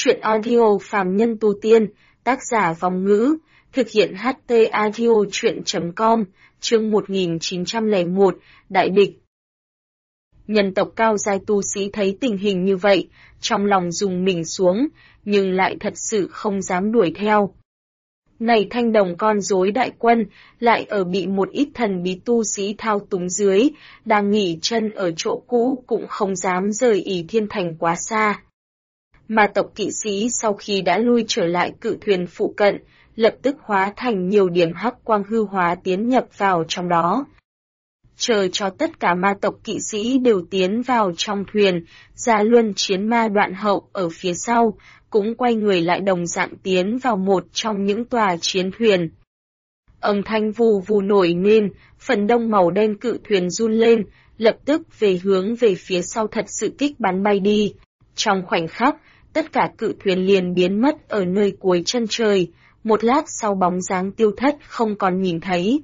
Chuyện audio phàm nhân tu tiên, tác giả Vong Ngữ, thực hiện HT audio chuyện.com, chương 1901, Đại địch. Nhân tộc cao giai tu sĩ thấy tình hình như vậy, trong lòng rùng mình xuống, nhưng lại thật sự không dám đuổi theo. Này thanh đồng con rối đại quân, lại ở bị một ít thần bí tu sĩ thao túng dưới, đang nghỉ chân ở chỗ cũ cũng không dám rời Ỷ Thiên Thành quá xa. Ma tộc kỵ sĩ sau khi đã lui trở lại cự thuyền phụ cận, lập tức hóa thành nhiều điểm hắc quang hư hóa tiến nhập vào trong đó. Chờ cho tất cả ma tộc kỵ sĩ đều tiến vào trong thuyền, Gia Luân chiến ma Đoạn Hậu ở phía sau, cũng quay người lại đồng dạng tiến vào một trong những tòa chiến thuyền. Âm thanh vù vù nổi lên, phần đông màu đen cự thuyền run lên, lập tức hướng về phía sau thật sự kích bắn bay đi. Trong khoảnh khắc, tất cả cự thuyền liền biến mất ở nơi cuối chân trời, một lát sau bóng dáng tiêu thất không còn nhìn thấy.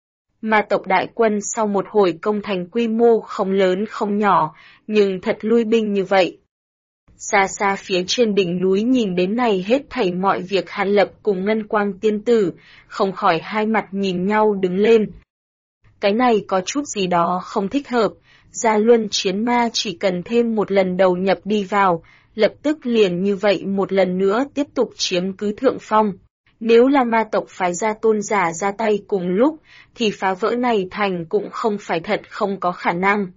Ma tộc đại quân sau một hồi công thành quy mô không lớn không nhỏ, nhưng thật lui binh như vậy. Xa xa phía trên đỉnh núi nhìn đến này hết thảy mọi việc, Hàn Lập cùng Ngân Quang tiên tử, không khỏi hai mặt nhìn nhau đứng lên. Cái này có chút gì đó không thích hợp, Gia Luân chiến ma chỉ cần thêm một lần đầu nhập đi vào, lập tức liền như vậy một lần nữa tiếp tục chiếm cứ thượng phong. Nếu là ma tộc phái ra tôn giả ra tay cùng lúc, thì phá vỡ này thành cũng không phải thật không có khả năng.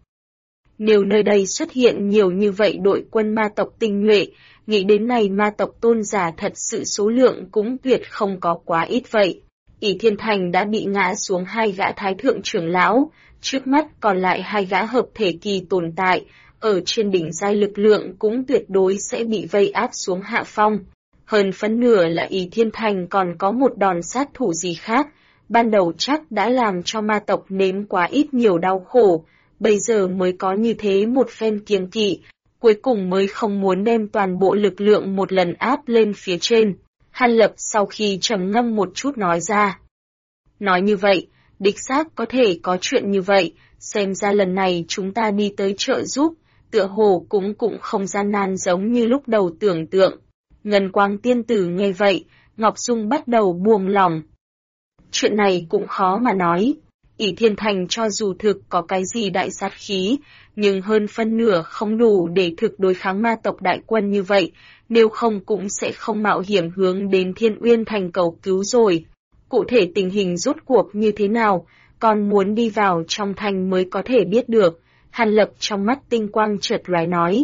Nếu nơi đây xuất hiện nhiều như vậy đội quân ma tộc tinh nhuệ, nghĩ đến này ma tộc tôn giả thật sự số lượng cũng tuyệt không có quá ít vậy. Ỷ Thiên Thành đã bị ngã xuống hai gã thái thượng trưởng lão, trước mắt còn lại hai gã hợp thể kỳ tồn tại, ở trên đỉnh giai lực lượng cũng tuyệt đối sẽ bị vây áp xuống hạ phong. Hơn phân nửa là Ỷ Thiên Thành còn có một đòn sát thủ gì khác, ban đầu chắc đã làm cho ma tộc nếm quá ít nhiều đau khổ, bây giờ mới có như thế một phen kiêng kỵ, cuối cùng mới không muốn đem toàn bộ lực lượng một lần áp lên phía trên. Hàn Lập sau khi trầm ngâm một chút nói ra. Nói như vậy, đích xác có thể có chuyện như vậy, xem ra lần này chúng ta đi tới trợ giúp, tựa hồ cũng không gian nan giống như lúc đầu tưởng tượng. Ngân Quang tiên tử nghe vậy, Ngọc Dung bắt đầu buông lỏng. Chuyện này cũng khó mà nói. Ỷ Thiên Thành cho dù thực có cái gì đại sát khí, nhưng hơn phân nửa không đủ để thực đối kháng ma tộc đại quân như vậy, nếu không cũng sẽ không mạo hiểm hướng đến Thiên Uyên Thành cầu cứu rồi. Cụ thể tình hình rốt cuộc như thế nào, còn muốn đi vào trong thành mới có thể biết được. Hàn Lập trong mắt tinh quang chợt lóe nói.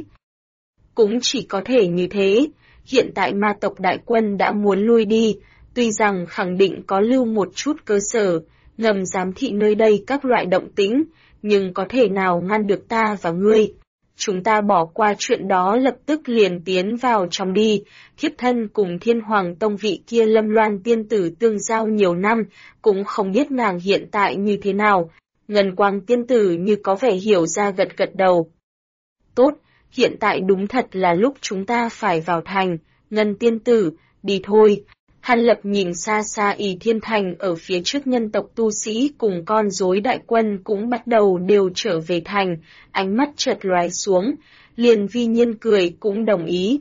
Cũng chỉ có thể như thế, hiện tại ma tộc đại quân đã muốn lui đi, tuy rằng khẳng định có lưu một chút cơ sở, ngầm giám thị nơi đây các loại động tĩnh, nhưng có thể nào ngăn được ta và ngươi. Chúng ta bỏ qua chuyện đó lập tức liền tiến vào trong đi, thiếp thân cùng Thiên Hoàng Tông vị kia Lâm Loan tiên tử tương giao nhiều năm, cũng không biết nàng hiện tại như thế nào. Ngân Quang tiên tử như có vẻ hiểu ra gật gật đầu. Tốt, hiện tại đúng thật là lúc chúng ta phải vào thành, Ngân tiên tử, đi thôi. Hàn Lập nhìn xa xa Ỷ Thiên Thành ở phía trước, nhân tộc tu sĩ cùng con rối đại quân cũng bắt đầu đều trở về thành, ánh mắt chợt lóe xuống, liền vi nhiên cười cũng đồng ý.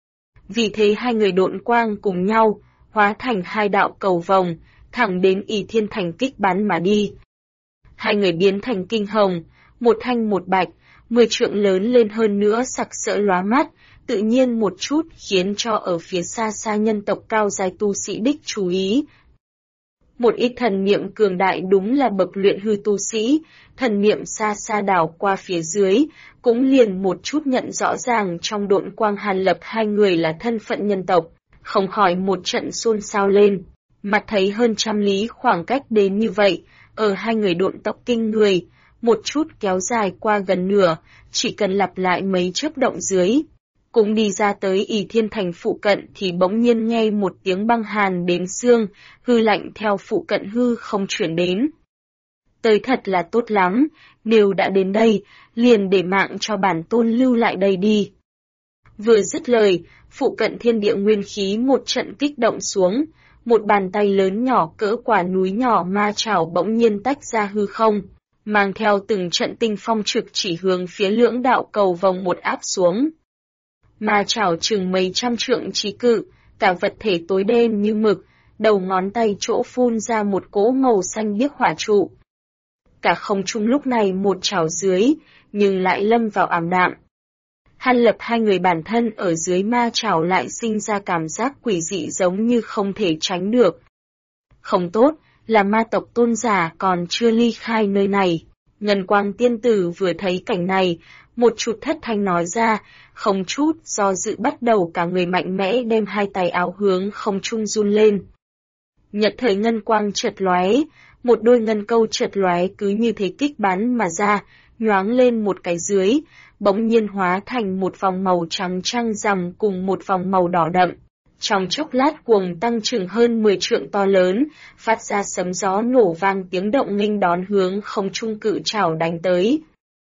Vì thế hai người độn quang cùng nhau, hóa thành hai đạo cầu vồng, thẳng đến Ỷ Thiên Thành kích bắn mà đi. Hai người biến thành kinh hồng, một thanh một bạch, 10 trượng lớn lên hơn nữa sặc sỡ lóa mắt, tự nhiên một chút khiến cho ở phía xa xa nhân tộc cao giai tu sĩ đích chú ý. Một ít thần niệm cường đại đúng là bậc luyện hư tu sĩ, thần niệm xa xa đảo qua phía dưới, cũng liền một chút nhận rõ ràng trong độn quang Hàn Lập hai người là thân phận nhân tộc, không khỏi một trận xôn xao lên. Mặt thấy hơn trăm lý khoảng cách đến như vậy, ở hai người độn tốc kinh người, một chút kéo dài qua gần nửa, chỉ cần lặp lại mấy chớp động dưới. Cũng đi ra tới Ỷ Thiên Thành phụ cận thì bỗng nhiên nghe một tiếng băng hàn đến xương, hư lạnh theo phụ cận hư không chuyển đến. Tới thật là tốt lắm, nếu đã đến đây, liền để mạng cho bản tôn lưu lại đây đi. Vừa dứt lời, phụ cận thiên địa nguyên khí một trận kích động xuống, một bàn tay lớn nhỏ cỡ quả núi nhỏ ma chảo bỗng nhiên tách ra hư không, mang theo từng trận tinh phong trực chỉ hướng phía lưỡng đạo cầu vòng một áp xuống. Ma chảo chừng mấy trăm trượng trí cự, cả vật thể tối đen như mực, đầu ngón tay chỗ phun ra một cỗ màu xanh biếc hỏa trụ. Cả không trung lúc này một chảo dưới, nhưng lại lâm vào ảm đạm. Hàn Lập hai người bản thân ở dưới ma chảo lại sinh ra cảm giác quỷ dị giống như không thể tránh được. Không tốt, là ma tộc tôn giả còn chưa ly khai nơi này. Ngân Quang tiên tử vừa thấy cảnh này, một chút thất thanh nói ra, không chút do dự bắt đầu cả người mạnh mẽ đem hai tay áo hướng không trung run lên. Nhật thời ngân quang chợt lóe, một đôi ngân câu chợt lóe cứ như thế kích bắn mà ra, nhoáng lên một cái dưới, bỗng nhiên hóa thành một vòng màu trắng trăng rằm cùng một vòng màu đỏ đậm. Trong chốc lát cuồng tăng chừng hơn 10 trượng to lớn, phát ra sấm gió nổ vang tiếng động nghênh đón hướng không trung cự chảo đánh tới.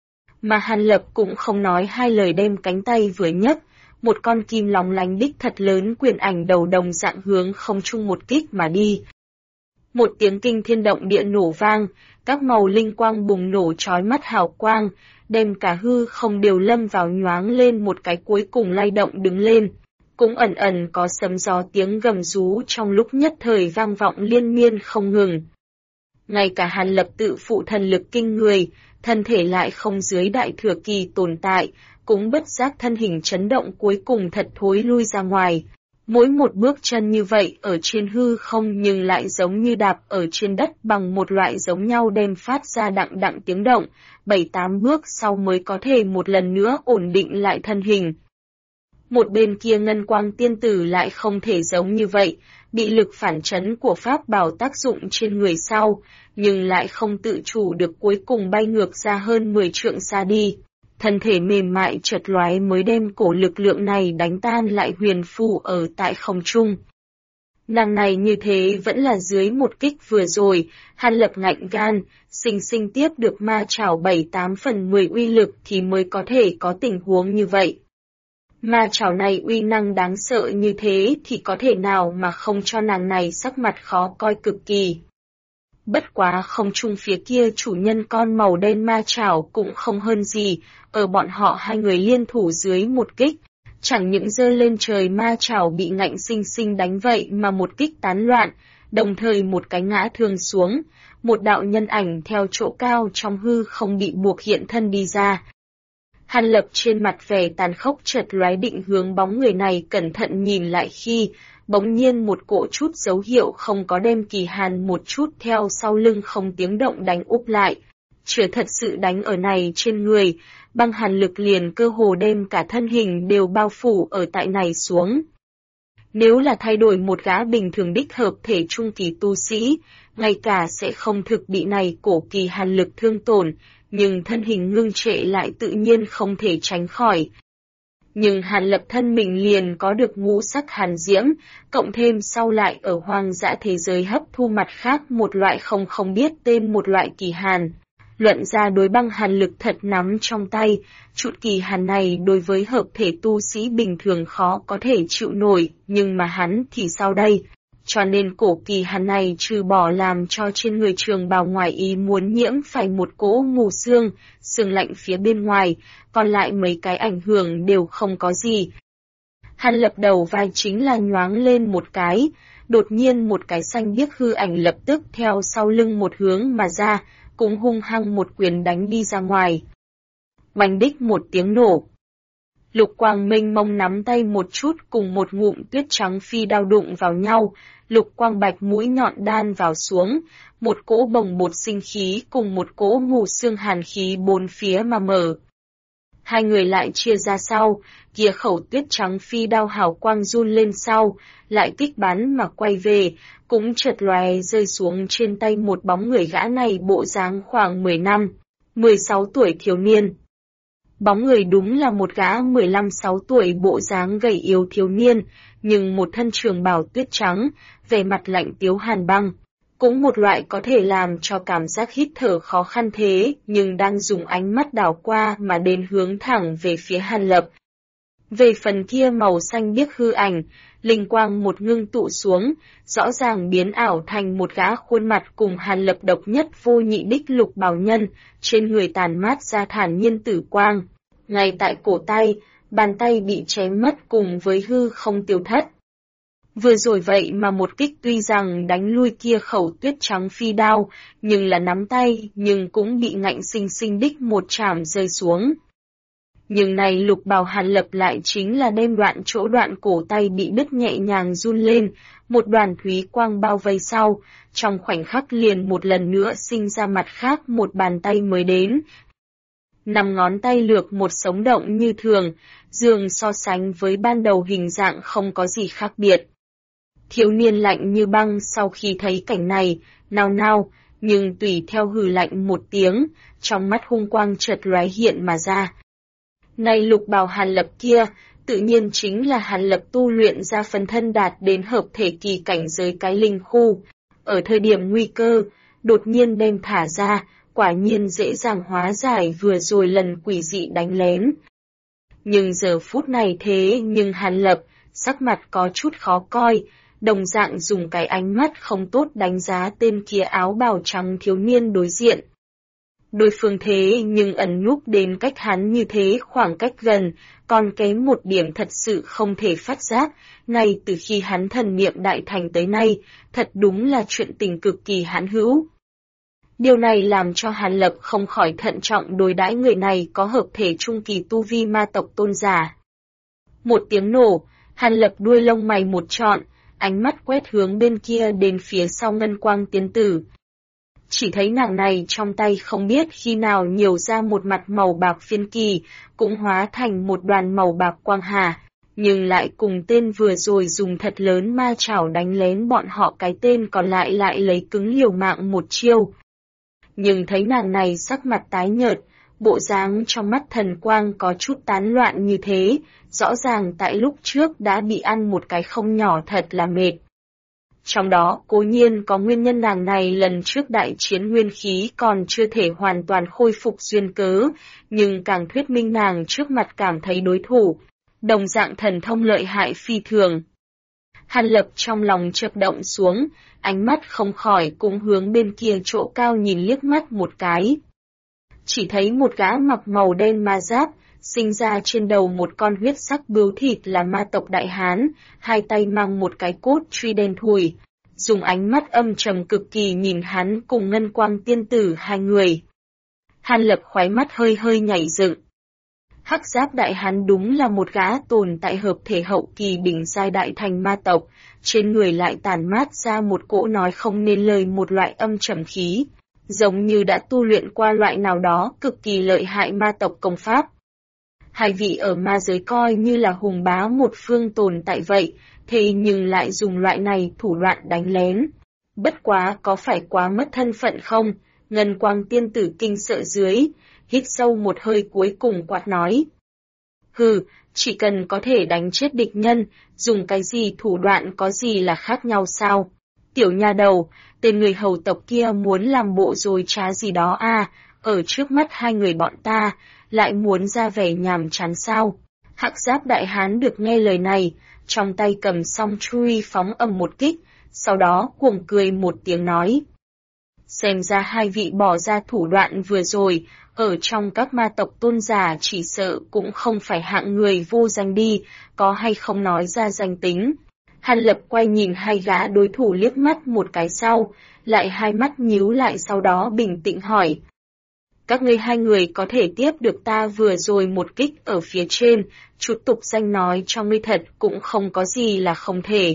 Mà Hàn Lập cũng không nói hai lời đem cánh tay vừa nhấc, một con kim lóng lánh đích thật lớn quyền ảnh đầu đồng dạng hướng không trung một kích mà đi. Một tiếng kinh thiên động địa nổ vang, các màu linh quang bùng nổ chói mắt hào quang, đem cả hư không đều lâm vào nhoáng lên một cái cuối cùng lay động đứng lên. Cũng ẩn ẩn có sấm gió tiếng gầm rú trong lúc nhất thời vang vọng liên miên không ngừng. Ngay cả Hàn Lập tự phụ thần lực kinh người, thân thể lại không dưới đại thừa kỳ tồn tại, cũng bất giác thân hình chấn động cuối cùng thật thối lui ra ngoài. Mỗi một bước chân như vậy ở trên hư không nhưng lại giống như đạp ở trên đất bằng một loại giống nhau đem phát ra đặng đặng tiếng động, 7-8 bước sau mới có thể một lần nữa ổn định lại thân hình. Một bên kia Ngân Quang tiên tử lại không thể giống như vậy, bị lực phản chấn của pháp bảo tác dụng trên người sau, nhưng lại không tự chủ được cuối cùng bay ngược ra hơn 10 trượng xa đi. Thân thể mềm mại chợt lóe mới đem cổ lực lượng này đánh tan lại huyền phù ở tại không trung. Nàng này như thế vẫn là dưới một kích vừa rồi, Hàn Lập ngạnh gan, sinh tiếp được ma chảo 7-8/10 uy lực thì mới có thể có tình huống như vậy. Ma chảo này uy năng đáng sợ như thế thì có thể nào mà không cho nàng này sắc mặt khó coi cực kỳ. Bất quá không trung phía kia chủ nhân con màu đen ma chảo cũng không hơn gì, ở bọn họ hai người liên thủ dưới một kích, chẳng những giơ lên trời ma chảo bị ngạnh sinh đánh vậy mà một kích tán loạn, đồng thời một cái ngã thương xuống, một đạo nhân ảnh theo chỗ cao trong hư không bị buộc hiện thân đi ra. Hàn Lập trên mặt vẻ tàn khốc chợt lóe định hướng bóng người này cẩn thận nhìn lại khi, bỗng nhiên một cỗ chút dấu hiệu không có đem Kỳ Hàn một chút theo sau lưng không tiếng động đánh úp lại. Chưa thật sự đánh ở này trên người, băng hàn lực liền cơ hồ đem cả thân hình đều bao phủ ở tại này xuống. Nếu là thay đổi một gã bình thường đích hợp thể trung kỳ tu sĩ, ngay cả sẽ không thực bị này cổ Kỳ Hàn lực thương tổn, nhưng thân hình ngưng trệ lại tự nhiên không thể tránh khỏi. Nhưng Hàn Lập thân mình liền có được ngũ sắc hàn diễm, cộng thêm sau lại ở hoang dã thế giới hấp thu mặt khác một loại không biết tên một loại kỳ hàn. Luận ra đối băng hàn lực thật nắm trong tay, chút kỳ hàn này đối với hợp thể tu sĩ bình thường khó có thể chịu nổi, nhưng mà hắn thì sao đây? Cho nên cổ kỳ hàn này trừ bỏ làm cho trên người trường bào ngoài ý muốn nhiễm phải một cỗ mù xương lạnh phía bên ngoài, còn lại mấy cái ảnh hưởng đều không có gì. Hàn Lập đầu vai chính là nhoáng lên một cái, đột nhiên một cái xanh biếc hư ảnh lập tức theo sau lưng một hướng mà ra, cũng hung hăng một quyền đánh đi ra ngoài. Bành đích một tiếng nổ. Lục quang mênh mông nắm tay một chút cùng một ngụm tuyết trắng phi đao đụng vào nhau, lục quang bạch mũi nhọn đan vào xuống, một cỗ bồng bột sinh khí cùng một cỗ mù xương hàn khí bốn phía mà mở. Hai người lại chia ra sau, kia khẩu tuyết trắng phi đao hào quang run lên sau, lại kích bắn mà quay về, cũng chợt lóe rơi xuống trên tay một bóng người gã này bộ dáng khoảng 10 năm, 16 tuổi thiếu niên. Bóng người đúng là một gã 15-16 tuổi bộ dáng gầy yếu thiếu niên, nhưng một thân trường bào tuyết trắng, vẻ mặt lạnh tiếu hàn băng. Cũng một loại có thể làm cho cảm giác hít thở khó khăn thế, nhưng đang dùng ánh mắt đảo qua mà đến hướng thẳng về phía Hàn Lập. Về phần kia màu xanh biếc hư ảnh, linh quang một ngưng tụ xuống, rõ ràng biến ảo thành một gã khuôn mặt cùng Hàn Lập độc nhất vô nhị đích lục bào nhân, trên người tàn mát ra thản nhiên tử quang. Ngay tại cổ tay, bàn tay bị chém mất cùng với hư không tiêu thất. Vừa rồi vậy mà một kích tuy rằng đánh lui kia khẩu tuyết trắng phi đao, nhưng là nắm tay, nhưng cũng bị ngạnh sinh sinh đích một chảm rơi xuống. Nhưng này Lục Bào Hàn Lập lại chính là đem đoạn cổ tay bị đứt nhẹ nhàng run lên, một đoàn thúy quang bao vây sau, trong khoảnh khắc liền một lần nữa sinh ra mặt khác một bàn tay mới đến. 5 ngón tay lược một sống động như thường, dường so sánh với ban đầu hình dạng không có gì khác biệt. Thiếu niên lạnh như băng sau khi thấy cảnh này, nao nao, nhưng tùy theo hừ lạnh một tiếng, trong mắt hung quang chợt lóe hiện mà ra. Này Lục Bào Hàn Lập kia, tự nhiên chính là Hàn Lập tu luyện ra phần thân đạt đến hợp thể kỳ cảnh giới cái linh khu. Ở thời điểm nguy cơ, đột nhiên đem thả ra, quả nhiên dễ dàng hóa giải vừa rồi lần quỷ dị đánh lén. Nhưng giờ phút này thế nhưng Hàn Lập, sắc mặt có chút khó coi, đồng dạng dùng cái ánh mắt không tốt đánh giá tên kia áo bào trắng thiếu niên đối diện. Đối phương thế nhưng ẩn núp đến cách hắn như thế khoảng cách gần, còn kém một điểm thật sự không thể phát giác, ngay từ khi hắn thần niệm đại thành tới nay, thật đúng là chuyện tình cực kỳ hãn hữu. Điều này làm cho Hàn Lập không khỏi thận trọng đối đãi người này có hợp thể trung kỳ tu vi ma tộc tôn giả. Một tiếng nổ, Hàn Lập đuôi lông mày một trọn, ánh mắt quét hướng bên kia đến phía sau Ngân Quang tiên tử. Chỉ thấy nàng này trong tay không biết khi nào nhiều ra một mặt màu bạc phiên kỳ, cũng hóa thành một đoàn màu bạc quang hà, nhưng lại cùng tên vừa rồi dùng thật lớn ma chảo đánh lén bọn họ cái tên còn lại lấy cứng liều mạng một chiêu. Nhưng thấy nàng này sắc mặt tái nhợt, bộ dáng trong mắt thần quang có chút tán loạn như thế, rõ ràng tại lúc trước đã bị ăn một cái không nhỏ thật là mệt. Trong đó cố nhiên có nguyên nhân nàng này lần trước đại chiến nguyên khí còn chưa thể hoàn toàn khôi phục duyên cớ, nhưng càng thuyết minh nàng trước mặt cảm thấy đối thủ, đồng dạng thần thông lợi hại phi thường. Hàn Lập trong lòng chợt động xuống, ánh mắt không khỏi cũng hướng bên kia chỗ cao nhìn liếc mắt một cái. Chỉ thấy một gã mặc màu đen ma giáp, sinh ra trên đầu một con huyết sắc bướu thịt là ma tộc Đại Hán, hai tay mang một cái cốt truy đen thùi, dùng ánh mắt âm trầm cực kỳ nhìn hắn cùng Ngân Quang tiên tử hai người. Hàn Lập khóe mắt hơi hơi nhảy dựng. Hắc giáp Đại Hán đúng là một gã tồn tại hợp thể hậu kỳ đỉnh giai đại thành ma tộc, trên người lại tản mát ra một cỗ nói không nên lời một loại âm trầm khí, giống như đã tu luyện qua loại nào đó cực kỳ lợi hại ma tộc công pháp. Hai vị ở ma giới coi như là hùng bá một phương tồn tại vậy, thế nhưng lại dùng loại này thủ đoạn đánh lén. Bất quá có phải quá mất thân phận không? Ngân Quang tiên tử kinh sợ dưới, hít sâu một hơi cuối cùng quát nói. Hừ, chỉ cần có thể đánh chết địch nhân, dùng cái gì thủ đoạn có gì là khác nhau sao? Tiểu nha đầu, tên người hầu tộc kia muốn làm bộ dối trá gì đó à, ở trước mắt hai người bọn ta, lại muốn ra vẻ nhàm chán sao? Hắc giáp Đại Hán được nghe lời này, trong tay cầm song truy phóng ầm một kích, sau đó cuồng cười một tiếng nói. Xem ra hai vị bỏ ra thủ đoạn vừa rồi, ở trong các ma tộc tôn giả chỉ sợ cũng không phải hạng người vô danh đi, có hay không nói ra danh tính. Hàn Lập quay nhìn hai gã đối thủ liếc mắt một cái sau, lại hai mắt nhíu lại sau đó bình tĩnh hỏi. Các ngươi hai người có thể tiếp được ta vừa rồi một kích ở phía trên, chút tục danh nói cho ngươi thật cũng không có gì là không thể.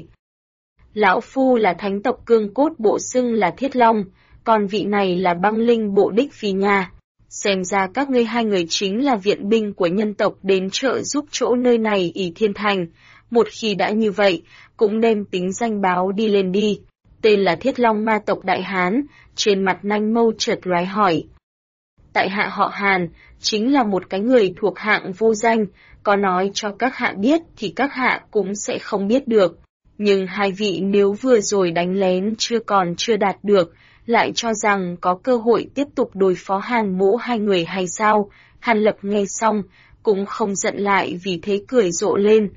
Lão Phu là thánh tộc cương cốt bộ xưng là Thiết Long, còn vị này là băng linh bộ đích phi nha. Xem ra các ngươi hai người chính là viện binh của nhân tộc đến trợ giúp chỗ nơi này ỷ thiên thành. Một khi đã như vậy, cũng đem tính danh báo đi lên đi. Tên là Thiết Long ma tộc Đại Hán, trên mặt nanh mâu chợt lóe hỏi. Tại hạ họ Hàn, chính là một cái người thuộc hạng vô danh, có nói cho các hạ biết thì các hạ cũng sẽ không biết được. Nhưng hai vị nếu vừa rồi đánh lén chưa đạt được, lại cho rằng có cơ hội tiếp tục đối phó Hàn Mỗ hai người hay sao? Hàn Lập nghe xong, cũng không giận lại vì thế cười rộ lên.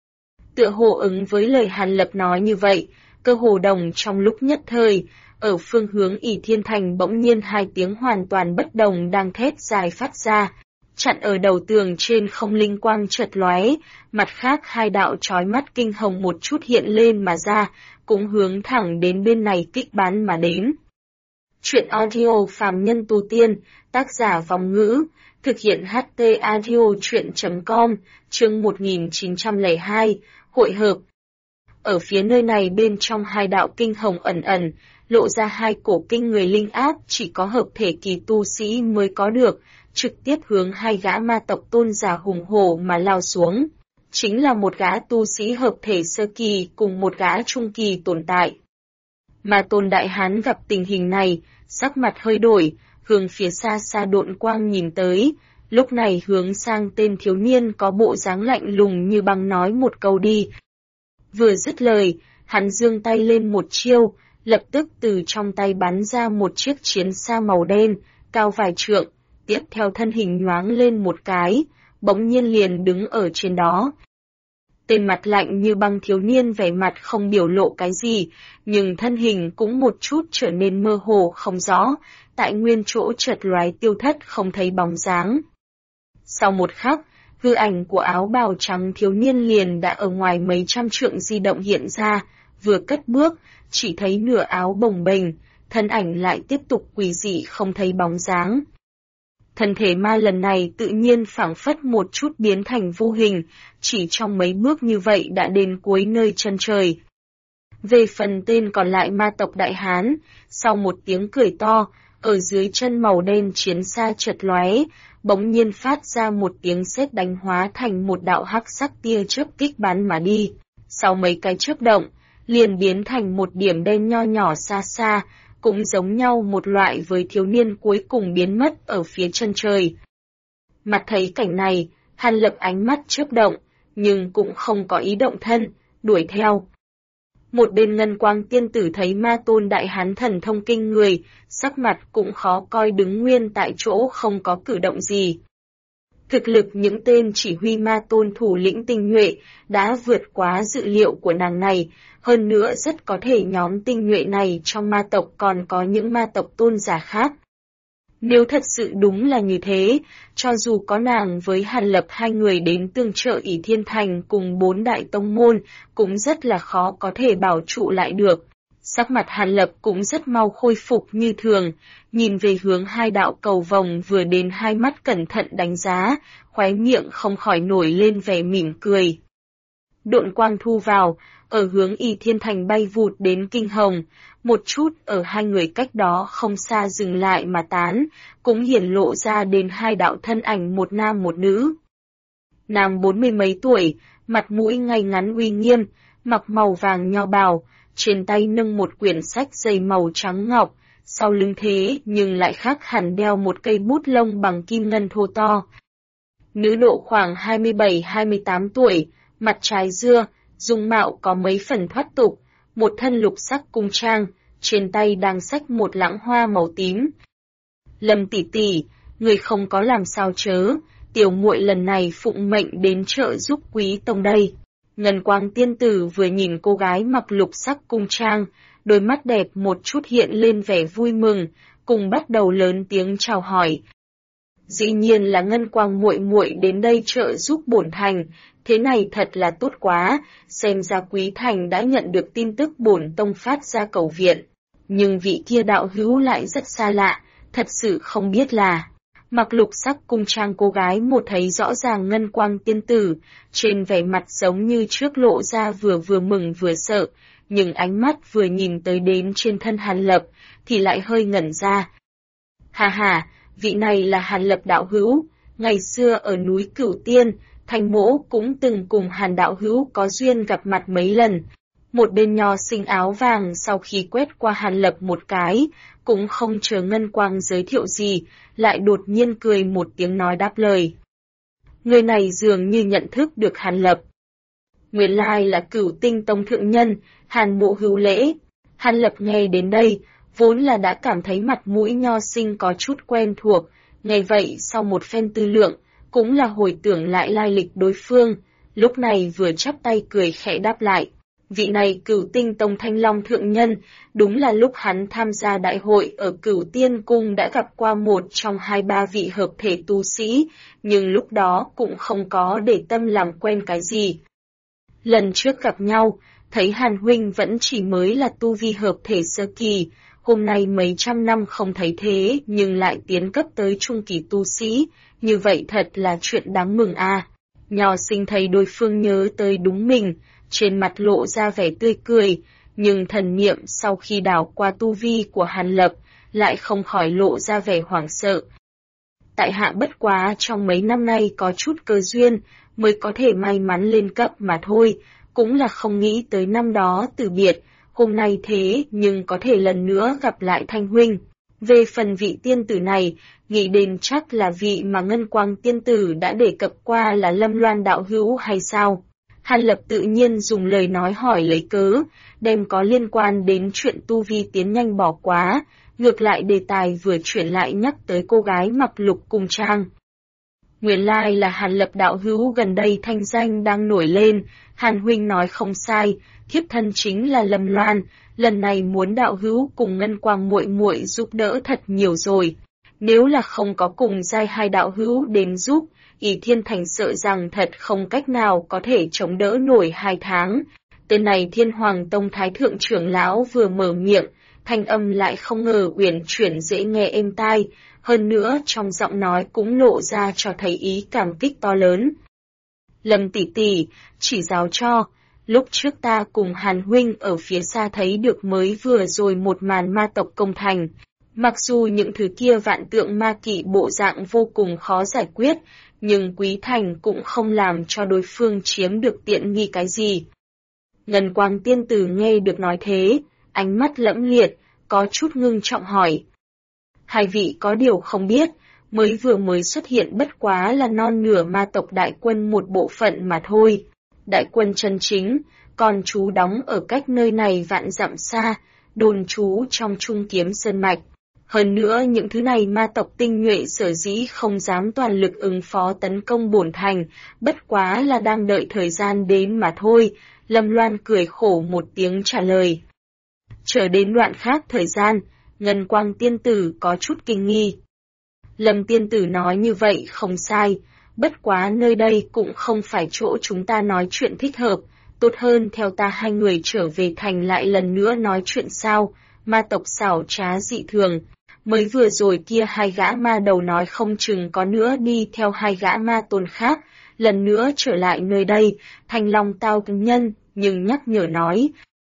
Tựa hồ ứng với lời Hàn Lập nói như vậy, cơ hồ đồng trong lúc nhất thời, ở phương hướng ỷ thiên thành bỗng nhiên hai tiếng hoàn toàn bất đồng đang thét dài phát ra, chặn ở đầu tường trên không linh quang chợt lóe, mặt khác hai đạo chói mắt kinh hồng một chút hiện lên mà ra, cũng hướng thẳng đến bên này kích bắn mà đến. Truyện audio phàm nhân tu tiên, tác giả Vong Ngữ, thực hiện HT audio truyện.com, chương 1902, hội hợp. Ở phía nơi này bên trong hai đạo kinh hồng ẩn ẩn, lộ ra hai cổ kinh người linh áp chỉ có hợp thể kỳ tu sĩ mới có được, trực tiếp hướng hai gã ma tộc tôn giả hùng hổ mà lao xuống. Chính là một gã tu sĩ hợp thể sơ kỳ cùng một gã trung kỳ tồn tại. Mà Tôn Đại Hán gặp tình hình này, sắc mặt hơi đổi, hướng phía xa xa độn quang nhìn tới, lúc này hướng sang tên thiếu niên có bộ dáng lạnh lùng như băng nói một câu đi. Vừa dứt lời, hắn giương tay lên một chiêu, lập tức từ trong tay bắn ra một chiếc chiến xa màu đen, cao vài trượng, tiếp theo thân hình nhoáng lên một cái, bỗng nhiên liền đứng ở trên đó. Tên mặt lạnh như băng thiếu niên vẻ mặt không biểu lộ cái gì, nhưng thân hình cũng một chút trở nên mơ hồ không rõ, tại nguyên chỗ chợt lóe tiêu thất không thấy bóng dáng. Sau một khắc, hư ảnh của áo bào trắng thiếu niên liền đã ở ngoài mấy trăm trượng di động hiện ra, vừa cất bước, chỉ thấy nửa áo bồng bềnh, thân ảnh lại tiếp tục quỷ dị không thấy bóng dáng. Thân thể ma lần này tự nhiên phảng phất một chút biến thành vô hình, chỉ trong mấy bước như vậy đã đến cuối nơi chân trời. Về phần tên còn lại ma tộc Đại Hán, sau một tiếng cười to, ở dưới chân màu đen chiến xa chợt lóe, bỗng nhiên phát ra một tiếng sét đánh hóa thành một đạo hắc sắc tia chớp kích bắn mà đi. Sau mấy cái chớp động, liền biến thành một điểm đen nho nhỏ xa xa, cũng giống nhau một loại với thiếu niên cuối cùng biến mất ở phía chân trời. Mặt thấy cảnh này, Hàn Lập ánh mắt chớp động, nhưng cũng không có ý động thân, đuổi theo. Một bên Ngân Quang tiên tử thấy ma tôn Đại Hán thần thông kinh người, sắc mặt cũng khó coi đứng nguyên tại chỗ không có cử động gì. Thực lực những tên chỉ huy ma tôn thủ lĩnh tinh nhuệ đã vượt quá dự liệu của nàng này, hơn nữa rất có thể nhóm tinh nhuệ này trong ma tộc còn có những ma tộc tôn giả khác. Nếu thật sự đúng là như thế, cho dù có nàng với Hàn Lập hai người đến tương trợ ỷ Thiên Thành cùng 4 đại tông môn, cũng rất là khó có thể bảo trụ lại được. Sắc mặt Hàn Lập cũng rất mau khôi phục như thường, nhìn về hướng hai đạo cầu vồng vừa đến hai mắt cẩn thận đánh giá, khóe miệng không khỏi nổi lên vẻ mỉm cười. Độn quang thu vào, ở hướng ỷ Thiên Thành bay vụt đến kinh hồng, một chút ở hai người cách đó không xa dừng lại mà tán, cũng hiển lộ ra đến hai đạo thân ảnh một nam một nữ. Nam 40 mấy tuổi, mặt mũi ngay ngắn uy nghiêm, mặc màu vàng nho bào, trên tay nâng một quyển sách dày màu trắng ngọc, sau lưng thế nhưng lại khác hẳn đeo một cây bút lông bằng kim ngân thô to. Nữ độ khoảng 27-28 tuổi, mặt trái dưa, dung mạo có mấy phần thoát tục, một thân lục sắc cung trang, trên tay đang xách một lẵng hoa màu tím. Lâm tỷ tỷ, người không có làm sao chớ, tiểu muội lần này phụng mệnh đến trợ giúp quý tông đây. Ngân Quang tiên tử vừa nhìn cô gái mặc lục sắc cung trang, đôi mắt đẹp một chút hiện lên vẻ vui mừng, cùng bắt đầu lớn tiếng chào hỏi. Dĩ nhiên là Ngân Quang muội muội đến đây trợ giúp bổn thành, thế này thật là tốt quá, xem ra quý thành đã nhận được tin tức bổn tông phát ra cầu viện. Nhưng vị kia đạo hữu lại rất xa lạ, thật sự không biết là. Mặc lục sắc cung trang cô gái một thấy rõ ràng Ngân Quang tiên tử, trên vẻ mặt giống như trước lộ ra vừa mừng vừa sợ, nhưng ánh mắt vừa nhìn tới đến trên thân Hàn Lập, thì lại hơi ngẩn ra. Hà hà, vị này là Hàn Lập đạo hữu, ngày xưa ở núi Cửu Tiên, Thành Mỗ cũng từng cùng Hàn đạo hữu có duyên gặp mặt mấy lần. Một bên nho sinh áo vàng sau khi quét qua Hàn Lập một cái, cũng không chờ Ngân Quang giới thiệu gì, lại đột nhiên cười một tiếng nói đáp lời. Người này dường như nhận thức được Hàn Lập. Nguyên lai là Cửu Tinh tông thượng nhân, Hàn Mộ hữu lễ. Hàn Lập nghe đến đây, vốn là đã cảm thấy mặt mũi nho sinh có chút quen thuộc, nghe vậy sau một phen tư lượng, cũng là hồi tưởng lại lai lịch đối phương, lúc này vừa chắp tay cười khẽ đáp lại. Vị này Cửu Tinh Tông Thanh Long thượng nhân, đúng là lúc hắn tham gia đại hội ở Cửu Tiên Cung đã gặp qua một trong 2-3 vị hợp thể tu sĩ, nhưng lúc đó cũng không có để tâm làm quen cái gì. Lần trước gặp nhau, thấy Hàn huynh vẫn chỉ mới là tu vi hợp thể sơ kỳ, hôm nay mấy trăm năm không thấy thế nhưng lại tiến cấp tới trung kỳ tu sĩ, như vậy thật là chuyện đáng mừng a. Nho sinh thấy đối phương nhớ tới đúng mình, trên mặt lộ ra vẻ tươi cười, nhưng thần niệm sau khi đảo qua tu vi của Hàn Lập, lại không khỏi lộ ra vẻ hoảng sợ. Tại hạ bất quá trong mấy năm nay có chút cơ duyên, mới có thể may mắn lên cấp mà thôi, cũng là không nghĩ tới năm đó từ biệt, hôm nay thế nhưng có thể lần nữa gặp lại Thanh huynh. Về phần vị tiên tử này, nghĩ đến chắc là vị mà Ngân Quang tiên tử đã đề cập qua là Lâm Loan đạo hữu hay sao? Hàn Lập tự nhiên dùng lời nói hỏi lấy cớ, đem có liên quan đến chuyện tu vi tiến nhanh bỏ quá, ngược lại đề tài vừa chuyển lại nhắc tới cô gái mặc lục cung trang. Nguyên lai là Hàn Lập đạo hữu gần đây thanh danh đang nổi lên, Hàn huynh nói không sai, thiếp thân chính là Lâm Loan, lần này muốn đạo hữu cùng Ngân Quang muội muội giúp đỡ thật nhiều rồi. Nếu là không có cùng giai hai đạo hữu đến giúp, Ỷ Thiên Thành sợ rằng thật không cách nào có thể chống đỡ nổi 2 tháng. Tên này Thiên Hoàng Tông Thái Thượng trưởng lão vừa mở miệng, thanh âm lại không ngờ uyển chuyển dễ nghe êm tai, hơn nữa trong giọng nói cũng lộ ra cho thấy ý cảm kích to lớn. Lâm tỷ tỷ, chỉ giáo cho, lúc trước ta cùng Hàn huynh ở phía xa thấy được mới vừa rồi một màn ma tộc công thành. Mặc dù những thứ kia vạn tượng ma kỵ bộ dạng vô cùng khó giải quyết, nhưng Quý Thành cũng không làm cho đối phương chiếm được tiện nghi cái gì. Ngân Quang tiên tử nghe được nói thế, ánh mắt lẫm liệt, có chút ngưng trọng hỏi. Hai vị có điều không biết, mới xuất hiện bất quá là non nửa ma tộc đại quân một bộ phận mà thôi. Đại quân chân chính, còn trú đóng ở cách nơi này vạn dặm xa, đồn trú trong Trung Kiếm Sơn Mạch. Hơn nữa những thứ này ma tộc tinh nhuệ sở dĩ không dám toàn lực ứng phó tấn công bổn thành, bất quá là đang đợi thời gian đến mà thôi, Lâm Loan cười khổ một tiếng trả lời. Chờ đến đoạn khác thời gian, Ngân Quang tiên tử có chút kinh nghi. Lâm tiên tử nói như vậy không sai, bất quá nơi đây cũng không phải chỗ chúng ta nói chuyện thích hợp, tốt hơn theo ta hai người trở về thành lại lần nữa nói chuyện sao, ma tộc xảo trá dị thường. Mới vừa rồi kia 2 gã ma đầu nói không chừng có nữa đi theo 2 gã ma tôn khác, lần nữa trở lại nơi đây, Thanh Long tao cứng nhân, nhưng nhắc nhở nói.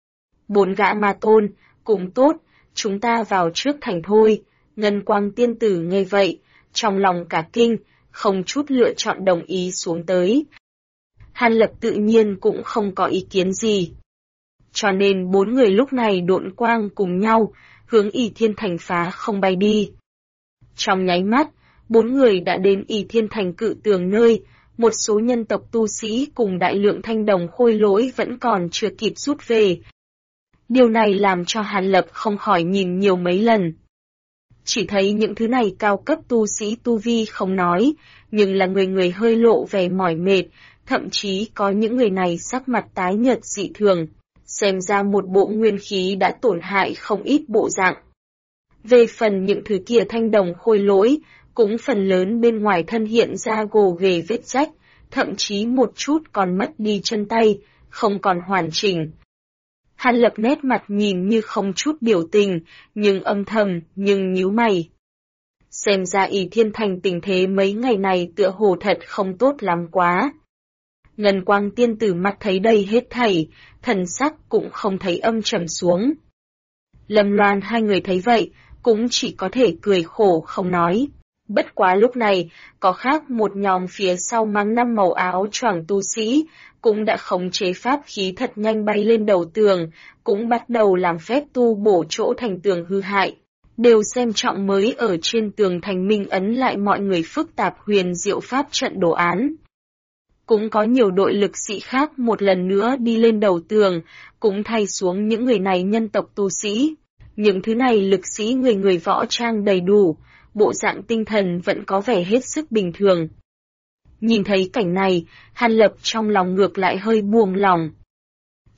4 gã ma tôn, cũng tốt, chúng ta vào trước thành thôi. Ngân Quang tiên tử nghe vậy, trong lòng cả kinh, không chút lựa chọn đồng ý xuống tới. Hàn Lập tự nhiên cũng không có ý kiến gì. Cho nên 4 người lúc này độn quang cùng nhau, hướng Ỷ Thiên Thành phá không bay đi. Trong nháy mắt, 4 người đã đến Ỷ Thiên Thành cự tường nơi, một số nhân tộc tu sĩ cùng đại lượng thanh đồng khôi lỗi vẫn còn chưa kịp rút về. Điều này làm cho Hàn Lập không khỏi nhìn nhiều mấy lần. Chỉ thấy những thứ này cao cấp tu sĩ tu vi không nói, nhưng là người hơi lộ vẻ mỏi mệt, thậm chí có những người này sắc mặt tái nhợt dị thường, xem ra một bộ nguyên khí đã tổn hại không ít bộ dạng. Về phần những thứ kia thanh đồng khôi lỗi, cũng phần lớn bên ngoài thân hiện ra gồ ghề vết rách, thậm chí một chút còn mất đi chân tay, không còn hoàn chỉnh. Hàn Lập nét mặt nhìn như không chút biểu tình, nhưng âm thầm, nhưng nhíu mày. Xem ra Ỷ Thiên Thành tình thế mấy ngày này tựa hồ thật không tốt lắm quá. Ngân Quang tiên tử mặt thấy đây hết thảy, thần sắc cũng không thấy âm trầm xuống. Lâm Loan hai người thấy vậy, cũng chỉ có thể cười khổ không nói. Bất quá lúc này, có khác một nhóm phía sau mang 5 màu áo choàng tu sĩ, cũng đã khống chế pháp khí thật nhanh bay lên đầu tường, cũng bắt đầu làm phép tu bổ chỗ thành tường hư hại. Đều xem trọng mới ở trên tường thành minh ấn lại mọi người phức tạp huyền diệu pháp trận đồ án. Cũng có nhiều đội lực sĩ khác một lần nữa đi lên đầu tường, cũng thay xuống những người này nhân tộc tu sĩ. Những thứ này lực sĩ người võ trang đầy đủ, bộ dạng tinh thần vẫn có vẻ hết sức bình thường. Nhìn thấy cảnh này, Hàn Lập trong lòng ngược lại hơi buông lòng.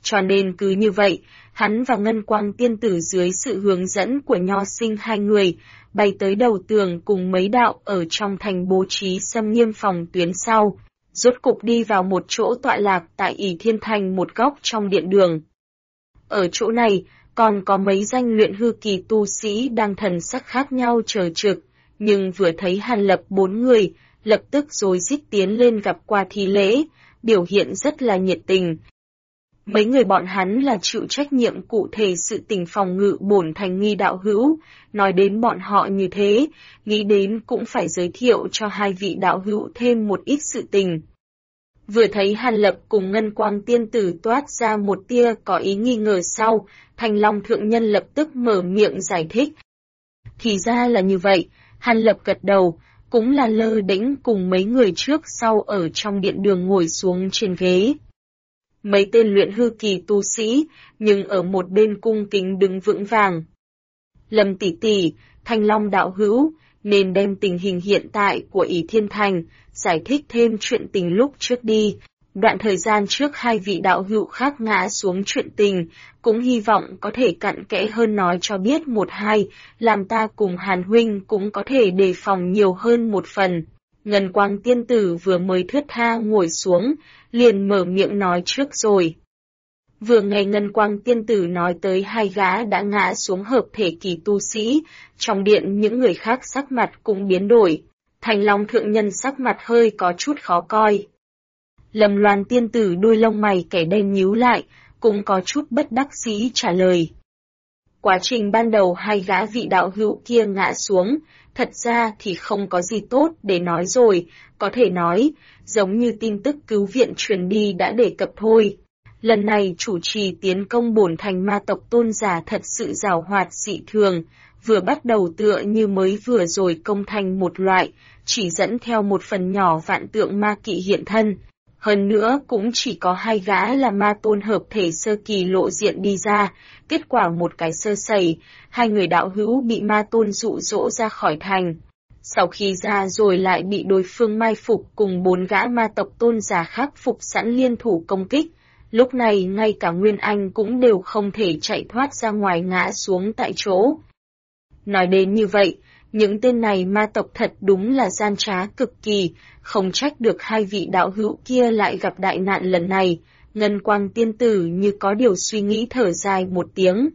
cho nên cứ như vậy, hắn và Ngân Quang Tiên Tử dưới sự hướng dẫn của Nho Sinh hai người, bay tới đầu tường cùng mấy đạo ở trong thành bố trí xâm nghiêm phòng tuyến sau, rốt cục đi vào một chỗ tọa lạc tại Ỷ Thiên Thành một góc trong điện đường. Ở chỗ này, còn có mấy danh luyện hư kỳ tu sĩ đang thần sắc khác nhau chờ trực, nhưng vừa thấy Hàn Lập bốn người, lập tức rối rít tiến lên gặp qua thi lễ, biểu hiện rất là nhiệt tình. Mấy người bọn hắn là chịu trách nhiệm cụ thể sự tình phòng ngự bổn thành nghi đạo hữu, nói đến bọn họ như thế, nghĩ đến cũng phải giới thiệu cho hai vị đạo hữu thêm một ít sự tình. Vừa thấy Hàn Lập cùng Ngân Quang Tiên Tử toát ra một tia có ý nghi ngờ sau, Thanh Long Thượng Nhân lập tức mở miệng giải thích. Thì ra là như vậy, Hàn Lập gật đầu, cũng là lơ đễnh cùng mấy người trước sau ở trong điện đường ngồi xuống trên ghế. Mấy tên luyện hư kỳ tu sĩ, nhưng ở một bên cung kính đứng vững vàng. Lâm tỷ tỷ, Thanh Long đạo hữu, nên đem tình hình hiện tại của Ỷ Thiên Thành, giải thích thêm chuyện tình lúc trước đi. Đoạn thời gian trước hai vị đạo hữu khác ngã xuống chuyện tình, cũng hy vọng có thể cặn kẽ hơn nói cho biết một hai, làm ta cùng Hàn huynh cũng có thể đề phòng nhiều hơn một phần. Ngân Quang Tiên Tử vừa mới thướt tha ngồi xuống, liền mở miệng nói trước rồi. Vừa nghe Ngân Quang Tiên Tử nói tới hai gã đã ngã xuống hợp thể kỳ tu sĩ, trong điện những người khác sắc mặt cũng biến đổi. Thanh Long Thượng Nhân sắc mặt hơi có chút khó coi. Lâm Loan Tiên Tử đôi lông mày kẻ đen nhíu lại, cũng có chút bất đắc dĩ trả lời. Quá trình ban đầu hai gã vị đạo hữu kia ngã xuống, thật ra thì không có gì tốt để nói rồi, có thể nói, giống như tin tức cứu viện truyền đi đã đề cập thôi. Lần này chủ trì tiến công bổn thành ma tộc tôn giả thật sự giàu hoạt dị thường, vừa bắt đầu tựa như mới vừa rồi công thành một loại, chỉ dẫn theo một phần nhỏ vạn tượng ma kỵ hiện thân. Hơn nữa cũng chỉ có hai gã là ma tôn hợp thể sơ kỳ lộ diện đi ra, kết quả một cái sơ sẩy, hai người đạo hữu bị ma tôn dụ dỗ ra khỏi thành. Sau khi ra rồi lại bị đối phương mai phục cùng bốn gã ma tộc tôn giả khác phục sẵn liên thủ công kích. Lúc này ngay cả Nguyên Anh cũng đều không thể chạy thoát ra ngoài ngã xuống tại chỗ. Nói đến như vậy, những tên này ma tộc thật đúng là gian trá cực kỳ, không trách được hai vị đạo hữu kia lại gặp đại nạn lần này. Ngân Quang Tiên Tử như có điều suy nghĩ thở dài một tiếng.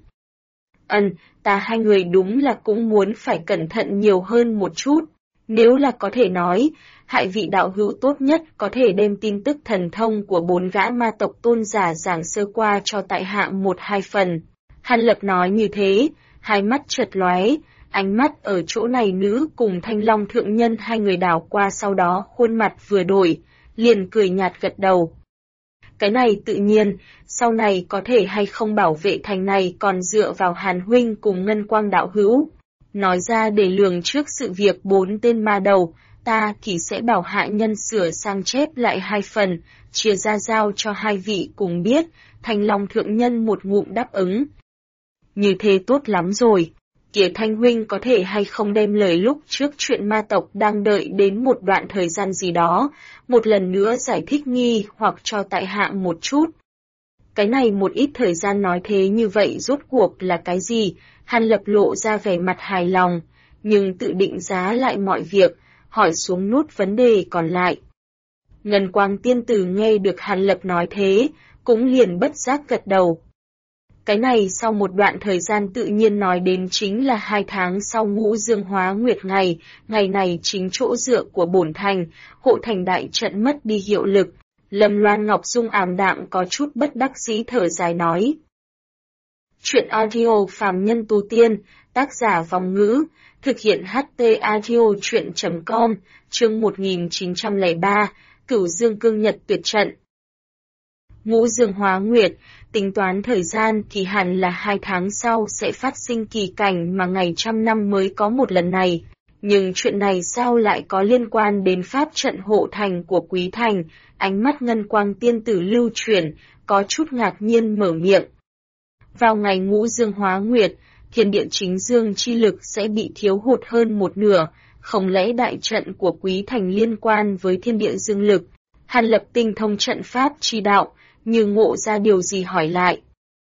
Ta hai người đúng là cũng muốn phải cẩn thận nhiều hơn một chút. Nếu là có thể nói, hai vị đạo hữu tốt nhất có thể đem tin tức thần thông của bốn gã ma tộc tôn giả giảng sơ qua cho tại hạ một hai phần. Hàn Lập nói như thế, hai mắt chợt lóe, ánh mắt ở chỗ này nữ cùng Thanh Long Thượng Nhân hai người đảo qua, sau đó khuôn mặt vừa đổi, liền cười nhạt gật đầu. Cái này tự nhiên, sau này có thể hay không bảo vệ thành này còn dựa vào Hàn huynh cùng Ngân Quang đạo hữu. Nói ra để lường trước sự việc bốn tên ma đầu, ta thì sẽ bảo hạ nhân sửa sang chép lại hai phần, chia ra giao cho hai vị cùng biết. Thanh Long Thượng Nhân một ngụm đáp ứng. Như thế tốt lắm rồi. Kìa Thanh huynh có thể hay không đem lời lúc trước chuyện ma tộc đang đợi đến một đoạn thời gian gì đó, một lần nữa giải thích nghi hoặc cho tại hạ một chút. Cái này một ít thời gian nói thế như vậy rốt cuộc là cái gì? Hàn Lập lộ ra vẻ mặt hài lòng, nhưng tự định giá lại mọi việc, hỏi xuống nút vấn đề còn lại. Ngân Quang Tiên Tử nghe được Hàn Lập nói thế, cũng liền bất giác gật đầu. Cái này sau một đoạn thời gian tự nhiên nói đến chính là 2 tháng sau Ngũ Dương Hóa Nguyệt ngày, ngày này chính chỗ dựa của bổn thành, hộ thành đại trận mất đi hiệu lực. Lâm Loan Ngọc Dung ảm đạm có chút bất đắc dĩ thở dài nói. Chuyện audio phàm nhân tu tiên, tác giả Vòng Ngữ, thực hiện HT audio chuyện.com, chương 1903, Cửu Dương Cương Nhật tuyệt trận. Ngũ Dương Hóa Nguyệt, tính toán thời gian thì hẳn là 2 tháng sau sẽ phát sinh kỳ cảnh mà ngày trăm năm mới có một lần này. Nhưng chuyện này sao lại có liên quan đến pháp trận hộ thành của Quý Thành? Ánh mắt Ngân Quang Tiên Tử lưu chuyển, có chút ngạc nhiên mở miệng. Vào ngày Ngũ Dương Hóa Nguyệt, thiên địa chính dương chi lực sẽ bị thiếu hụt hơn một nửa, không lẽ đại trận của Quý Thành liên quan với thiên địa dương lực? Hàn Lập tinh thông trận pháp chi đạo, như ngộ ra điều gì hỏi lại.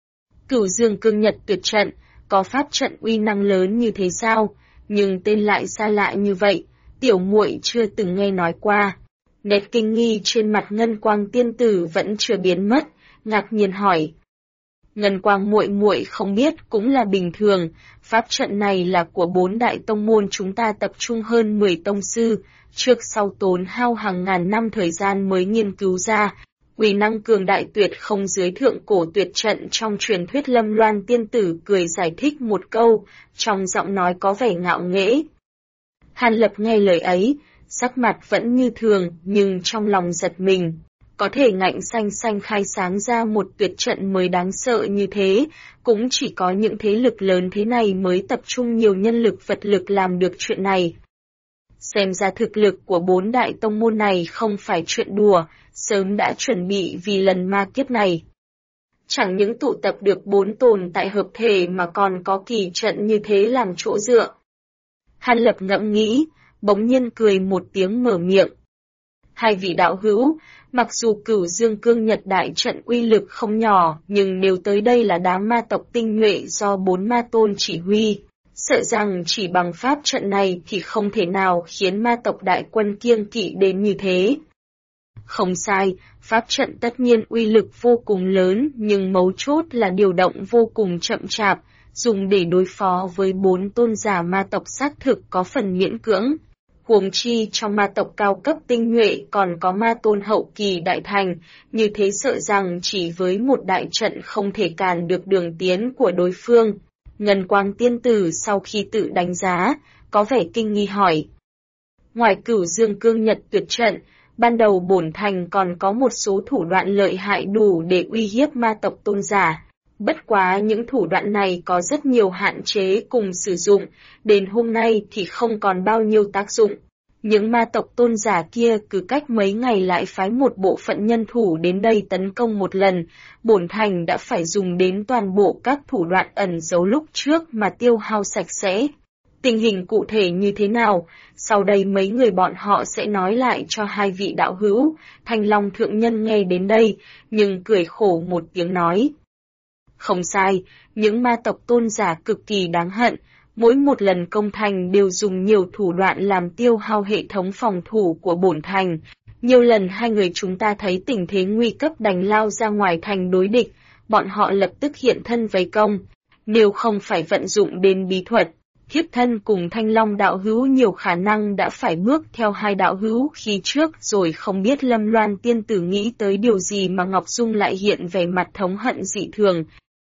Cửu Dương Cương Nhật Tuyệt Trận, có pháp trận uy năng lớn như thế sao, nhưng tên lại xa lạ như vậy, tiểu muội chưa từng nghe nói qua. Nét kinh nghi trên mặt Ngân Quang tiên tử vẫn chưa biến mất, ngạc nhiên hỏi. Ngân Quang muội muội không biết cũng là bình thường, pháp trận này là của 4 đại tông môn chúng ta tập trung hơn 10 tông sư, trước sau tốn hao hàng ngàn năm thời gian mới nghiên cứu ra. Uy năng cường đại tuyệt không dưới thượng cổ tuyệt trận trong truyền thuyết. Lâm Loan tiên tử cười giải thích một câu, trong giọng nói có vẻ ngạo nghễ. Hàn Lập nghe lời ấy, sắc mặt vẫn như thường, nhưng trong lòng giật mình. Có thể ngạnh xanh xanh khai sáng ra một tuyệt trận mới đáng sợ như thế, cũng chỉ có những thế lực lớn thế này mới tập trung nhiều nhân lực vật lực làm được chuyện này. Xem ra thực lực của 4 đại tông môn này không phải chuyện đùa, sớm đã chuẩn bị vì lần ma kiếp này. Chẳng những tụ tập được 4 tồn tại hợp thể mà còn có kỳ trận như thế làm chỗ dựa. Hàn Lập ngẫm nghĩ, bỗng nhiên cười một tiếng mở miệng. Hai vị đạo hữu, mặc dù Cửu Dương Cương Nhật đại trận uy lực không nhỏ, nhưng nếu tới đây là đám ma tộc tinh nhuệ do 4 ma tôn chỉ huy, sợ rằng chỉ bằng pháp trận này thì không thể nào khiến ma tộc đại quân kiêng kỵ đến như thế. Không sai, pháp trận tất nhiên uy lực vô cùng lớn, nhưng mấu chốt là điều động vô cùng chậm chạp, dùng để đối phó với 4 tôn giả ma tộc xác thực có phần miễn cưỡng. Huống chi trong ma tộc cao cấp tinh nhuệ còn có ma tôn hậu kỳ đại thành, như thế sợ rằng chỉ với một đại trận không thể cản được đường tiến của đối phương. Ngân Quang tiên tử sau khi tự đánh giá, có vẻ kinh nghi hỏi. Ngoài Cửu Dương Cương Nhật Tuyệt Trận, ban đầu bổn thành còn có một số thủ đoạn lợi hại đủ để uy hiếp ma tộc tôn giả. Bất quá những thủ đoạn này có rất nhiều hạn chế cùng sử dụng, đến hôm nay thì không còn bao nhiêu tác dụng. Những ma tộc tôn giả kia cứ cách mấy ngày lại phái một bộ phận nhân thủ đến đây tấn công một lần, bổn thành đã phải dùng đến toàn bộ các thủ đoạn ẩn giấu lúc trước mà tiêu hao sạch sẽ. Tình hình cụ thể như thế nào, sau đây mấy người bọn họ sẽ nói lại cho hai vị đạo hữu. Thanh Long thượng nhân nghe đến đây, nhưng cười khổ một tiếng nói. Không sai, những ma tộc tôn giả cực kỳ đáng hận, mỗi một lần công thành đều dùng nhiều thủ đoạn làm tiêu hao hệ thống phòng thủ của bổn thành. Nhiều lần hai người chúng ta thấy tình thế nguy cấp đành lao ra ngoài thành đối địch, bọn họ lập tức hiện thân vây công. Nếu không phải vận dụng đến bí thuật, thiếp thân cùng Thanh Long đạo hữu nhiều khả năng đã phải bước theo hai đạo hữu khi trước rồi. Không biết Lâm Loan tiên tử nghĩ tới điều gì mà Ngọc Dung lại hiện vẻ mặt thống hận dị thường.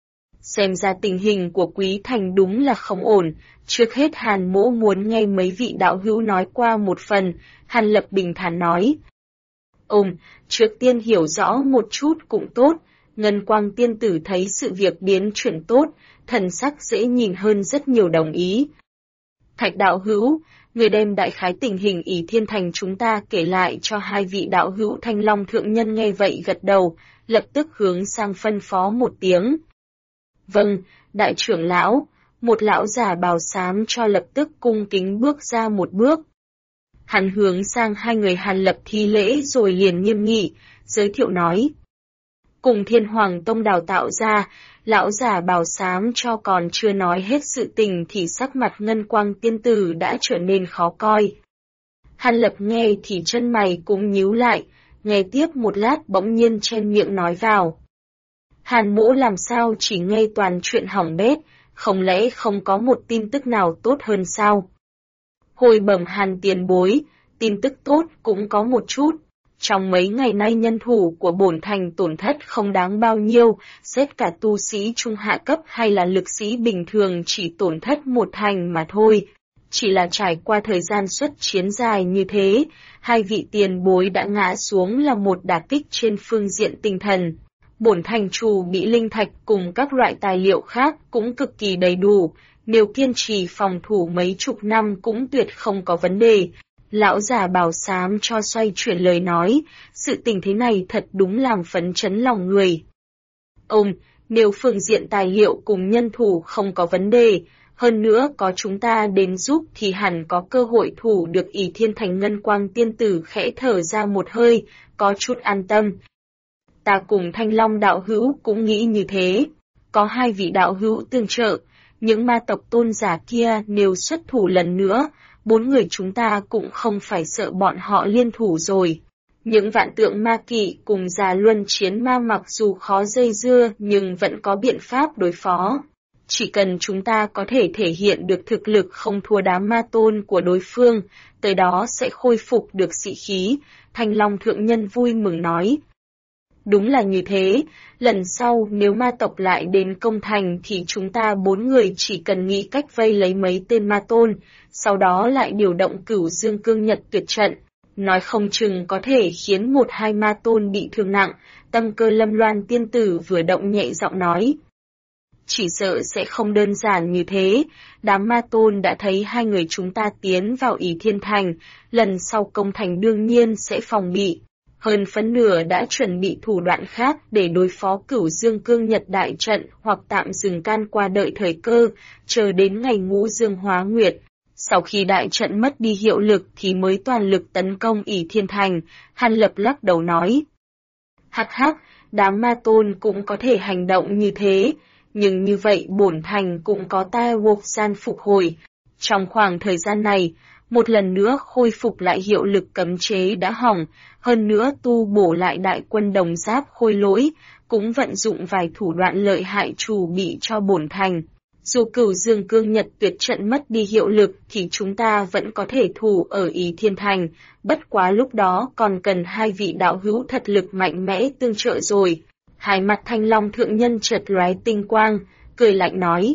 Xem ra tình hình của Quý Thành đúng là không ổn, trước hết Hàn Mỗ muốn nghe mấy vị đạo hữu nói qua một phần. Hàn Lập bình thản nói. Trước tiên hiểu rõ một chút cũng tốt. Ngân Quang tiên tử thấy sự việc biến chuyển tốt, thần sắc dễ nhìn hơn rất nhiều, đồng ý. Thạch đạo hữu, người đem đại khái tình hình Ỷ Thiên Thành chúng ta kể lại cho hai vị đạo hữu. Thanh Long thượng nhân nghe vậy gật đầu, lập tức hướng sang phân phó một tiếng. Vâng, đại trưởng lão, một lão già bào xám cho lập tức cung kính bước ra một bước. Hắn hướng sang hai người Hàn Lập thi lễ rồi liền nghiêm nghị, giới thiệu nói. Cùng Thiên Hoàng Tông đào tạo ra, lão già bào xám cho còn chưa nói hết sự tình thì sắc mặt Ngân Quang tiên tử đã trở nên khó coi. Hàn Lập nghe thì chân mày cũng nhíu lại, nghe tiếp một lát bỗng nhiên chen miệng nói vào. Hàn Mỗ làm sao chỉ nghe toàn chuyện hỏng bét, không lẽ không có một tin tức nào tốt hơn sao? Hồi bẩm Hàn tiền bối, tin tức tốt cũng có một chút. Trong mấy ngày nay nhân thủ của bổn thành tổn thất không đáng bao nhiêu, xét cả tu sĩ trung hạ cấp hay là lực sĩ bình thường chỉ tổn thất một thành mà thôi. Chỉ là trải qua thời gian xuất chiến dài như thế, hai vị tiền bối đã ngã xuống là một đả kích trên phương diện tinh thần. Bổn thành chủ bị linh thạch cùng các loại tài liệu khác cũng cực kỳ đầy đủ, nếu kiên trì phòng thủ mấy chục năm cũng tuyệt không có vấn đề. Lão già bào xám cho xoay chuyển lời nói, sự tình thế này thật đúng làm phấn chấn lòng người. Nếu phương diện tài liệu cùng nhân thủ không có vấn đề, hơn nữa có chúng ta đến giúp thì hẳn có cơ hội thủ được Ỷ Thiên Thành. Ngân Quang tiên tử khẽ thở ra một hơi, có chút an tâm. Ta cùng Thanh Long đạo hữu cũng nghĩ như thế. Có hai vị đạo hữu tương trợ, những ma tộc tôn giả kia nếu xuất thủ lần nữa, 4 người chúng ta cũng không phải sợ bọn họ liên thủ rồi. Những vạn tượng ma kỵ cùng già luân chiến ma mặc dù khó dây dưa nhưng vẫn có biện pháp đối phó. Chỉ cần chúng ta có thể thể hiện được thực lực không thua đám ma tôn của đối phương, tới đó sẽ khôi phục được sĩ khí, Thanh Long thượng nhân vui mừng nói. Đúng là như thế, lần sau nếu ma tộc lại đến công thành thì chúng ta 4 người chỉ cần nghĩ cách vây lấy mấy tên ma tôn, sau đó lại điều động Cửu Dương Cương Nhật tuyệt trận. Nói không chừng có thể khiến 1-2 ma tôn bị thương nặng, Tâm Cơ Lâm Loan tiên tử vừa động nhẹ giọng nói. Chỉ sợ sẽ không đơn giản như thế, đám ma tôn đã thấy hai người chúng ta tiến vào Ỷ Thiên Thành, lần sau công thành đương nhiên sẽ phòng bị. Hơn phân nửa đã chuẩn bị thủ đoạn khác để đối phó Cửu Dương Cương Nhật đại trận hoặc tạm dừng can qua đợi thời cơ, chờ đến ngày Ngũ Dương Hóa Nguyệt. Sau khi đại trận mất đi hiệu lực thì mới toàn lực tấn công Ỷ Thiên Thành, Hàn Lập lắc đầu nói. Hắc hắc, đám ma tôn cũng có thể hành động như thế, nhưng như vậy bổn thành cũng có tai vô gian phục hồi. Trong khoảng thời gian này, một lần nữa khôi phục lại hiệu lực cấm chế đã hỏng, hơn nữa tu bổ lại đại quân đồng giáp khôi lỗi, cũng vận dụng vài thủ đoạn lợi hại chủ bị cho bổn thành. Dù Cửu Dương Cương Nhật tuyệt trận mất đi hiệu lực thì chúng ta vẫn có thể thủ ở Ỷ Thiên Thành, bất quá lúc đó còn cần hai vị đạo hữu thật lực mạnh mẽ tương trợ rồi. Hai mặt Thanh Long thượng nhân chợt lóe tinh quang, cười lạnh nói.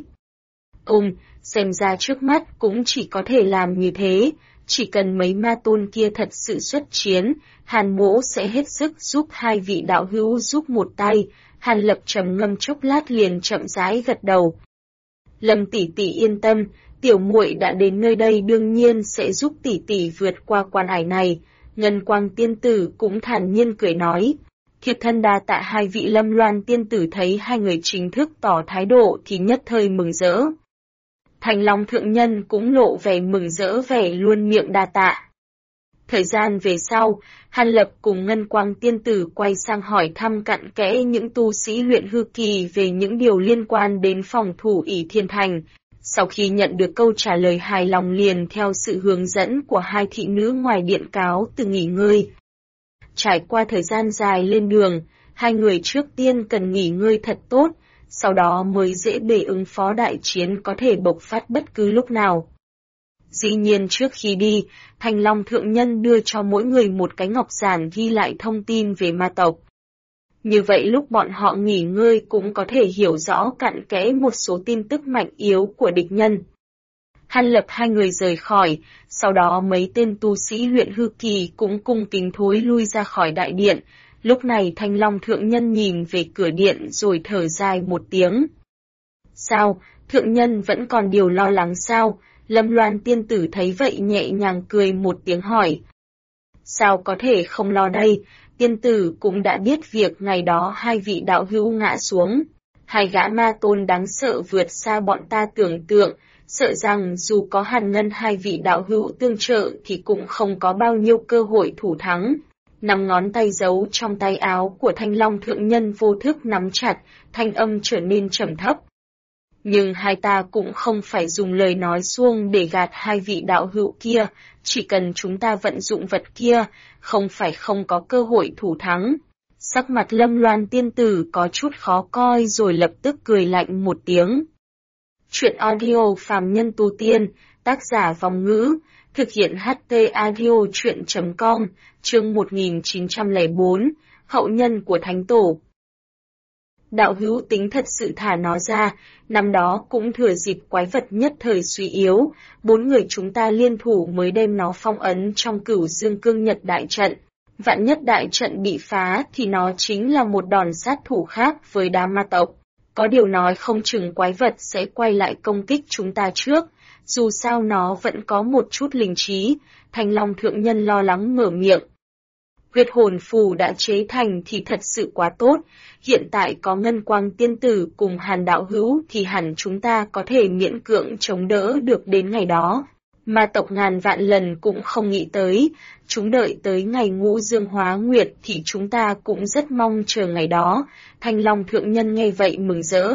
Xem ra trước mắt cũng chỉ có thể làm như thế, chỉ cần mấy ma tôn kia thật sự xuất chiến, Hàn Mỗ sẽ hết sức giúp hai vị đạo hữu giúp một tay. Hàn Lập trầm ngâm chốc lát liền chậm rãi gật đầu. Lâm tỷ tỷ yên tâm, tiểu muội đã đến nơi đây đương nhiên sẽ giúp tỷ tỷ vượt qua quan ải này. Ngân Quang tiên tử cũng thản nhiên cười nói. Thiệt thân đa tạ hai vị Lâm Loan tiên tử thấy hai người chính thức tỏ thái độ thì nhất thời mừng rỡ. Thanh Long thượng nhân cũng lộ vẻ mừng rỡ vẻ luôn miệng đa tạ. Thời gian về sau, Hàn Lập cùng Ngân Quang tiên tử quay sang hỏi thăm cặn kẽ những tu sĩ luyện hư kỳ về những điều liên quan đến phòng thủ Ỷ Thiên Thành. Sau khi nhận được câu trả lời hài lòng liền theo sự hướng dẫn của hai thị nữ ngoài điện cáo từ nghỉ ngơi. Trải qua thời gian dài lên đường, hai người trước tiên cần nghỉ ngơi thật tốt, sau đó mới dễ bề ứng phó đại chiến có thể bộc phát bất cứ lúc nào. Dĩ nhiên trước khi đi, Thanh Long thượng nhân đưa cho mỗi người một cái ngọc giản ghi lại thông tin về ma tộc. Như vậy lúc bọn họ nghỉ ngơi cũng có thể hiểu rõ cặn kẽ một số tin tức mạnh yếu của địch nhân. Hàn Lập hai người rời khỏi, sau đó mấy tên tu sĩ luyện hư kỳ cũng cung kính thối lui ra khỏi đại điện. Lúc này Thanh Long thượng nhân nhìn về cửa điện rồi thở dài một tiếng. Sao, thượng nhân vẫn còn điều lo lắng sao? Lâm Loan tiên tử thấy vậy nhẹ nhàng cười một tiếng hỏi. Sao có thể không lo đây, tiên tử cũng đã biết việc ngày đó hai vị đạo hữu ngã xuống. Hai gã ma tôn đáng sợ vượt xa bọn ta tưởng tượng, sợ rằng dù có Hàn Ngân hai vị đạo hữu tương trợ thì cũng không có bao nhiêu cơ hội thủ thắng. Nắm ngón tay giấu trong tay áo của Thanh Long thượng nhân vô thức nắm chặt, thanh âm trở nên trầm thấp. Nhưng hai ta cũng không phải dùng lời nói suông để gạt hai vị đạo hữu kia, chỉ cần chúng ta vận dụng vật kia, không phải không có cơ hội thủ thắng. Sắc mặt Lâm Loan tiên tử có chút khó coi rồi lập tức cười lạnh một tiếng. Chuyện audio phàm nhân tu tiên, tác giả Vong Ngữ, thực hiện HT audio chuyện.com, chương 1904, hậu nhân của Thánh Tổ. Đạo hữu tính thật sự thả nó ra, năm đó cũng thừa dịp quái vật nhất thời suy yếu, 4 người chúng ta liên thủ mới đem nó phong ấn trong Cửu Dương Cương Nhật đại trận. Vạn nhất đại trận bị phá thì nó chính là một đòn sát thủ khác với đám ma tộc. Có điều nói không chừng quái vật sẽ quay lại công kích chúng ta trước, dù sao nó vẫn có một chút linh trí, Thanh Long thượng nhân lo lắng mở miệng. Huyết hồn phù đã chế thành thì thật sự quá tốt, hiện tại có Ngân Quang tiên tử cùng Hàn đạo hữu thì hẳn chúng ta có thể miễn cưỡng chống đỡ được đến ngày đó. Ma tộc ngàn vạn lần cũng không nghĩ tới, chúng đợi tới ngày ngũ dương hóa nguyệt thì chúng ta cũng rất mong chờ ngày đó. Thanh Long thượng nhân nghe vậy mừng rỡ.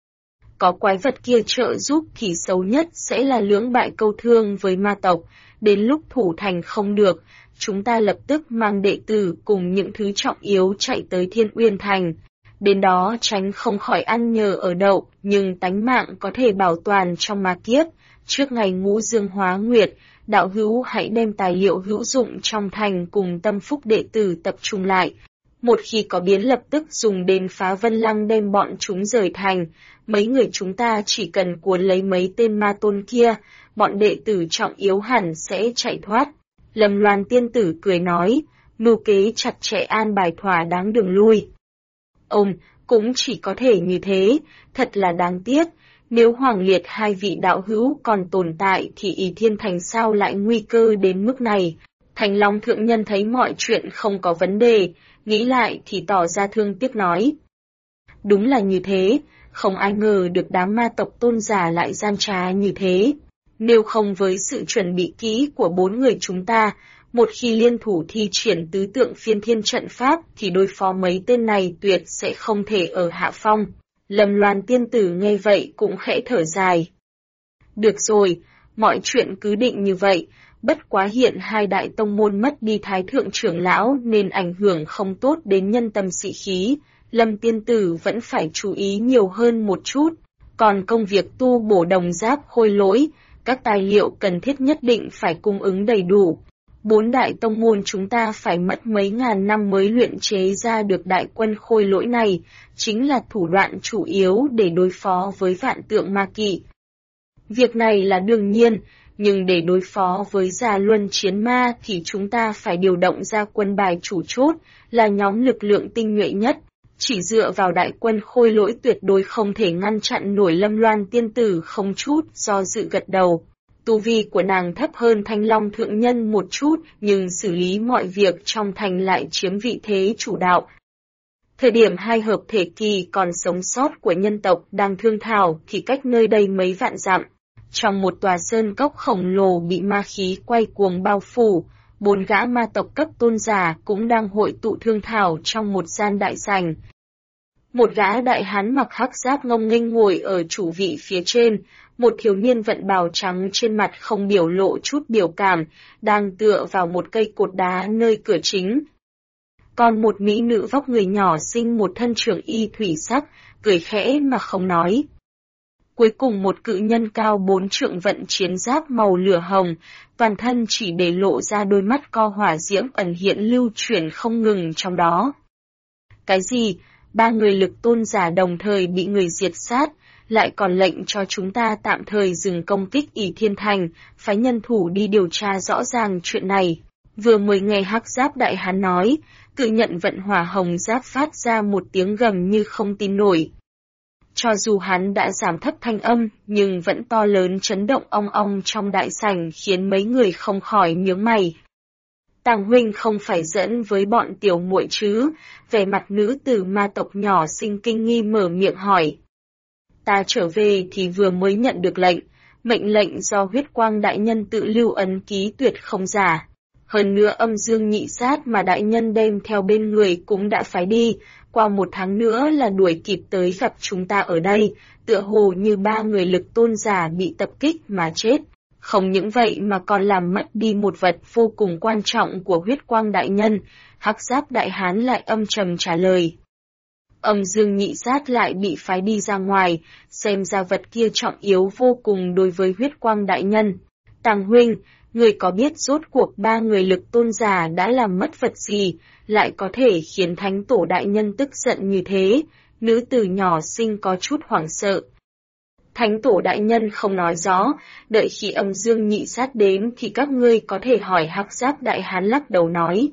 Có quái vật kia trợ giúp thì xấu nhất sẽ là lưỡng bại câu thương với ma tộc, đến lúc thủ thành không được, chúng ta lập tức mang đệ tử cùng những thứ trọng yếu chạy tới Thiên Uyên Thành. Đến đó tránh không khỏi ăn nhờ ở đậu, nhưng tánh mạng có thể bảo toàn trong ma kiếp. Trước ngày ngũ dương hóa nguyệt, đạo hữu hãy đem tài liệu hữu dụng trong thành cùng tâm phúc đệ tử tập trung lại. Một khi có biến lập tức dùng đến phá vân lăng đem bọn chúng rời thành, mấy người chúng ta chỉ cần cuốn lấy mấy tên ma tôn kia, bọn đệ tử trọng yếu hẳn sẽ chạy thoát. Lâm Loan tiên tử cười nói, mưu kế chặt chẽ an bài thỏa đáng đường lui. Ông, cũng chỉ có thể như thế, thật là đáng tiếc, nếu Hoàng Liệt hai vị đạo hữu còn tồn tại thì Ỷ Thiên Thành sao lại nguy cơ đến mức này. Thành Long thượng nhân thấy mọi chuyện không có vấn đề, nghĩ lại thì tỏ ra thương tiếc nói. Đúng là như thế, không ai ngờ được đám ma tộc tôn giả lại gian trá như thế. Nếu không với sự chuẩn bị kỹ của 4 người chúng ta, một khi liên thủ thi triển tứ tượng phiên thiên trận pháp thì đối phó mấy tên này tuyệt sẽ không thể ở hạ phong. Lâm Loan tiên tử nghe vậy cũng khẽ thở dài. Được rồi, mọi chuyện cứ định như vậy, bất quá hiện hai đại tông môn mất đi thái thượng trưởng lão nên ảnh hưởng không tốt đến nhân tâm sĩ khí. Lâm tiên tử vẫn phải chú ý nhiều hơn một chút, còn công việc tu bổ đồng giáp khôi lỗi, các tài liệu cần thiết nhất định phải cung ứng đầy đủ. 4 đại tông môn chúng ta phải mất mấy ngàn năm mới luyện chế ra được đại quân khôi lỗi này, chính là thủ đoạn chủ yếu để đối phó với vạn tượng ma kỵ. Việc này là đương nhiên, nhưng để đối phó với Già Luân chiến ma thì chúng ta phải điều động ra quân bài chủ chốt, là nhóm lực lượng tinh nhuệ nhất. Chỉ dựa vào đại quân khôi lỗi tuyệt đối không thể ngăn chặn nổi. Lâm Loan tiên tử không chút do dự gật đầu. Tu vi của nàng thấp hơn Thanh Long thượng nhân một chút, nhưng xử lý mọi việc trong thành lại chiếm vị thế chủ đạo. Thời điểm hai hợp thể kỳ còn sống sót của nhân tộc đang thương thảo thì cách nơi đây mấy vạn dặm. Trong một tòa sơn cốc khổng lồ bị ma khí quay cuồng bao phủ, 4 gã ma tộc cấp tôn giả cũng đang hội tụ thương thảo trong một gian đại sảnh. Một gã đại hán mặc hắc giáp ngông nghênh ngồi ở chủ vị phía trên, một thiếu niên vận bào trắng trên mặt không biểu lộ chút biểu cảm, đang tựa vào một cây cột đá nơi cửa chính. Còn một mỹ nữ vóc người nhỏ xinh một thân trường y thủy sắc, cười khẽ mà không nói. Cuối cùng một cự nhân cao 4 trượng vận chiến giáp màu lửa hồng, toàn thân chỉ để lộ ra đôi mắt co hỏa diễm ẩn hiện lưu chuyển không ngừng trong đó. Cái gì? 3 người lực tôn giả đồng thời bị người diệt sát, lại còn lệnh cho chúng ta tạm thời dừng công kích Ỷ Thiên Thành, phái nhân thủ đi điều tra rõ ràng chuyện này. Vừa mới nghe hắc giáp đại hán nói, cự nhận vận hỏa hồng giáp phát ra một tiếng gầm như không tin nổi. Cho dù hắn đã giảm thấp thanh âm, nhưng vẫn to lớn chấn động ong ong trong đại sảnh khiến mấy người không khỏi nhướng mày. Tàng huynh không phải dẫn với bọn tiểu muội chứ? Vẻ mặt nữ tử ma tộc nhỏ xinh kinh nghi mở miệng hỏi. Ta trở về thì vừa mới nhận được mệnh lệnh do huyết quang đại nhân tự lưu ấn ký tuyệt không giả. Hơn nữa âm dương nhị sát mà đại nhân đem theo bên người cũng đã phái đi, qua 1 tháng nữa là đuổi kịp tới gặp chúng ta ở đây, tựa hồ như 3 người lực tôn giả bị tập kích mà chết. Không những vậy mà còn làm mất đi một vật vô cùng quan trọng của huyết quang đại nhân, hắc giáp đại hán lại âm trầm trả lời. Âm dương nhị sát lại bị phái đi ra ngoài, xem ra vật kia trọng yếu vô cùng đối với huyết quang đại nhân. Tàng huynh, người có biết rốt cuộc 3 người lực tôn giả đã làm mất vật gì, lại có thể khiến thánh tổ đại nhân tức giận như thế? Nữ tử nhỏ xinh có chút hoảng sợ. Thánh tổ đại nhân không nói rõ, đợi khi âm dương nhị sát đến thì các ngươi có thể hỏi. Hắc giáp đại hán lắc đầu nói.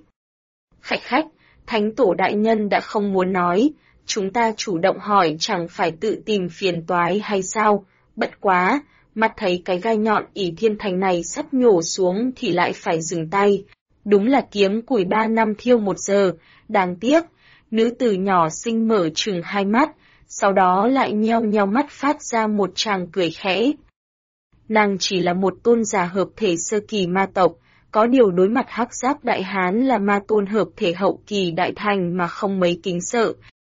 Khách, thánh tổ đại nhân đã không muốn nói, chúng ta chủ động hỏi chẳng phải tự tìm phiền toái hay sao? Bất quá, mắt thấy cái gai nhọn Ỷ Thiên Thành này sắp nhổ xuống thì lại phải dừng tay. Đúng là kiếm củi 3 năm thiêu 1 giờ, đáng tiếc. Nữ tử nhỏ xinh mở trừng 2 mắt, sau đó lại nheo nheo mắt phát ra một tràng cười khẽ. Nàng chỉ là một tôn giả hợp thể sơ kỳ ma tộc, có điều đối mặt Hắc Giáp Đại Hán là ma tôn hợp thể hậu kỳ đại thành mà không mấy kính sợ.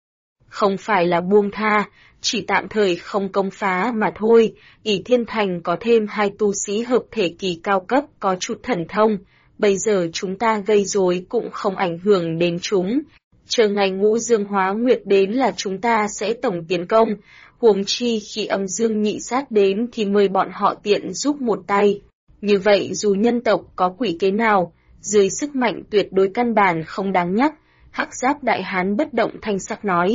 Không phải là buông tha, chỉ tạm thời không công phá mà thôi. Ỷ Thiên Thành có thêm 2 tu sĩ hợp thể kỳ cao cấp có chút thần thông, bây giờ chúng ta gây rối cũng không ảnh hưởng đến chúng. Chờ ngày Ngũ Dương Hóa Nguyệt đến là chúng ta sẽ tổng tiến công, huống chi khi Âm Dương Nhị Sát đến thì mời bọn họ tiện giúp một tay. Như vậy dù nhân tộc có quỷ kế nào, dưới sức mạnh tuyệt đối căn bản không đáng nhắc. Hắc Giáp Đại Hán bất động thanh sắc nói.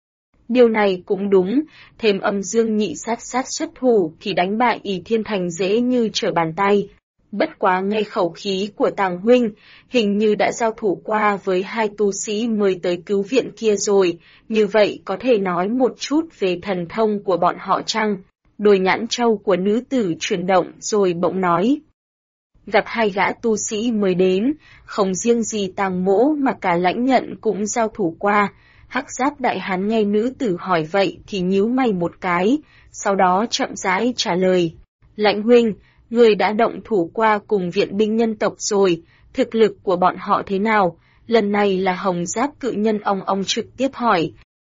Điều này cũng đúng, thêm Âm Dương Nhị Sát xuất thủ thì đánh bại Ỷ Thiên Thành dễ như trở bàn tay. Bất quá nghe khẩu khí của Tàng huynh, hình như đã giao thủ qua với 2 tu sĩ mời tới cứu viện kia rồi, như vậy có thể nói một chút về thần thông của bọn họ chăng? Đôi nhãn trâu của nữ tử chuyển động rồi bỗng nói. Gặp 2 gã tu sĩ mới đến, không riêng gì Tàng mỗ mà cả Lãnh Nhận cũng giao thủ qua. Hắc Giáp Đại Hán nghe nữ tử hỏi vậy thì nhíu mày một cái, sau đó chậm rãi trả lời. Lãnh huynh, người đã động thủ qua cùng viện binh nhân tộc rồi, thực lực của bọn họ thế nào? Lần này là Hồng Giáp Cự Nhân ông trực tiếp hỏi.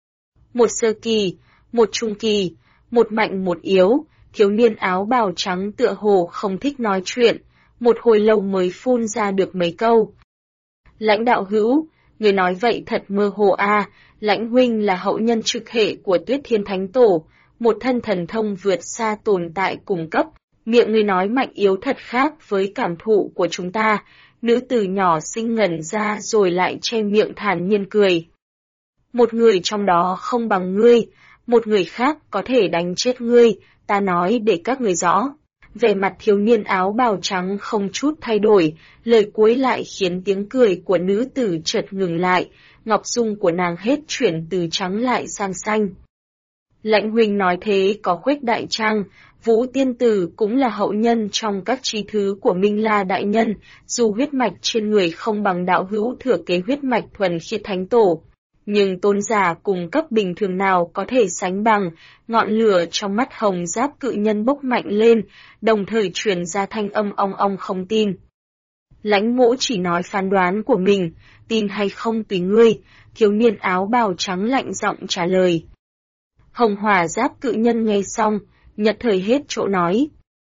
Một sơ kỳ, một trung kỳ, một mạnh một yếu, thiếu niên áo bào trắng tựa hồ không thích nói chuyện, một hồi lâu mới phun ra được mấy câu. Lãnh đạo hữu, người nói vậy thật mơ hồ a. Lãnh huynh là hậu nhân trực hệ của Tuyết Thiên Thánh Tổ, một thân thần thông vượt xa tồn tại cùng cấp, miệng người nói mạnh yếu thật khác với cảm thụ của chúng ta. Nữ tử nhỏ xinh ngẩn ra rồi lại che miệng thản nhiên cười. Một người trong đó không bằng ngươi, một người khác có thể đánh chết ngươi, ta nói để các người rõ. Vẻ mặt thiếu niên áo bào trắng không chút thay đổi, lời cuối lại khiến tiếng cười của nữ tử chợt ngừng lại, ngọc dung của nàng hết chuyển từ trắng lại sang xanh. Lãnh huynh nói thế có khuếch đại trang, Vũ Tiên Tử cũng là hậu nhân trong các trí thứ của Minh La Đại Nhân, dù huyết mạch trên người không bằng đạo hữu thừa kế huyết mạch thuần khiết Thánh Tổ. Nhưng tôn giả cùng cấp bình thường nào có thể sánh bằng, ngọn lửa trong mắt Hồng Giáp Cự Nhân bốc mạnh lên, đồng thời truyền ra thanh âm ong không tin. Lãnh mỗ chỉ nói phán đoán của mình, tin hay không tùy ngươi, thiếu niên áo bào trắng lạnh giọng trả lời. Hồng Hỏa Giáp Cự Nhân nghe xong, nhật thời hết chỗ nói.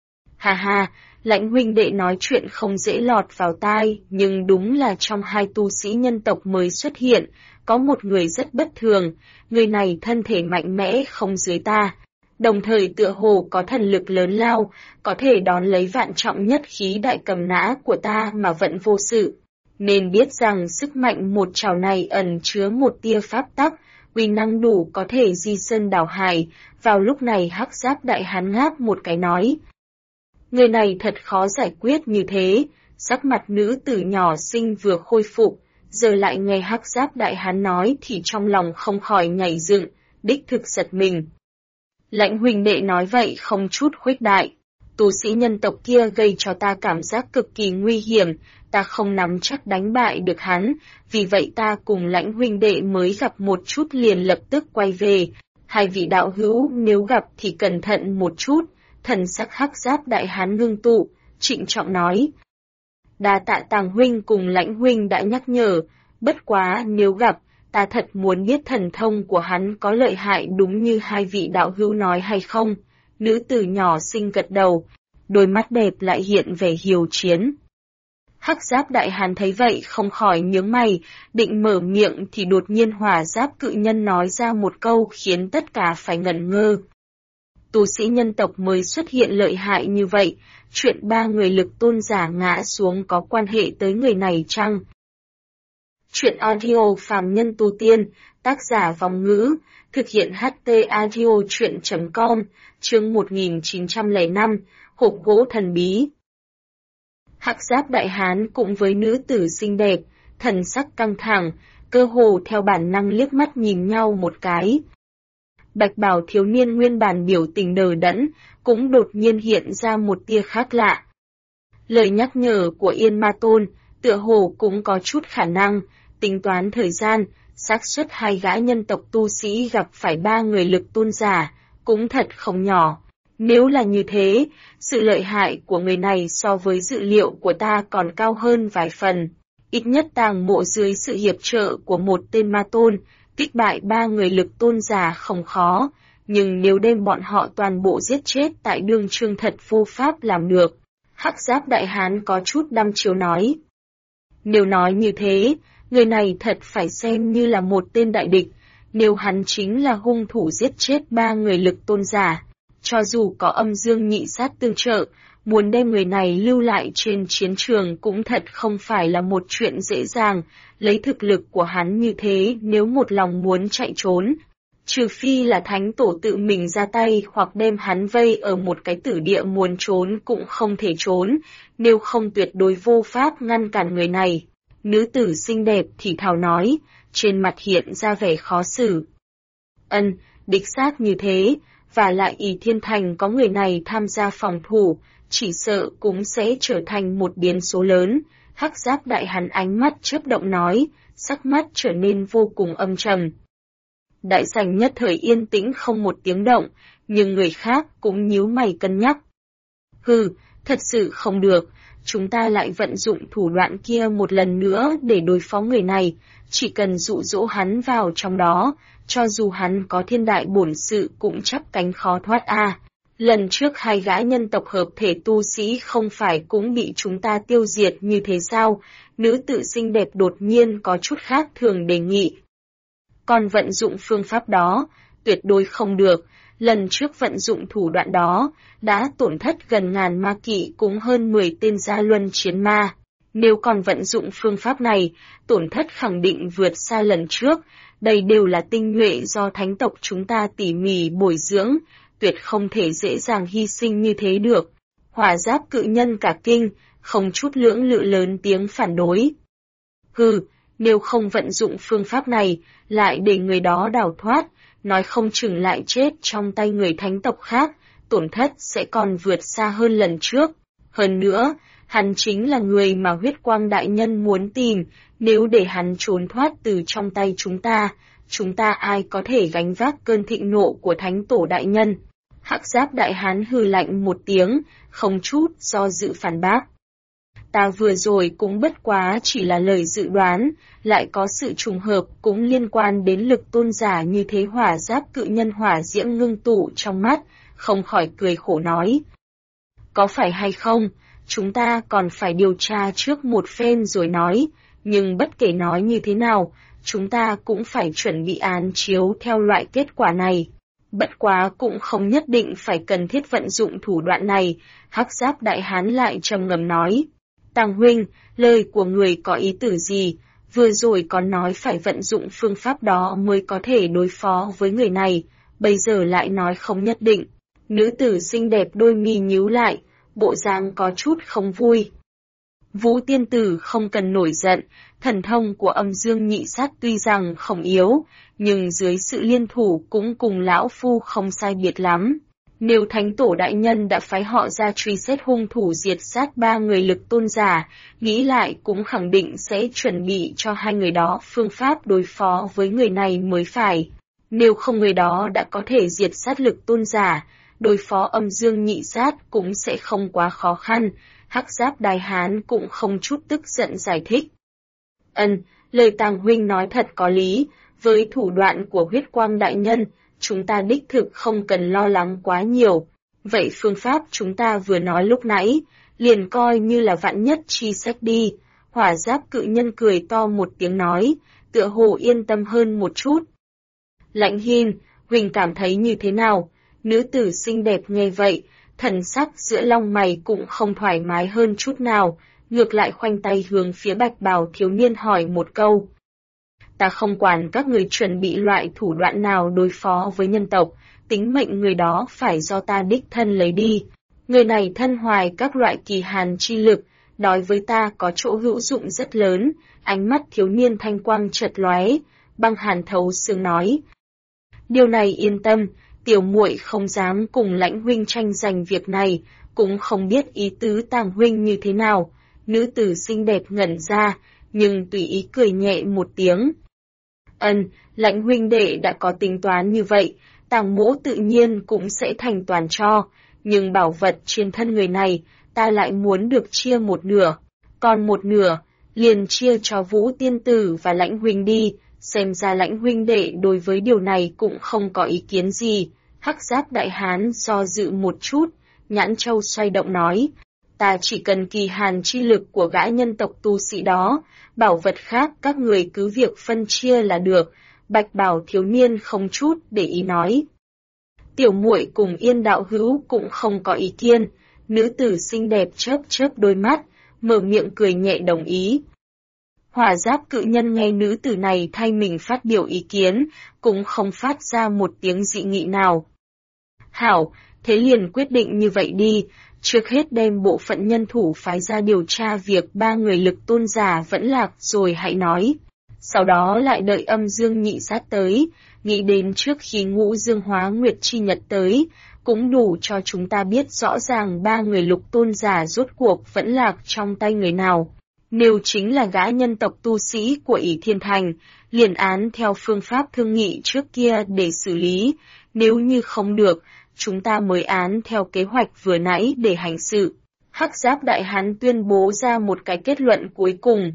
Hà hà, Lãnh huynh đệ nói chuyện không dễ lọt vào tai, nhưng đúng là trong 2 tu sĩ nhân tộc mới xuất hiện, có một người rất bất thường, người này thân thể mạnh mẽ không dưới ta, đồng thời tựa hồ có thần lực lớn lao, có thể đón lấy vạn trọng nhất khí đại cầm nã của ta mà vẫn vô sự. Nên biết rằng sức mạnh một trảo này ẩn chứa một tia pháp tắc, uy năng đủ có thể di sơn đảo hải. Vào lúc này Hắc Giáp Đại Hán ngáp một cái nói. Người này thật khó giải quyết như thế, sắc mặt nữ tử nhỏ xinh vừa khôi phục, giờ lại nghe Hắc Giáp Đại Hán nói thì trong lòng không khỏi nhảy dựng, đích thực giật mình. Lãnh huynh đệ nói vậy không chút khuếch đại, tu sĩ nhân tộc kia gây cho ta cảm giác cực kỳ nguy hiểm, ta không nắm chắc đánh bại được hắn, vì vậy ta cùng Lãnh huynh đệ mới gặp một chút liền lập tức quay về. 2 vị đạo hữu nếu gặp thì cẩn thận một chút. Thần sắc Hắc Giáp Đại Hán ngưng tụ, trịnh trọng nói. Đa tạ Tàng huynh cùng Lãnh huynh đã nhắc nhở, bất quá nếu gặp, ta thật muốn biết thần thông của hắn có lợi hại đúng như 2 vị đạo hữu nói hay không. Nữ tử nhỏ xinh gật đầu, đôi mắt đẹp lại hiện vẻ hiếu chiến. Hắc Giáp Đại Hán thấy vậy không khỏi nhướng mày, định mở miệng thì đột nhiên Hỏa Giáp Cự Nhân nói ra một câu khiến tất cả phải ngẩn ngơ. Tu sĩ nhân tộc mới xuất hiện lợi hại như vậy, chuyện 3 người lực tôn giả ngã xuống có quan hệ tới người này chăng? Chuyện audio phàm nhân tu tiên, tác giả Vòng Ngữ, thực hiện HT audio chuyện.com, chương 1905, hộp gỗ thần bí. Hắc Giáp Đại Hán cùng với nữ tử xinh đẹp, thần sắc căng thẳng, cơ hồ theo bản năng liếc mắt nhìn nhau một cái. Bạch bào thiếu niên nguyên bản biểu tình đờ đẫn, cũng đột nhiên hiện ra một tia khác lạ. Lời nhắc nhở của Yên Ma Tôn, tựa hồ cũng có chút khả năng, tính toán thời gian, xác suất 2 gã nhân tộc tu sĩ gặp phải 3 người lực tôn giả, cũng thật không nhỏ. Nếu là như thế, sự lợi hại của người này so với dự liệu của ta còn cao hơn vài phần. Ít nhất Tàng Mộ dưới sự hiệp trợ của một tên ma tôn, kích bại 3 người lực tôn giả không khó, nhưng nếu đem bọn họ toàn bộ giết chết tại đương trương thật vô pháp làm được. Hắc Giáp Đại Hán có chút đăm chiêu nói. Nếu nói như thế, người này thật phải xem như là một tên đại địch, nếu hắn chính là hung thủ giết chết 3 người lực tôn giả. Cho dù có Âm Dương Nhị Sát tương trợ, muốn đem người này lưu lại trên chiến trường cũng thật không phải là một chuyện dễ dàng, lấy thực lực của hắn như thế nếu một lòng muốn chạy trốn. Trừ phi là Thánh Tổ tự mình ra tay hoặc đem hắn vây ở một cái tử địa muốn trốn cũng không thể trốn, nếu không tuyệt đối vô pháp ngăn cản người này. Nữ tử xinh đẹp thì thào nói, trên mặt hiện ra vẻ khó xử. Đích xác như thế, và lại Ỷ Thiên Thành có người này tham gia phòng thủ, chỉ sợ cũng sẽ trở thành một biến số lớn. Hắc Giáp Đại Hán ánh mắt chớp động nói, sắc mắt trở nên vô cùng âm trầm. Đại sảnh nhất thời yên tĩnh không một tiếng động, nhưng người khác cũng nhíu mày cân nhắc. Thật sự không được, chúng ta lại vận dụng thủ đoạn kia một lần nữa để đối phó người này, chỉ cần dụ dỗ hắn vào trong đó, cho dù hắn có thiên đại bổn sự cũng chắp cánh khó thoát a. Lần trước 2 gã nhân tộc hợp thể tu sĩ không phải cũng bị chúng ta tiêu diệt như thế sao? Nữ tự xinh đẹp đột nhiên có chút khác thường đề nghị. Còn vận dụng phương pháp đó, tuyệt đối không được. Lần trước vận dụng thủ đoạn đó, đã tổn thất gần 1000 ma kỵ cũng hơn 10 tên gia luân chiến ma. Nếu còn vận dụng phương pháp này, tổn thất khẳng định vượt xa lần trước. Đây đều là tinh nhuệ do thánh tộc chúng ta tỉ mỉ bồi dưỡng, tuyệt không thể dễ dàng hy sinh như thế được. Hỏa Giáp Cự Nhân cả kinh, không chút lưỡng lự lớn tiếng phản đối. Nếu không vận dụng phương pháp này, lại để người đó đào thoát, nói không chừng lại chết trong tay người thánh tộc khác, tổn thất sẽ còn vượt xa hơn lần trước. Hơn nữa, hắn chính là người mà Huyết Quang Đại Nhân muốn tìm, nếu để hắn trốn thoát từ trong tay chúng ta ai có thể gánh vác cơn thịnh nộ của Thánh Tổ Đại Nhân. Hắc Giáp Đại Hán hừ lạnh một tiếng, không chút do dự phản bác. Ta vừa rồi cũng bất quá chỉ là lời dự đoán, lại có sự trùng hợp cũng liên quan đến lực tôn giả như thế. Hỏa Giáp Cự Nhân hỏa diễm ngưng tụ trong mắt, không khỏi cười khổ nói. Có phải hay không, chúng ta còn phải điều tra trước một phen rồi nói, nhưng bất kể nói như thế nào, chúng ta cũng phải chuẩn bị án chiếu theo loại kết quả này. Bất quá cũng không nhất định phải cần thiết vận dụng thủ đoạn này, Hắc Giáp Đại Hán lại trầm ngâm nói. Tàng huynh, lời của người có ý tử gì, vừa rồi còn nói phải vận dụng phương pháp đó mới có thể đối phó với người này, bây giờ lại nói không nhất định. Nữ tử xinh đẹp đôi mi nhíu lại, bộ dáng có chút không vui. Vũ tiên tử không cần nổi giận, thần thông của Âm Dương Nhị Sát tuy rằng không yếu, nhưng dưới sự liên thủ cũng cùng lão phu không sai biệt lắm. Nếu Thánh Tổ Đại Nhân đã phái họ ra truy xét hung thủ diệt sát 3 người lực tôn giả, nghĩ lại cũng khẳng định sẽ chuẩn bị cho 2 người đó phương pháp đối phó với người này mới phải. Nếu không người đó đã có thể diệt sát lực tôn giả, đối phó Âm Dương Nhị Sát cũng sẽ không quá khó khăn. Hắc Giáp Đại Hán cũng không chút tức giận giải thích. Lời Tàng huynh nói thật có lý, với thủ đoạn của Huyết Quang Đại Nhân, chúng ta đích thực không cần lo lắng quá nhiều. Vậy phương pháp chúng ta vừa nói lúc nãy, liền coi như là vạn nhất chi sách đi. Hỏa Giáp Cự Nhân cười to một tiếng nói, tựa hồ yên tâm hơn một chút. Lãnh Hiên, huỳnh cảm thấy như thế nào? Nữ tử xinh đẹp nghe vậy, thần sắc giữa lông mày cũng không thoải mái hơn chút nào, ngược lại khoanh tay hướng phía bạch bào thiếu niên hỏi một câu. Ta không quản các người chuẩn bị loại thủ đoạn nào đối phó với nhân tộc, tính mệnh người đó phải do ta đích thân lấy đi. Người này thân hoài các loại kỳ hàn chi lực, đối với ta có chỗ hữu dụng rất lớn. Ánh mắt thiếu niên thanh quang chợt lóe, băng hàn thấu xương nói. Điều này yên tâm, tiểu muội không dám cùng Lãnh huynh tranh giành việc này, cũng không biết ý tứ Tàng huynh như thế nào. Nữ tử xinh đẹp ngẩn ra, nhưng tùy ý cười nhẹ một tiếng. Lãnh huynh đệ đã có tính toán như vậy, Tàng mỗ tự nhiên cũng sẽ thành toàn cho. nhưng bảo vật trên thân người này, ta lại muốn được chia một nửa, còn một nửa, liền chia cho Vũ Tiên Tử và Lãnh huynh đi, xem ra Lãnh huynh đệ đối với điều này cũng không có ý kiến gì. Hắc Giáp Đại Hán do dự một chút, nhãn châu xoay động nói, ta chỉ cần kỳ hàn chi lực của gã nhân tộc tu sĩ đó, bảo vật khác các người cứ việc phân chia là được. Bạch Bào thiếu niên không chút để ý nói. Tiểu muội cùng Yên đạo hữu cũng không có ý kiến, nữ tử xinh đẹp chớp chớp đôi mắt, mở miệng cười nhẹ đồng ý. Hỏa Giáp cự nhân nghe nữ tử này thay mình phát biểu ý kiến, cũng không phát ra một tiếng dị nghị nào. Hảo, thế liền quyết định như vậy đi, trước hết đem bộ phận nhân thủ phái ra điều tra việc 3 người Lực Tôn giả vẫn lạc rồi hãy nói. Sau đó lại đợi Âm Dương Nhị Sát tới, nghĩ đến trước khi Ngũ Dương Hóa Nguyệt chi nhật tới, cũng đủ cho chúng ta biết rõ ràng 3 người Lục Tôn giả rốt cuộc vẫn lạc trong tay người nào. Nếu chính là gã nhân tộc tu sĩ của ỷ Thiên Thành, liền án theo phương pháp thương nghị trước kia để xử lý, nếu như không được, chúng ta mới án theo kế hoạch vừa nãy để hành sự. Hắc Giáp Đại Hán tuyên bố ra một cái kết luận cuối cùng.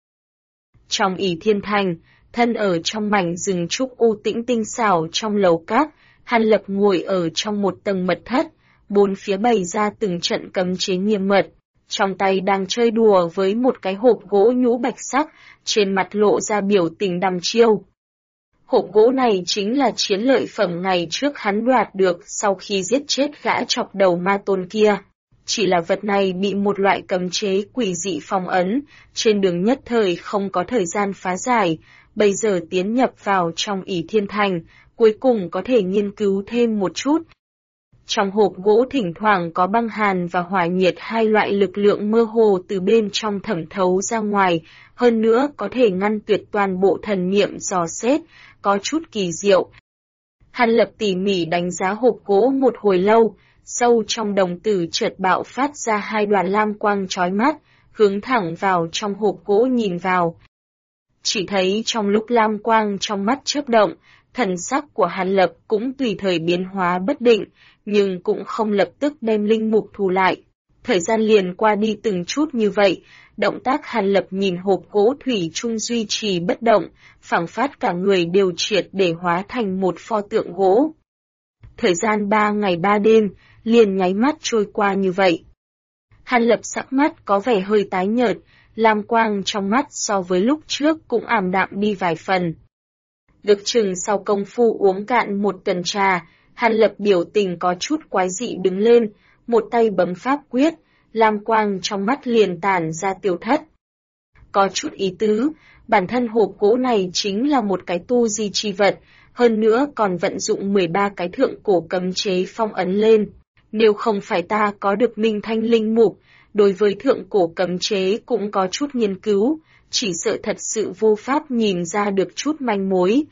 Trong ỷ Thiên Thành, thân ở trong mảnh rừng trúc u tĩnh tinh xảo trong lầu các, Hàn Lập ngồi ở trong một tầng mật thất, bốn phía bày ra từng trận cấm chế nghiêm mật, trong tay đang chơi đùa với một cái hộp gỗ nhũ bạch sắc, trên mặt lộ ra biểu tình đăm chiêu. Hộp gỗ này chính là chiến lợi phẩm ngày trước hắn đoạt được sau khi giết chết gã chọc đầu ma tôn kia. Chỉ là vật này bị một loại cấm chế quỷ dị phong ấn, trên đường nhất thời không có thời gian phá giải, bây giờ tiến nhập vào trong ỷ Thiên Thành, cuối cùng có thể nghiên cứu thêm một chút. Trong hộp gỗ thỉnh thoảng có băng hàn và hỏa nhiệt hai loại lực lượng mơ hồ từ bên trong thẩm thấu ra ngoài, hơn nữa có thể ngăn tuyệt toàn bộ thần niệm dò xét, có chút kỳ diệu. Hàn Lập tỉ mỉ đánh giá hộp gỗ một hồi lâu, sâu trong đồng tử chợt bạo phát ra hai đoàn lam quang chói mắt, hướng thẳng vào trong hộp gỗ nhìn vào. Chỉ thấy trong lúc lam quang trong mắt chớp động, thần sắc của Hàn Lập cũng tùy thời biến hóa bất định, nhưng cũng không lập tức đem linh mục thu lại. Thời gian liền qua đi từng chút như vậy, động tác Hàn Lập nhìn hộp gỗ thủy chung duy trì bất động, phảng phất cả người đều triệt để hóa thành một pho tượng gỗ. Thời gian 3 ngày 3 đêm, liền nháy mắt trôi qua như vậy. Hàn Lập sắc mắt có vẻ hơi tái nhợt, lam quang trong mắt so với lúc trước cũng ảm đạm đi vài phần. Được chừng sau công phu uống cạn một tuần trà, Hàn Lập biểu tình có chút quái dị đứng lên, một tay bấm pháp quyết, lam quang trong mắt liền tản ra tiêu thất. Có chút ý tứ, bản thân hộp gỗ này chính là một cái tu di chi vật, hơn nữa còn vận dụng 13 cái thượng cổ cấm chế phong ấn lên. Nếu không phải ta có được Minh Thanh linh mục, đối với thượng cổ cấm chế cũng có chút nghiên cứu, chỉ sợ thật sự vô pháp nhìn ra được chút manh mối.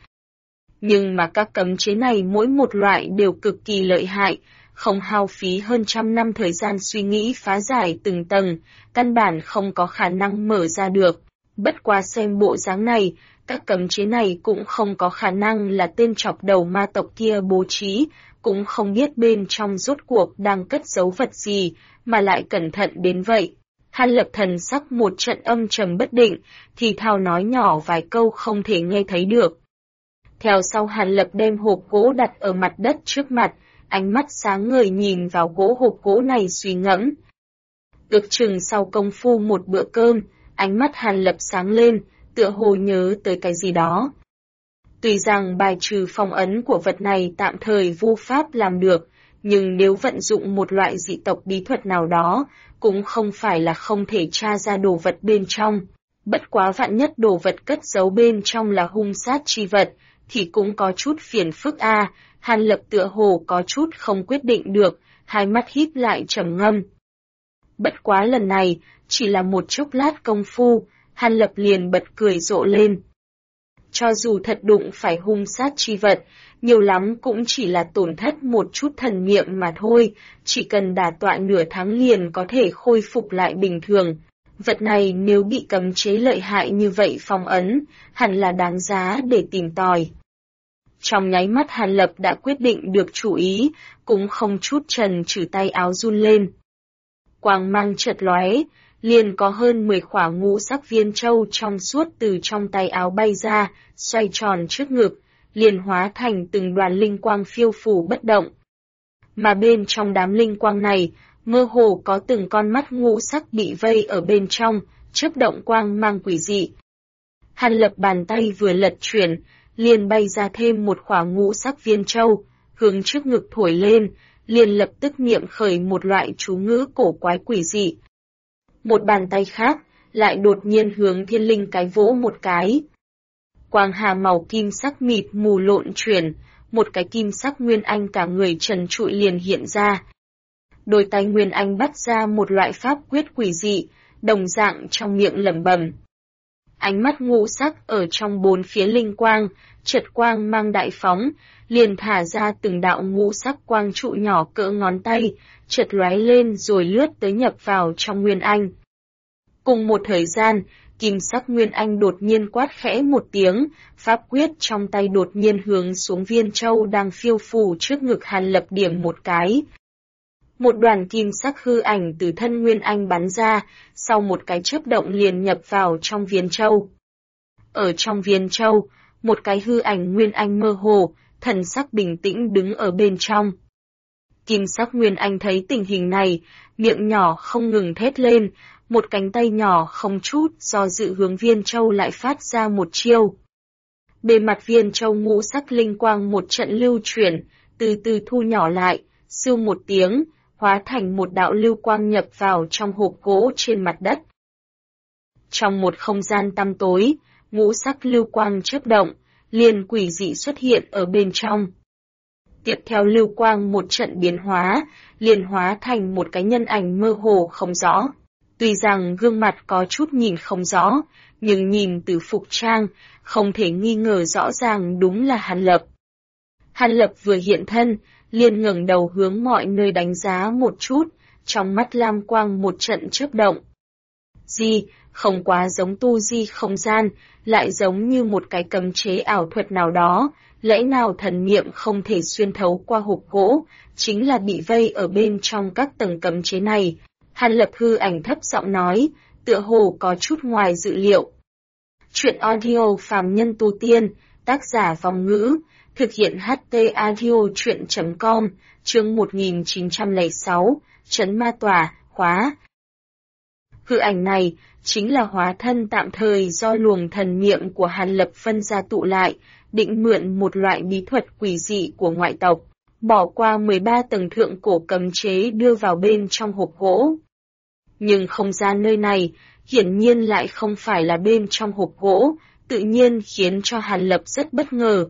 Nhưng mà các cấm chế này mỗi một loại đều cực kỳ lợi hại, không hao phí hơn 100 năm thời gian suy nghĩ phá giải từng tầng, căn bản không có khả năng mở ra được. Bất quá xem bộ dáng này, các cấm chế này cũng không có khả năng là tên chọc đầu ma tộc kia bố trí, cũng không biết bên trong rốt cuộc đang cất giấu vật gì, mà lại cẩn thận đến vậy. Hàn Lập thần sắc một trận âm trầm bất định, thì thào nói nhỏ vài câu không thể nghe thấy được. Theo sau Hàn Lập đem hộp gỗ đặt ở mặt đất trước mặt, ánh mắt sáng ngời nhìn vào hộp gỗ này suy ngẫm. Ước chừng sau công phu một bữa cơm, ánh mắt Hàn Lập sáng lên, tựa hồ nhớ tới cái gì đó. Tuy rằng bài trừ phong ấn của vật này tạm thời vô pháp làm được, nhưng nếu vận dụng một loại dị tộc bí thuật nào đó, cũng không phải là không thể tra ra đồ vật bên trong. Bất quá vạn nhất đồ vật cất giấu bên trong là hung sát chi vật, thì cũng có chút phiền phức a. Hàn Lập tựa hồ có chút không quyết định được, hai mắt híp lại trầm ngâm. Bất quá lần này, chỉ là một chốc lát công phu, Hàn Lập liền bật cười rộ lên. Cho dù thật đụng phải hung sát chi vật, nhiều lắm cũng chỉ là tổn thất một chút thần niệm mà thôi, chỉ cần đả tọa nửa tháng liền có thể khôi phục lại bình thường. Vật này nếu bị cấm chế lợi hại như vậy phong ấn, hẳn là đáng giá để tìm tòi. Trong nháy mắt Hàn Lập đã quyết định được chủ ý, cũng không chút chần chừ tay áo run lên. Quang mang chợt lóe, liền có hơn 10 khỏa ngũ sắc viên châu trong suốt từ trong tay áo bay ra, xoay tròn trước ngực, liền hóa thành từng đoàn linh quang phiêu phù bất động. Mà bên trong đám linh quang này, mơ hồ có từng con mắt ngũ sắc bị vây ở bên trong, chớp động quang mang quỷ dị. Hàn Lập bàn tay vừa lật chuyển, liền bay ra thêm một khỏa ngũ sắc viên châu, hướng trước ngực thổi lên, liền lập tức niệm khởi một loại chú ngữ cổ quái quỷ dị. Một bàn tay khác, lại đột nhiên hướng thiên linh cái vỗ một cái. Quang hà màu kim sắc mịt mù lộn chuyển, một cái kim sắc Nguyên Anh cả người trần trụi liền hiện ra. Đôi tay Nguyên Anh bắt ra một loại pháp quyết quỷ dị, đồng dạng trong miệng lẩm bẩm. Ánh mắt ngũ sắc ở trong bốn phía linh quang, chợt quang mang đại phóng, liền thả ra từng đạo ngũ sắc quang trụ nhỏ cỡ ngón tay, chợt lóe lên rồi lướt tới nhập vào trong Nguyên Anh. Cùng một thời gian, kim sắc Nguyên Anh đột nhiên quát khẽ một tiếng, pháp quyết trong tay đột nhiên hướng xuống viên châu đang phiêu phù trước ngực Hàn Lập điểm một cái. Một đoàn kim sắc hư ảnh từ thân Nguyên Anh bắn ra, sau một cái chớp động liền nhập vào trong viên châu. Ở trong viên châu, một cái hư ảnh Nguyên Anh mơ hồ, thần sắc bình tĩnh đứng ở bên trong. Kim sắc Nguyên Anh thấy tình hình này, miệng nhỏ không ngừng thét lên, một cánh tay nhỏ không chút do dự hướng viên châu lại phát ra một chiêu. Bề mặt viên châu ngũ sắc linh quang một trận lưu chuyển, từ từ thu nhỏ lại, sưu một tiếng, hóa thành một đạo lưu quang nhập vào trong hộp gỗ trên mặt đất. Trong một không gian tăm tối, ngũ sắc lưu quang chớp động, liền quỷ dị xuất hiện ở bên trong. Tiếp theo lưu quang một trận biến hóa, liền hóa thành một cái nhân ảnh mơ hồ không rõ. Tuy rằng gương mặt có chút nhìn không rõ, nhưng nhìn từ phục trang, không thể nghi ngờ rõ ràng đúng là Hàn Lập. Hàn Lập vừa hiện thân, liền ngẩng đầu hướng mọi nơi đánh giá một chút, trong mắt lam quang một trận chớp động. Không quá giống tu di không gian, lại giống như một cái cấm chế ảo thuật nào đó, lẽ nào thần niệm không thể xuyên thấu qua hộp gỗ, chính là bị vây ở bên trong các tầng cấm chế này. Hàn Lập hư ảnh thấp giọng nói, tựa hồ có chút ngoài dự liệu. Chuyện audio phàm nhân tu tiên, tác giả Vong Ngữ, thực hiện HT audio chuyện.com, chương 1906, Trấn Ma Tòa, khóa. Hư ảnh này, chính là hóa thân tạm thời do luồng thần niệm của Hàn Lập phân ra tụ lại, định mượn một loại bí thuật quỷ dị của ngoại tộc, bỏ qua 13 tầng thượng cổ cấm chế đưa vào bên trong hộp gỗ. Nhưng không gian nơi này, hiển nhiên lại không phải là bên trong hộp gỗ, tự nhiên khiến cho Hàn Lập rất bất ngờ.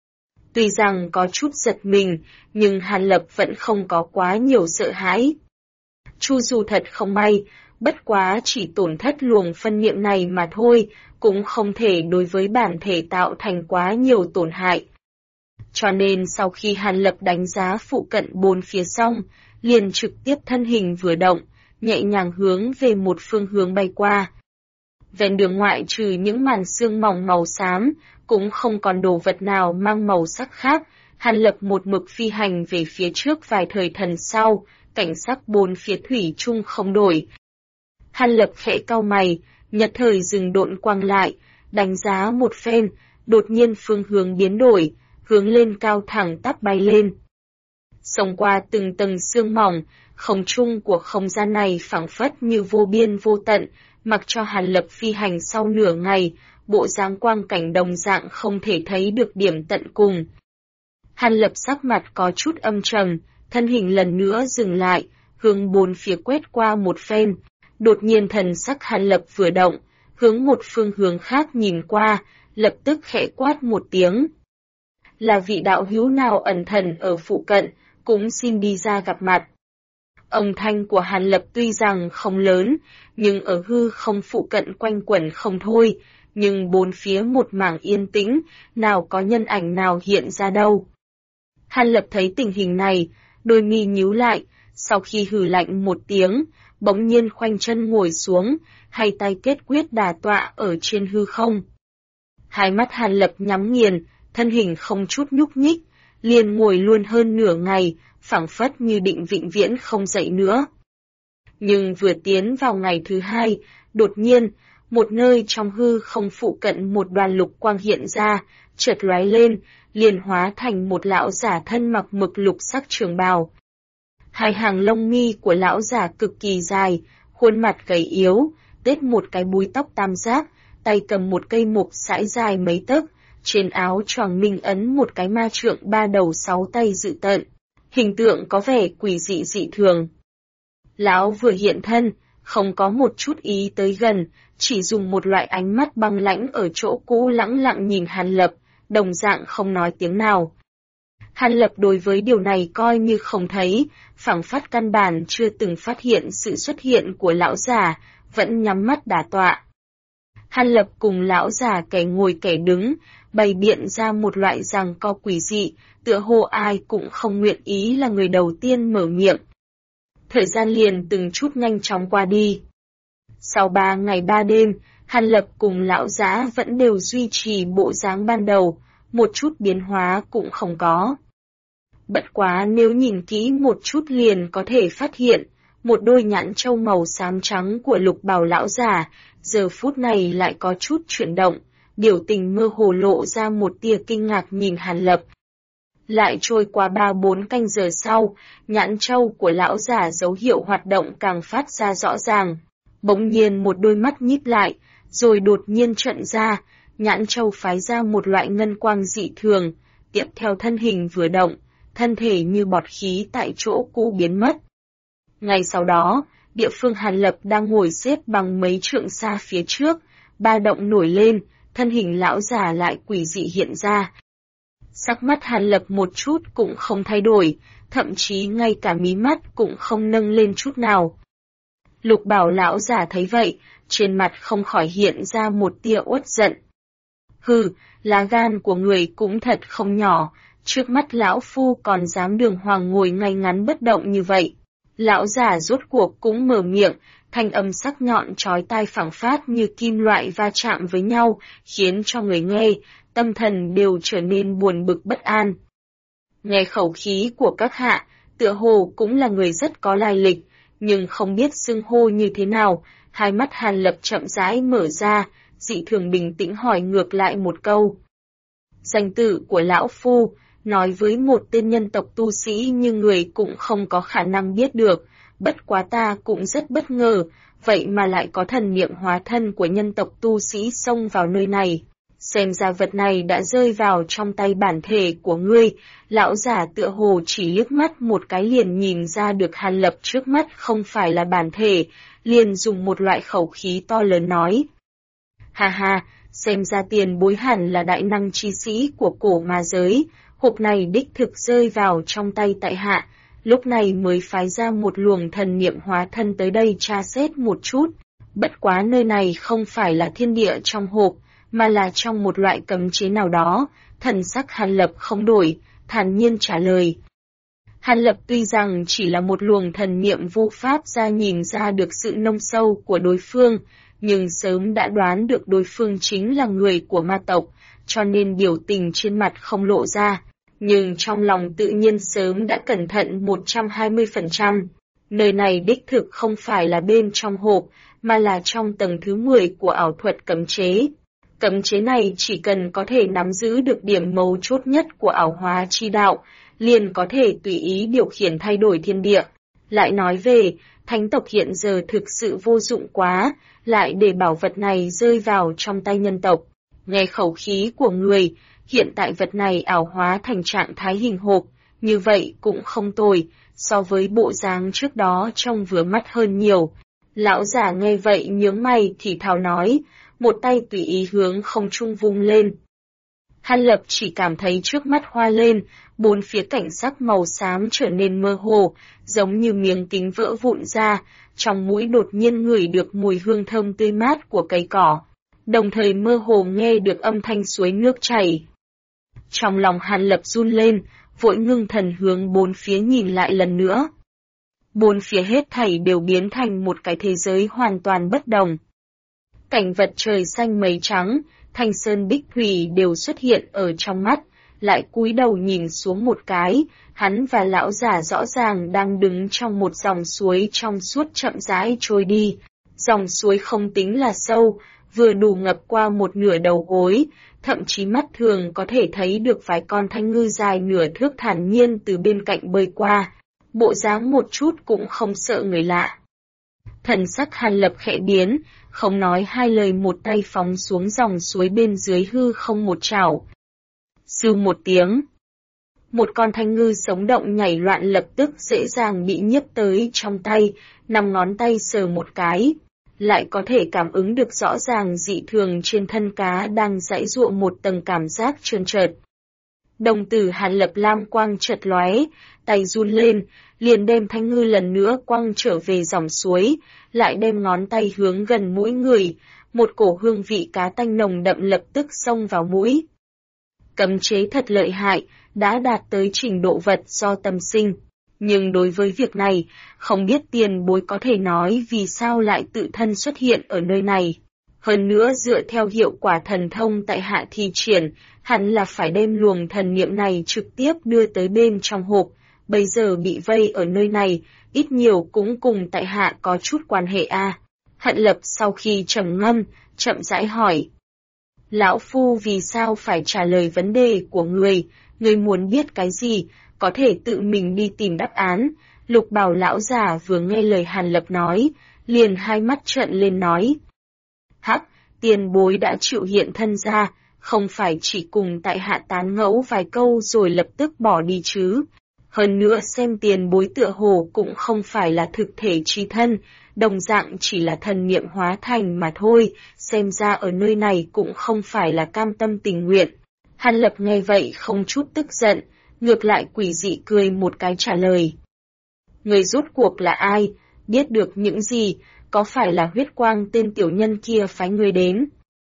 Tuy rằng có chút giật mình, nhưng Hàn Lập vẫn không có quá nhiều sợ hãi. Chu dù thật không may, bất quá chỉ tổn thất luồng phân niệm này mà thôi, cũng không thể đối với bản thể tạo thành quá nhiều tổn hại. Cho nên sau khi Hàn Lập đánh giá phụ cận bốn phía xong, liền trực tiếp thân hình vừa động, nhẹ nhàng hướng về một phương hướng bay qua. Ven đường ngoại trừ những màn sương mỏng màu xám, cũng không còn đồ vật nào mang màu sắc khác, Hàn Lập một mực phi hành về phía trước vài thời thần sau, cảnh sắc bốn phía thủy chung không đổi. Hàn Lập khẽ cau mày, nhất thời dừng độn quang lại, đánh giá một phen, đột nhiên phương hướng biến đổi, hướng lên cao thẳng tắp bay lên. Xông qua từng tầng sương mỏng, không trung của không gian này phảng phất như vô biên vô tận, mặc cho Hàn Lập phi hành sau nửa ngày, bộ dáng quang cảnh đồng dạng không thể thấy được điểm tận cùng. Hàn Lập sắc mặt có chút âm trầm, thân hình lần nữa dừng lại, hướng bốn phía quét qua một phen, đột nhiên thần sắc Hàn Lập vừa động, hướng một phương hướng khác nhìn qua, lập tức khẽ quát một tiếng. Là vị đạo hữu nào ẩn thần ở phụ cận, cũng xin đi ra gặp mặt. Âm thanh của Hàn Lập tuy rằng không lớn, nhưng ở hư không phụ cận quanh quẩn không thôi, nhưng bốn phía một mảng yên tĩnh, nào có nhân ảnh nào hiện ra đâu. Hàn Lập thấy tình hình này, đôi mi nhíu lại, sau khi hừ lạnh một tiếng, bỗng nhiên khoanh chân ngồi xuống, hai tay kết quyết đà tọa ở trên hư không. Hai mắt Hàn Lập nhắm nghiền, thân hình không chút nhúc nhích, liền ngồi luôn hơn nửa ngày, phảng phất như định vĩnh viễn không dậy nữa. Nhưng vừa tiến vào ngày thứ hai, đột nhiên, một nơi trong hư không phụ cận một đoàn lục quang hiện ra, chợt lóe lên, liền hóa thành một lão giả thân mặc mực lục sắc trường bào. Hai hàng lông mi của lão giả cực kỳ dài, khuôn mặt gầy yếu, tết một cái búi tóc tam giác, tay cầm một cây mục sải dài mấy tấc, trên áo choàng minh ấn một cái ma trượng ba đầu sáu tay dự tận, hình tượng có vẻ quỷ dị dị thường. Lão vừa hiện thân, không có một chút ý tới gần, chỉ dùng một loại ánh mắt băng lãnh ở chỗ cũ lẳng lặng nhìn Hàn Lập, đồng dạng không nói tiếng nào. Hàn Lập đối với điều này coi như không thấy, phảng phất căn bản chưa từng phát hiện sự xuất hiện của lão già, vẫn nhắm mắt đả tọa. Hàn Lập cùng lão già kẻ ngồi kẻ đứng, bày biện ra một loại giằng co quỷ dị, tựa hồ ai cũng không nguyện ý là người đầu tiên mở miệng. Thời gian liền từng chút nhanh chóng qua đi. Sau 3 ngày 3 đêm, Hàn Lập cùng lão già vẫn đều duy trì bộ dáng ban đầu, một chút biến hóa cũng không có. Bất quá nếu nhìn kỹ một chút liền có thể phát hiện, một đôi nhãn châu màu xám trắng của lục bào lão già, giờ phút này lại có chút chuyển động, biểu tình mơ hồ lộ ra một tia kinh ngạc nhìn Hàn Lập. Lại trôi qua 3-4 canh giờ sau, nhãn châu của lão già dấu hiệu hoạt động càng phát ra rõ ràng. Bỗng nhiên một đôi mắt nhíp lại, rồi đột nhiên trợn ra, nhãn châu phái ra một loại ngân quang dị thường, tiếp theo thân hình vừa động, thân thể như bọt khí tại chỗ cũ biến mất. Ngay sau đó, địa phương Hàn Lập đang ngồi xếp bằng mấy trượng xa phía trước, ba động nổi lên, thân hình lão già lại quỷ dị hiện ra. Sắc mắt Hàn Lập một chút cũng không thay đổi, thậm chí ngay cả mí mắt cũng không nâng lên chút nào. Lục bảo lão già thấy vậy, trên mặt không khỏi hiện ra một tia uất giận. Hừ, lá gan của người cũng thật không nhỏ, trước mắt lão phu còn dám đường hoàng ngồi ngay ngắn bất động như vậy. Lão già rốt cuộc cũng mở miệng, thanh âm sắc nhọn chói tai phảng phát như kim loại va chạm với nhau, khiến cho người nghe, tâm thần đều trở nên buồn bực bất an. Nghe khẩu khí của các hạ, tựa hồ cũng là người rất có lai lịch, nhưng không biết xưng hô như thế nào, hai mắt Hàn Lập chậm rãi mở ra, dị thường bình tĩnh hỏi ngược lại một câu. Danh tự của lão phu, nói với một tên nhân tộc tu sĩ như người cũng không có khả năng biết được, bất quá ta cũng rất bất ngờ, vậy mà lại có thần niệm hóa thân của nhân tộc tu sĩ xông vào nơi này. Xem ra vật này đã rơi vào trong tay bản thể của ngươi, lão giả tựa hồ chỉ liếc mắt một cái liền nhìn ra được Hàn Lập trước mắt không phải là bản thể, liền dùng một loại khẩu khí to lớn nói. Ha ha, xem ra tiền bối hẳn là đại năng chi sĩ của cổ ma giới, hộp này đích thực rơi vào trong tay tại hạ, lúc này mới phái ra một luồng thần niệm hóa thân tới đây tra xét một chút. Bất quá nơi này không phải là thiên địa trong hộp, mà là trong một loại cấm chế nào đó, thần sắc Hàn Lập không đổi, thản nhiên trả lời. Hàn Lập tuy rằng chỉ là một luồng thần niệm vô pháp ra nhìn ra được sự nông sâu của đối phương, nhưng sớm đã đoán được đối phương chính là người của ma tộc, cho nên biểu tình trên mặt không lộ ra, nhưng trong lòng tự nhiên sớm đã cẩn thận 120%. Nơi này đích thực không phải là bên trong hộp, mà là trong tầng thứ 10 của ảo thuật cấm chế. Cấm chế này chỉ cần có thể nắm giữ được điểm mấu chốt nhất của ảo hóa chi đạo, liền có thể tùy ý điều khiển thay đổi thiên địa. Lại nói về, thánh tộc hiện giờ thực sự vô dụng quá, lại để bảo vật này rơi vào trong tay nhân tộc. Nghe khẩu khí của người, hiện tại vật này ảo hóa thành trạng thái hình hộp, như vậy cũng không tồi, so với bộ dáng trước đó trông vừa mắt hơn nhiều. Lão giả nghe vậy nhướng mày thì thào nói, một tay tùy ý hướng không trung vung lên. Hàn Lập chỉ cảm thấy trước mắt hoa lên, bốn phía cảnh sắc màu xám trở nên mơ hồ, giống như miếng kính vỡ vụn ra, trong mũi đột nhiên ngửi được mùi hương thơm tươi mát của cây cỏ, đồng thời mơ hồ nghe được âm thanh suối nước chảy. Trong lòng Hàn Lập run lên, vội ngưng thần hướng bốn phía nhìn lại lần nữa. Bốn phía hết thảy đều biến thành một cái thế giới hoàn toàn bất đồng. Cảnh vật trời xanh mây trắng, thanh sơn bích thủy đều xuất hiện ở trong mắt, lại cúi đầu nhìn xuống một cái, hắn và lão giả rõ ràng đang đứng trong một dòng suối trong suốt chậm rãi trôi đi. Dòng suối không tính là sâu, vừa đủ ngập qua một nửa đầu gối, thậm chí mắt thường có thể thấy được vài con thanh ngư dài nửa thước thản nhiên từ bên cạnh bơi qua, bộ dáng một chút cũng không sợ người lạ. Thần sắc Hàn Lập khẽ biến, không nói hai lời một tay phóng xuống dòng suối bên dưới hư không một chảo. Sưu một tiếng. Một con thanh ngư sống động nhảy loạn lập tức dễ dàng bị nhấp tới trong tay, 5 ngón tay sờ một cái. Lại có thể cảm ứng được rõ ràng dị thường trên thân cá đang giãy giụa một tầng cảm giác trơn trượt. Đồng tử Hàn Lập lam quang chợt lóe, tay run lên, liền đem thanh ngư lần nữa quăng trở về dòng suối, lại đem ngón tay hướng gần mũi người, một cổ hương vị cá tanh nồng đậm lập tức xông vào mũi. Cấm chế thật lợi hại, đã đạt tới trình độ vật do tâm sinh. Nhưng đối với việc này, không biết tiền bối có thể nói vì sao lại tự thân xuất hiện ở nơi này. Hơn nữa dựa theo hiệu quả thần thông tại hạ thi triển, hẳn là phải đem luồng thần niệm này trực tiếp đưa tới bên trong hộp, bây giờ bị vây ở nơi này, ít nhiều cũng cùng tại hạ có chút quan hệ a. Hận Lập sau khi trầm ngâm, chậm rãi hỏi. Lão Phu vì sao phải trả lời vấn đề của người muốn biết cái gì, có thể tự mình đi tìm đáp án. Lục Bào lão già vừa nghe lời Hàn Lập nói, liền hai mắt trợn lên nói. Hắc, tiền bối đã chịu hiện thân ra, không phải chỉ cùng tại hạ tán ngẫu vài câu rồi lập tức bỏ đi chứ. Hơn nữa xem tiền bối tựa hồ cũng không phải là thực thể chi thân, đồng dạng chỉ là thần niệm hóa thành mà thôi, xem ra ở nơi này cũng không phải là cam tâm tình nguyện. Hàn Lập nghe vậy không chút tức giận, ngược lại quỷ dị cười một cái trả lời. Người rốt cuộc là ai, biết được những gì, có phải là huyết quang tên tiểu nhân kia phái người đến?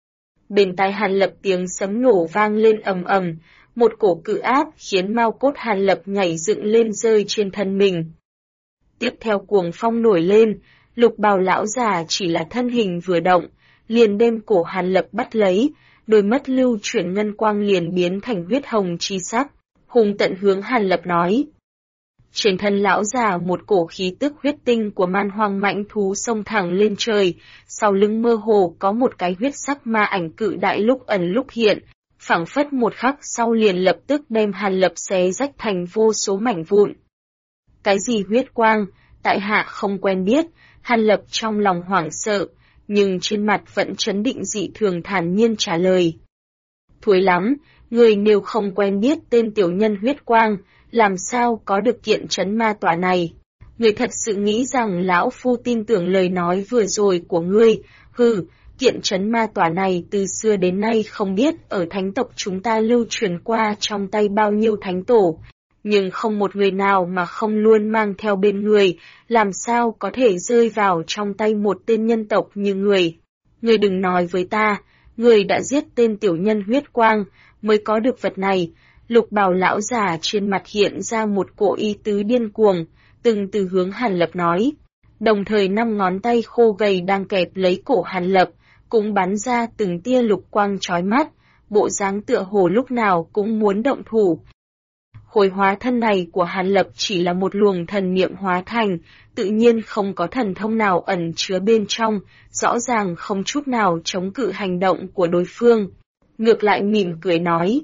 Bên tai Hàn Lập tiếng sấm nổ vang lên ầm ầm, một cổ cự áp khiến mao cốt Hàn Lập nhảy dựng lên rơi trên thân mình. Tiếp theo cuồng phong nổi lên, Lục Bào lão già chỉ là thân hình vừa động, liền đem cổ Hàn Lập bắt lấy, đôi mắt lưu chuyển ngân quang liền biến thành huyết hồng chi sắc, hùng tận hướng Hàn Lập nói. Trên thân lão già một cổ khí tức huyết tinh của man hoang mãnh thú xông thẳng lên trời, sau lưng mơ hồ có một cái huyết sắc ma ảnh cự đại lúc ẩn lúc hiện, phảng phất một khắc sau liền lập tức đem Hàn Lập xé rách thành vô số mảnh vụn. Cái gì huyết quang, tại hạ không quen biết, Hàn Lập trong lòng hoảng sợ, nhưng trên mặt vẫn trấn định dị thường thản nhiên trả lời. Thúi lắm, người nếu không quen biết tên tiểu nhân huyết quang, làm sao có được kiện trấn ma tỏa này? Người thật sự nghĩ rằng lão phu tin tưởng lời nói vừa rồi của ngươi, hừ, kiện trấn ma tỏa này từ xưa đến nay không biết ở thánh tộc chúng ta lưu truyền qua trong tay bao nhiêu thánh tổ, nhưng không một người nào mà không luôn mang theo bên người, làm sao có thể rơi vào trong tay một tên nhân tộc như người. Người đừng nói với ta, người đã giết tên tiểu nhân huyết quang, mới có được vật này. Lục Bào lão già trên mặt hiện ra một cỗ ý tứ điên cuồng, từng từ hướng Hàn Lập nói. Đồng thời 5 ngón tay khô gầy đang kẹp lấy cổ Hàn Lập, cũng bắn ra từng tia lục quang chói mắt, bộ dáng tựa hồ lúc nào cũng muốn động thủ. Khối hóa thân này của Hàn Lập chỉ là một luồng thần niệm hóa thành, tự nhiên không có thần thông nào ẩn chứa bên trong, rõ ràng không chút nào chống cự hành động của đối phương. Ngược lại mỉm cười nói.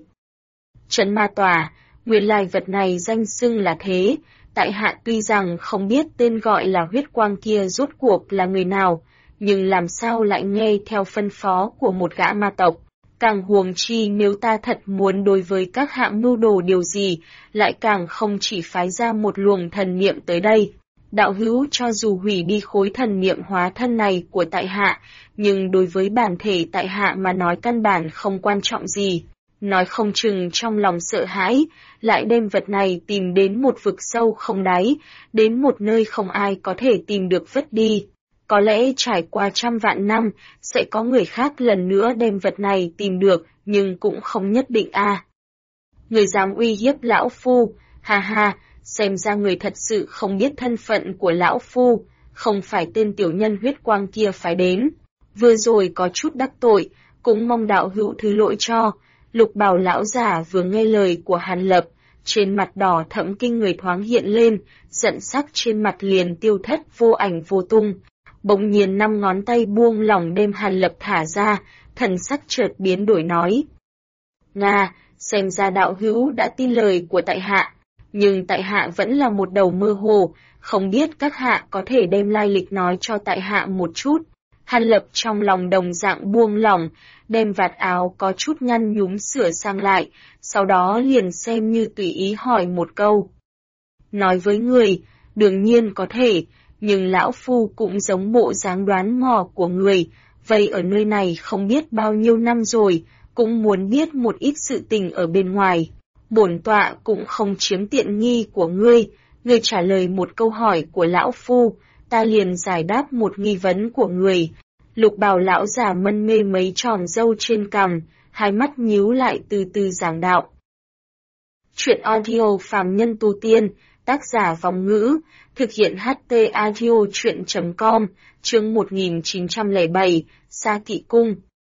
Trấn ma tòa, nguyên lai vật này danh xưng là thế, tại hạ tuy rằng không biết tên gọi là huyết quang kia rốt cuộc là người nào, nhưng làm sao lại nghe theo phân phó của một gã ma tộc. Càng huống chi nếu ta thật muốn đối với các hạng mưu đồ điều gì, lại càng không chỉ phái ra một luồng thần niệm tới đây. Đạo hữu cho dù hủy đi khối thần niệm hóa thân này của tại hạ, nhưng đối với bản thể tại hạ mà nói căn bản không quan trọng gì. Nói không chừng trong lòng sợ hãi, lại đem vật này tìm đến một vực sâu không đáy, đến một nơi không ai có thể tìm được vứt đi. Có lẽ trải qua trăm vạn năm, sẽ có người khác lần nữa đem vật này tìm được, nhưng cũng không nhất định a. Người dám uy hiếp lão phu, ha ha, xem ra người thật sự không biết thân phận của lão phu, không phải tên tiểu nhân huyết quang kia phải đến. Vừa rồi có chút đắc tội, cũng mong đạo hữu thứ lỗi cho. Lục bào lão giả vừa nghe lời của Hàn Lập, trên mặt đỏ thẫm kinh người thoáng hiện lên, giận sắc trên mặt liền tiêu thất vô ảnh vô tung. Bỗng nhiên 5 ngón tay buông lỏng đem Hàn Lập thả ra, thần sắc chợt biến đổi nói. Nga, xem ra đạo hữu đã tin lời của tại hạ, nhưng tại hạ vẫn là một đầu mơ hồ, không biết các hạ có thể đem lai lịch nói cho tại hạ một chút. Hàn Lập trong lòng đồng dạng buông lỏng, đem vạt áo có chút ngăn nhúm sửa sang lại, sau đó liền xem như tùy ý hỏi một câu. Nói với người, đương nhiên có thể, nhưng lão phu cũng giống bộ dáng đoán mò của người, vậy ở nơi này không biết bao nhiêu năm rồi, cũng muốn biết một ít sự tình ở bên ngoài. Bổn tọa cũng không chiếm tiện nghi của ngươi trả lời một câu hỏi của lão phu, ta liền giải đáp một nghi vấn của người. Lục bào lão già mân mê mấy tròn râu trên cằm, hai mắt nhíu lại từ từ giảng đạo. Chuyện audio phàm nhân tu tiên, tác giả Vòng Ngữ, thực hiện HT audio chuyện.com, chương 1907, Sa Kỵ Cung.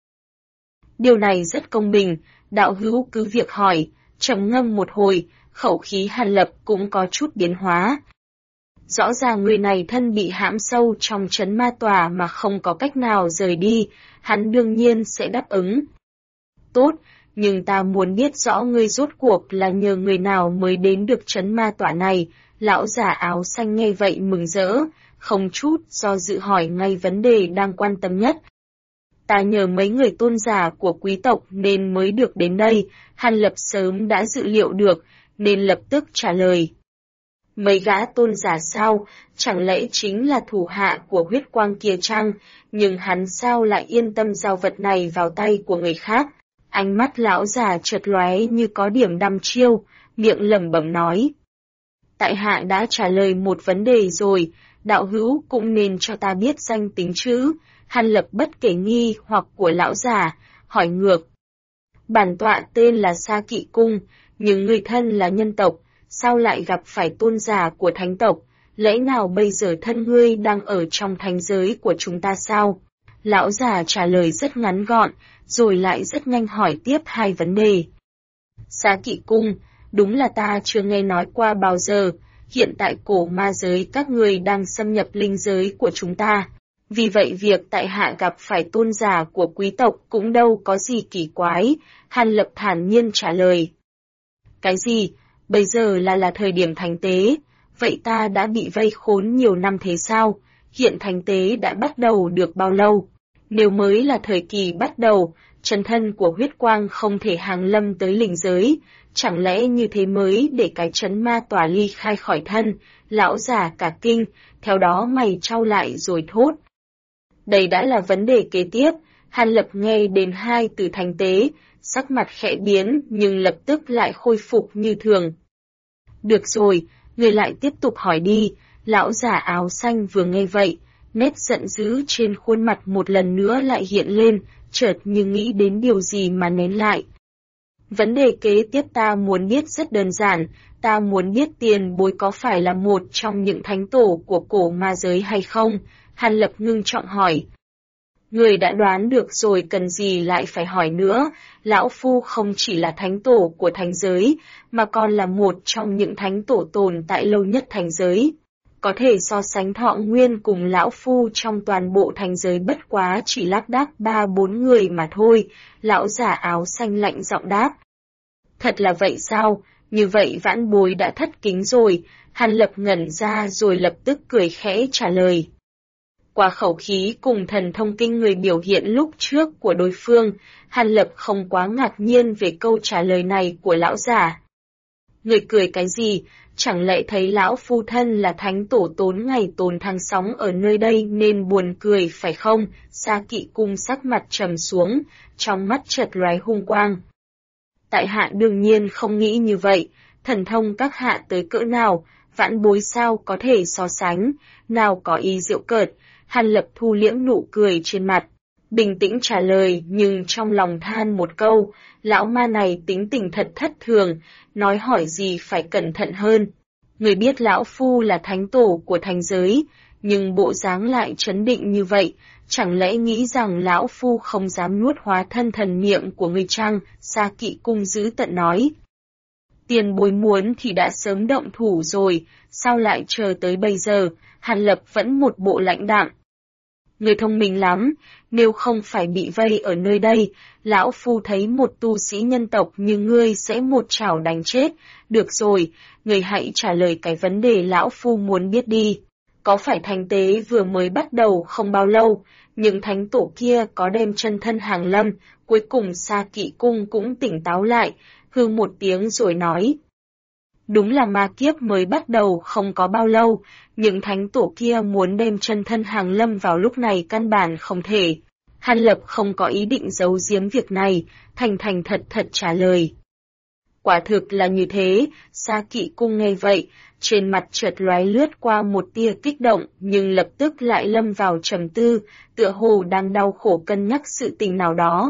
Điều này rất công bình, đạo hữu cứ việc hỏi. Trầm ngâm một hồi, khẩu khí Hàn Lập cũng có chút biến hóa. Rõ ràng người này thân bị hãm sâu trong trấn ma tòa mà không có cách nào rời đi, hắn đương nhiên sẽ đáp ứng. Tốt, nhưng ta muốn biết rõ ngươi rốt cuộc là nhờ người nào mới đến được trấn ma tòa này. Lão già áo xanh nghe vậy mừng rỡ, không chút do dự hỏi ngay vấn đề đang quan tâm nhất. Ta nhờ mấy người tôn giả của quý tộc nên mới được đến đây, Hàn Lập sớm đã dự liệu được, nên lập tức trả lời. Mấy gã tôn giả sao, chẳng lẽ chính là thủ hạ của huyết quang kia chăng, nhưng hắn sao lại yên tâm giao vật này vào tay của người khác? Ánh mắt lão già chợt lóe như có điểm đăm chiêu, miệng lẩm bẩm nói. Tại hạ đã trả lời một vấn đề rồi, đạo hữu cũng nên cho ta biết danh tính chứ. Hàn Lập bất kể nghi hoặc của lão già, hỏi ngược. Bản tọa tên là Sa Kỵ Cung, nhưng người thân là nhân tộc, sao lại gặp phải tôn giả của thánh tộc, lẽ nào bây giờ thân ngươi đang ở trong thánh giới của chúng ta sao? Lão già trả lời rất ngắn gọn, rồi lại rất nhanh hỏi tiếp hai vấn đề. Sa Kỵ Cung, đúng là ta chưa nghe nói qua bao giờ, hiện tại cổ ma giới các ngươi đang xâm nhập linh giới của chúng ta. Vì vậy việc tại hạ gặp phải tôn giả của quý tộc cũng đâu có gì kỳ quái, Hàn Lập thản nhiên trả lời. Cái gì? Bây giờ là thời điểm thánh tế, vậy ta đã bị vây khốn nhiều năm thế sao? Hiện thánh tế đã bắt đầu được bao lâu? Nếu mới là thời kỳ bắt đầu, chân thân của huyết quang không thể hàng lâm tới linh giới, chẳng lẽ như thế mới để cái trấn ma tỏa ly khai khỏi thân? Lão già cả kinh, theo đó mày trao lại rồi thốt. Đây đã là vấn đề kế tiếp, Hàn Lập nghe đến hai từ thánh tế, sắc mặt khẽ biến nhưng lập tức lại khôi phục như thường. Được rồi, người lại tiếp tục hỏi đi, lão già áo xanh vừa nghe vậy, nét giận dữ trên khuôn mặt một lần nữa lại hiện lên, chợt như nghĩ đến điều gì mà nén lại. Vấn đề kế tiếp ta muốn biết rất đơn giản, ta muốn biết tiền bối có phải là một trong những thánh tổ của cổ ma giới hay không? Hàn Lập ngưng trọng hỏi. Người đã đoán được rồi cần gì lại phải hỏi nữa, lão phu không chỉ là thánh tổ của thánh giới, mà còn là một trong những thánh tổ tồn tại lâu nhất thánh giới. Có thể so sánh thọ nguyên cùng lão phu trong toàn bộ thánh giới bất quá chỉ lác đác 3-4 người mà thôi, lão già áo xanh lạnh giọng đáp. Thật là vậy sao, như vậy vãn bối đã thất kính rồi, Hàn Lập ngẩn ra rồi lập tức cười khẽ trả lời. Qua khẩu khí cùng thần thông kinh người biểu hiện lúc trước của đối phương, Hàn Lập không quá ngạc nhiên về câu trả lời này của lão già. Người cười cái gì, chẳng lẽ thấy lão phu thân là thánh tổ tốn ngày tồn tháng sóng ở nơi đây nên buồn cười phải không? Sa Kỵ Cung sắc mặt trầm xuống, trong mắt chợt lóe hung quang. Tại hạ đương nhiên không nghĩ như vậy, thần thông các hạ tới cỡ nào, vãn bối sao có thể so sánh, nào có ý giễu cợt. Hàn Lập thu liễm nụ cười trên mặt, bình tĩnh trả lời nhưng trong lòng than một câu, lão ma này tính tình thật thất thường, nói hỏi gì phải cẩn thận hơn. Người biết lão phu là thánh tổ của thành giới, nhưng bộ dáng lại trấn định như vậy, chẳng lẽ nghĩ rằng lão phu không dám nuốt hóa thân thần miệng của người chăng? Sa Kỵ Cung giữ tận nói. Tiền bối muốn thì đã sớm động thủ rồi, sao lại chờ tới bây giờ? Hàn Lập vẫn một bộ lãnh đạm. Người thông minh lắm, nếu không phải bị vây ở nơi đây, lão phu thấy một tu sĩ nhân tộc như ngươi sẽ một chảo đánh chết. Được rồi, người hãy trả lời cái vấn đề lão phu muốn biết đi. Có phải thánh tế vừa mới bắt đầu không bao lâu, nhưng thánh tổ kia có đem chân thân hàng lâm? Cuối cùng Sa Kỵ Cung cũng tỉnh táo lại, hư một tiếng rồi nói. Đúng là ma kiếp mới bắt đầu không có bao lâu, nhưng thánh tổ kia muốn đem chân thân hàng lâm vào lúc này căn bản không thể. Hàn Lập không có ý định giấu giếm việc này, thành thành thật thật trả lời. Quả thực là như thế, Sa Kỵ Cung nghe vậy, trên mặt chợt lóe lướt qua một tia kích động, nhưng lập tức lại lâm vào trầm tư, tựa hồ đang đau khổ cân nhắc sự tình nào đó.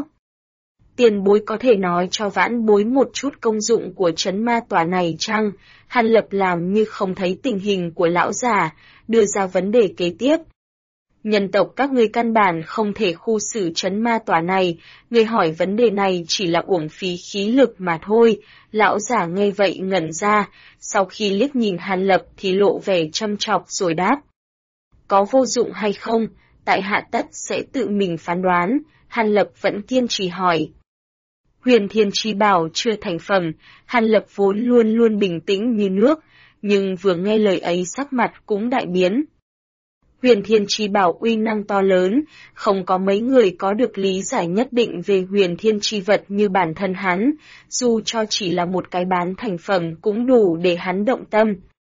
Tiền bối có thể nói cho vãn bối một chút công dụng của trấn ma tòa này chăng? Hàn Lập làm như không thấy tình hình của lão già, đưa ra vấn đề kế tiếp. Nhân tộc các ngươi căn bản không thể khu xử trấn ma tòa này, người hỏi vấn đề này chỉ là uổng phí khí lực mà thôi. Lão già nghe vậy ngẩn ra, sau khi liếc nhìn Hàn Lập thì lộ vẻ châm chọc rồi đáp. Có vô dụng hay không, tại hạ tất sẽ tự mình phán đoán. Hàn Lập vẫn kiên trì hỏi. Huyền Thiên Chi Bảo chưa thành phẩm, Hàn Lập vốn luôn luôn bình tĩnh như nước, nhưng vừa nghe lời ấy sắc mặt cũng đại biến. Huyền Thiên Chi Bảo uy năng to lớn, không có mấy người có được lý giải nhất định về Huyền Thiên Chi vật như bản thân hắn, dù cho chỉ là một cái bán thành phẩm cũng đủ để hắn động tâm.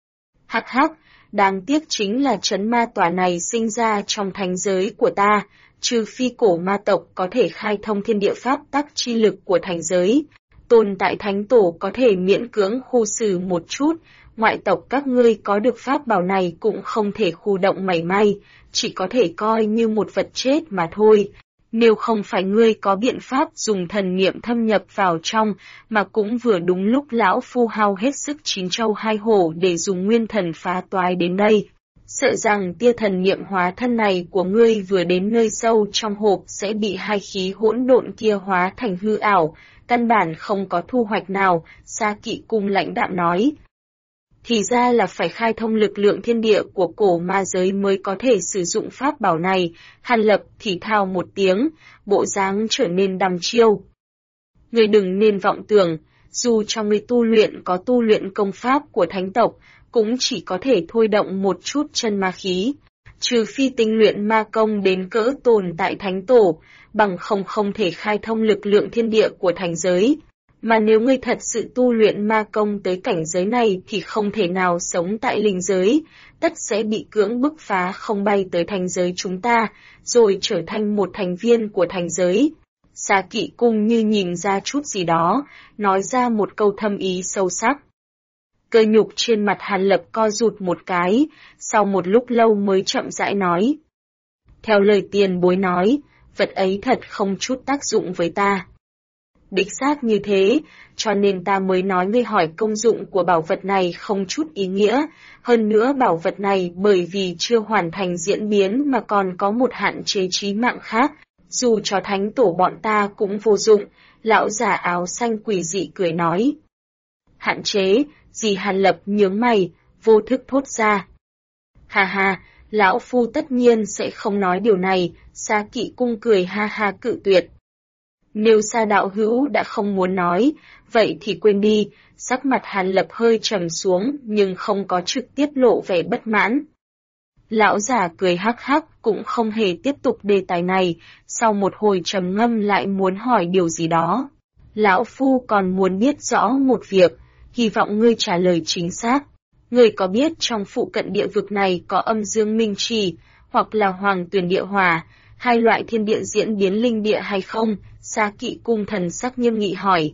Hắc hắc, đáng tiếc chính là trấn ma tòa này sinh ra trong thánh giới của ta, trừ phi cổ ma tộc có thể khai thông thiên địa pháp tắc chi lực của thành giới, tồn tại thánh tổ có thể miễn cưỡng khu xử một chút, ngoại tộc các ngươi có được pháp bảo này cũng không thể khu động mảy may, chỉ có thể coi như một vật chết mà thôi. Nếu không phải ngươi có biện pháp dùng thần niệm thâm nhập vào trong, mà cũng vừa đúng lúc lão phu hao hết sức chín châu hai hổ để dùng nguyên thần phá toái đến đây. Sợ rằng tia thần niệm hóa thân này của ngươi vừa đến nơi sâu trong hộp sẽ bị hai khí hỗn độn kia hóa thành hư ảo, căn bản không có thu hoạch nào, Sa Kỵ Cung lãnh đạm nói. Thì ra là phải khai thông lực lượng thiên địa của cổ ma giới mới có thể sử dụng pháp bảo này. Hàn Lập thì thào một tiếng, bộ dáng trở nên đăm chiêu. Ngươi đừng nên vọng tưởng, dù cho ngươi tu luyện có tu luyện công pháp của thánh tộc, cũng chỉ có thể thôi động một chút chân ma khí. Trừ phi tinh luyện ma công đến cỡ tồn tại thánh tổ, bằng không thể khai thông lực lượng thiên địa của thành giới. Mà nếu ngươi thật sự tu luyện ma công tới cảnh giới này thì không thể nào sống tại linh giới, tất sẽ bị cưỡng bức phá không bay tới thành giới chúng ta, rồi trở thành một thành viên của thành giới. Sa Kỵ Cung như nhìn ra chút gì đó, nói ra một câu thâm ý sâu sắc. Cơ nhục trên mặt Hàn Lập co rụt một cái, sau một lúc lâu mới chậm rãi nói. Theo lời tiền bối nói, vật ấy thật không chút tác dụng với ta. Đích xác như thế, cho nên ta mới nói ngươi hỏi công dụng của bảo vật này không chút ý nghĩa, hơn nữa bảo vật này bởi vì chưa hoàn thành diễn biến mà còn có một hạn chế chí mạng khác, dù cho thánh tổ bọn ta cũng vô dụng, lão già áo xanh quỷ dị cười nói. Hạn chế, gì? Hàn Lập nhướng mày, vô thức thốt ra. Ha ha, lão phu tất nhiên sẽ không nói điều này, Sa Kỵ Cung cười ha ha cự tuyệt. Nếu Sa đạo hữu đã không muốn nói, vậy thì quên đi, sắc mặt Hàn Lập hơi trầm xuống nhưng không có trực tiếp lộ vẻ bất mãn. Lão già cười hắc hắc cũng không hề tiếp tục đề tài này, sau một hồi trầm ngâm lại muốn hỏi điều gì đó. Lão phu còn muốn biết rõ một việc, hy vọng ngươi trả lời chính xác. Ngươi có biết trong phụ cận địa vực này có âm dương minh trì, hoặc là hoàng tuyền địa hỏa, hai loại thiên địa diễn biến linh địa hay không? Sa Kỵ Cung thần sắc nghiêm nghị hỏi.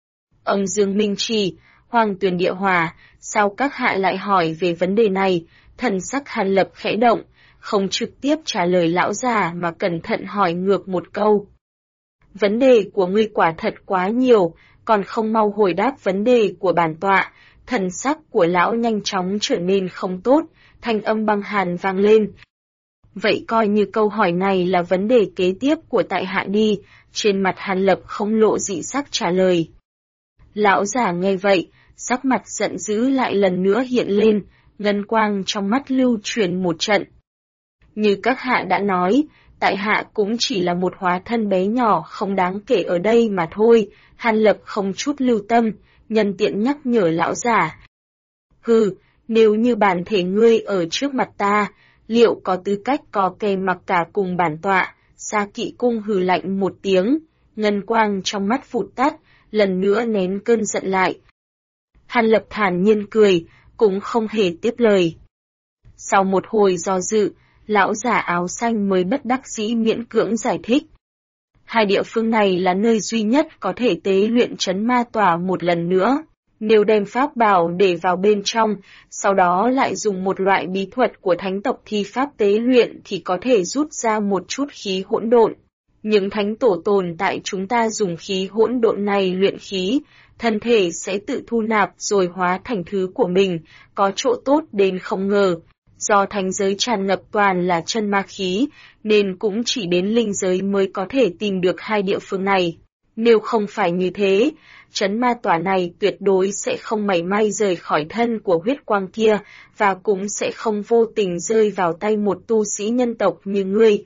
Âm dương minh trì, hoàng tuyền địa hỏa, sao các hạ lại hỏi về vấn đề này? Thần sắc Hàn Lập khẽ động, không trực tiếp trả lời lão già mà cẩn thận hỏi ngược một câu. Vấn đề của ngươi quả thật quá nhiều, còn không mau hồi đáp vấn đề của bản tọa. Thần sắc của lão nhanh chóng trở nên không tốt, thanh âm băng hàn vang lên. Vậy coi như câu hỏi này là vấn đề kế tiếp của tại hạ đi, trên mặt Hàn Lập không lộ dị sắc trả lời. Lão giả nghe vậy, sắc mặt giận dữ lại lần nữa hiện lên, ngân quang trong mắt lưu chuyển một trận. Như các hạ đã nói, tại hạ cũng chỉ là một hóa thân bé nhỏ không đáng kể ở đây mà thôi, Hàn Lập không chút lưu tâm, nhân tiện nhắc nhở lão giả. Hừ, nếu như bản thể ngươi ở trước mặt ta, liệu có tư cách có kè mặc cả cùng bản tọa? Sa Kỵ Cung hừ lạnh một tiếng, ngân quang trong mắt phụt tắt, lần nữa nén cơn giận lại. Hàn Lập thản nhiên cười, cũng không hề tiếp lời. Sau một hồi do dự, lão giả áo xanh mới bất đắc dĩ miễn cưỡng giải thích. Hai địa phương này là nơi duy nhất có thể tế luyện trấn ma tỏa một lần nữa. Nếu đem pháp bảo để vào bên trong, sau đó lại dùng một loại bí thuật của thánh tộc thi pháp tế luyện thì có thể rút ra một chút khí hỗn độn. Nhưng thánh tổ tồn tại chúng ta dùng khí hỗn độn này luyện khí, thân thể sẽ tự thu nạp rồi hóa thành thứ của mình, có chỗ tốt đến không ngờ. Do thánh giới tràn ngập toàn là chân ma khí, nên cũng chỉ đến linh giới mới có thể tìm được hai địa phương này. Nếu không phải như thế, trấn ma tỏa này tuyệt đối sẽ không mảy may rời khỏi thân của huyết quang kia, và cũng sẽ không vô tình rơi vào tay một tu sĩ nhân tộc như ngươi.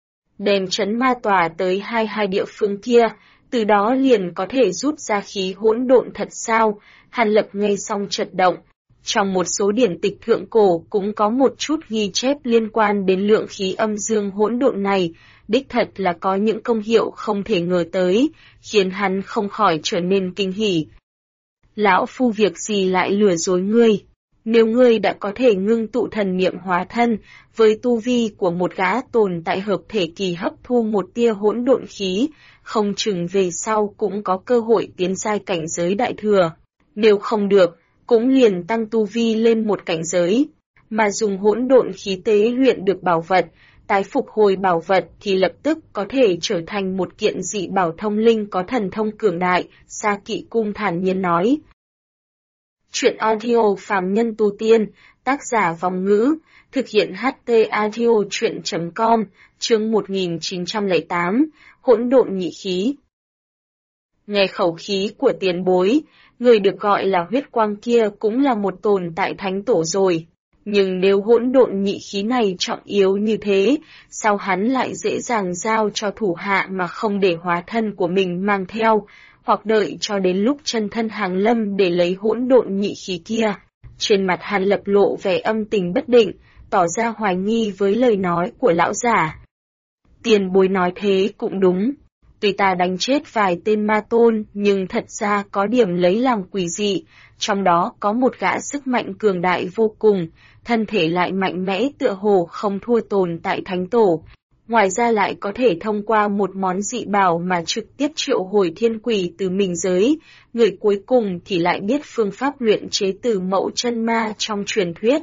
Đem trấn ma tỏa tới hai địa phương kia, từ đó liền có thể rút ra khí hỗn độn thật sao? Hàn Lập nghe xong chợt động. Trong một số điển tịch thượng cổ cũng có một chút ghi chép liên quan đến lượng khí âm dương hỗn độn này, đích thật là có những công hiệu không thể ngờ tới, khiến hắn không khỏi trở nên kinh hỉ. Lão phu việc gì lại lừa dối ngươi? Nếu ngươi đã có thể ngưng tụ thần niệm hóa thân, với tu vi của một gã tồn tại hợp thể kỳ hấp thu một tia hỗn độn khí, không chừng về sau cũng có cơ hội tiến giai cảnh giới đại thừa. Nếu không được, cũng liền tăng tu vi lên một cảnh giới, mà dùng hỗn độn khí tế luyện được bảo vật, tái phục hồi bảo vật thì lập tức có thể trở thành một kiện dị bảo thông linh có thần thông cường đại, Sa Kỵ Cung thản nhiên nói. Chuyện audio phàm nhân tu tiên, tác giả Vong Ngữ, thực hiện HT audio chuyện.com, chương 1908, hỗn độn nhị khí. Nghe khẩu khí của tiền bối, người được gọi là huyết quang kia cũng là một tồn tại thánh tổ rồi. Nhưng nếu hỗn độn nhị khí này trọng yếu như thế, sao hắn lại dễ dàng giao cho thủ hạ mà không để hóa thân của mình mang theo, hoặc đợi cho đến lúc chân thân hàng lâm để lấy hỗn độn nhị khí kia? Trên mặt Hàn Lập lộ vẻ âm tình bất định, tỏ ra hoài nghi với lời nói của lão giả. Tiền bối nói thế cũng đúng. Tuy ta đánh chết vài tên ma tôn, nhưng thật ra có điểm lấy làm quỷ dị, trong đó có một gã sức mạnh cường đại vô cùng, thân thể lại mạnh mẽ tựa hồ không thua tồn tại thánh tổ. Ngoài ra lại có thể thông qua một món dị bảo mà trực tiếp triệu hồi thiên quỷ từ mình giới, người cuối cùng thì lại biết phương pháp luyện chế từ mẫu chân ma trong truyền thuyết.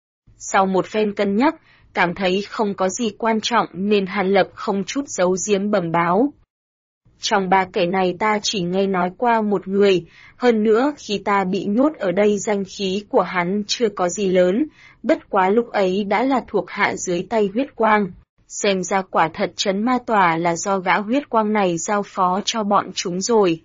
Sau một phen cân nhắc, cảm thấy không có gì quan trọng nên Hàn Lập không chút giấu giếm bẩm báo. Trong ba kẻ này ta chỉ nghe nói qua một người, hơn nữa khi ta bị nhốt ở đây danh khí của hắn chưa có gì lớn, bất quá lúc ấy đã là thuộc hạ dưới tay huyết quang. Xem ra quả thật trấn ma tỏa là do gã huyết quang này giao phó cho bọn chúng rồi.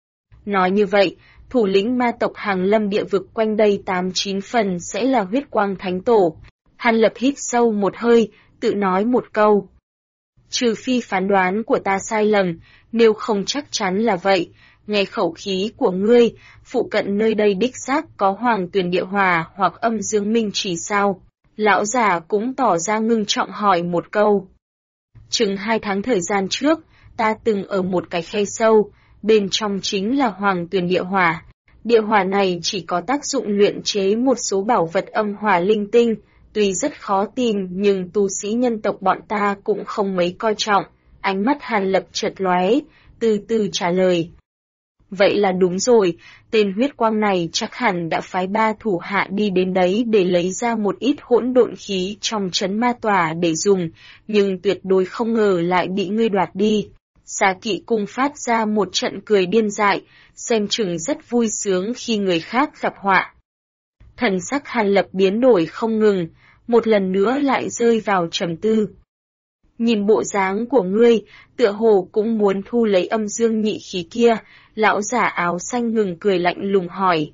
Nói như vậy, thủ lĩnh ma tộc hàng lâm địa vực quanh đây 8-9 phần sẽ là huyết quang thánh tổ. Hàn Lập hít sâu một hơi, tự nói một câu. Trừ phi phán đoán của ta sai lầm, nếu không chắc chắn là vậy. Nghe khẩu khí của ngươi, phụ cận nơi đây đích xác có hoàng tuyền địa hòa hoặc âm dương minh chỉ sao? Lão già cũng tỏ ra ngưng trọng hỏi một câu. Chừng 2 tháng thời gian trước, ta từng ở một cái khe sâu, bên trong chính là hoàng tuyền địa hỏa. Địa hỏa này chỉ có tác dụng luyện chế một số bảo vật âm hỏa linh tinh, tuy rất khó tìm nhưng tu sĩ nhân tộc bọn ta cũng không mấy coi trọng. Ánh mắt Hàn Lập chợt lóe, từ từ trả lời. Vậy là đúng rồi, tên huyết quang này chắc hẳn đã phái 3 thủ hạ đi đến đấy để lấy ra một ít hỗn độn khí trong trấn ma tỏa để dùng, nhưng tuyệt đối không ngờ lại bị ngươi đoạt đi. Sa Kỵ Cung phát ra một trận cười điên dại, xem chừng rất vui sướng khi người khác gặp họa. Thần sắc Hàn Lập biến đổi không ngừng, một lần nữa lại rơi vào trầm tư. Nhìn bộ dáng của ngươi, tựa hồ cũng muốn thu lấy âm dương nhị khí kia, lão giả áo xanh ngừng cười lạnh lùng hỏi.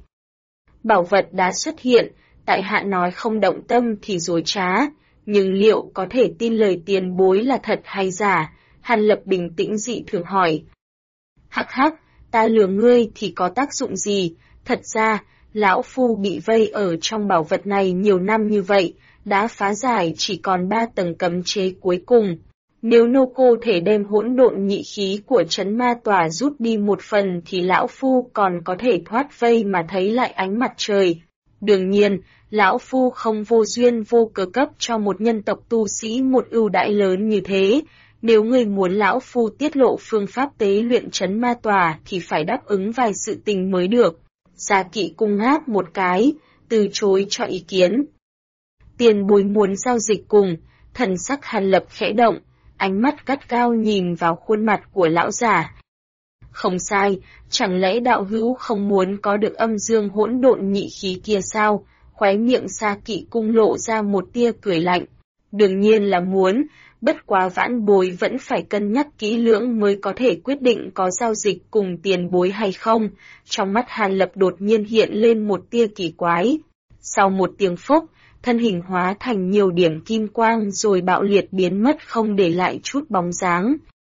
Bảo vật đã xuất hiện, tại hạ nói không động tâm thì dối trá, nhưng liệu có thể tin lời tiền bối là thật hay giả? Hàn Lập bình tĩnh dị thường hỏi. Hắc hắc, ta lừa ngươi thì có tác dụng gì? Thật ra, lão phu bị vây ở trong bảo vật này nhiều năm như vậy, đã phá giải chỉ còn 3 tầng cấm chế cuối cùng. Nếu nô cô thể đem hỗn độn nhị khí của trấn ma tòa rút đi một phần thì lão phu còn có thể thoát vây mà thấy lại ánh mặt trời. Đương nhiên, lão phu không vô duyên vô cớ cấp cho một nhân tộc tu sĩ một ưu đãi lớn như thế. Nếu ngươi muốn lão phu tiết lộ phương pháp tế luyện trấn ma tòa thì phải đáp ứng vài sự tình mới được. Gia Kỵ cung ngáp một cái, từ chối cho ý kiến. Tiền bối muốn giao dịch cùng, thần sắc Hàn Lập khẽ động, ánh mắt gắt gao nhìn vào khuôn mặt của lão giả. Không sai, chẳng lẽ đạo hữu không muốn có được âm dương hỗn độn nhị khí kia sao? Khóe miệng Gia Kỵ cung lộ ra một tia cười lạnh. Đương nhiên là muốn, bất quá vãn bối vẫn phải cân nhắc kỹ lưỡng mới có thể quyết định có giao dịch cùng tiền bối hay không. Trong mắt Hàn Lập đột nhiên hiện lên một tia kỳ quái. Sau một tiếng phốc, thân hình hóa thành nhiều điểm kim quang rồi bạo liệt biến mất không để lại chút bóng dáng.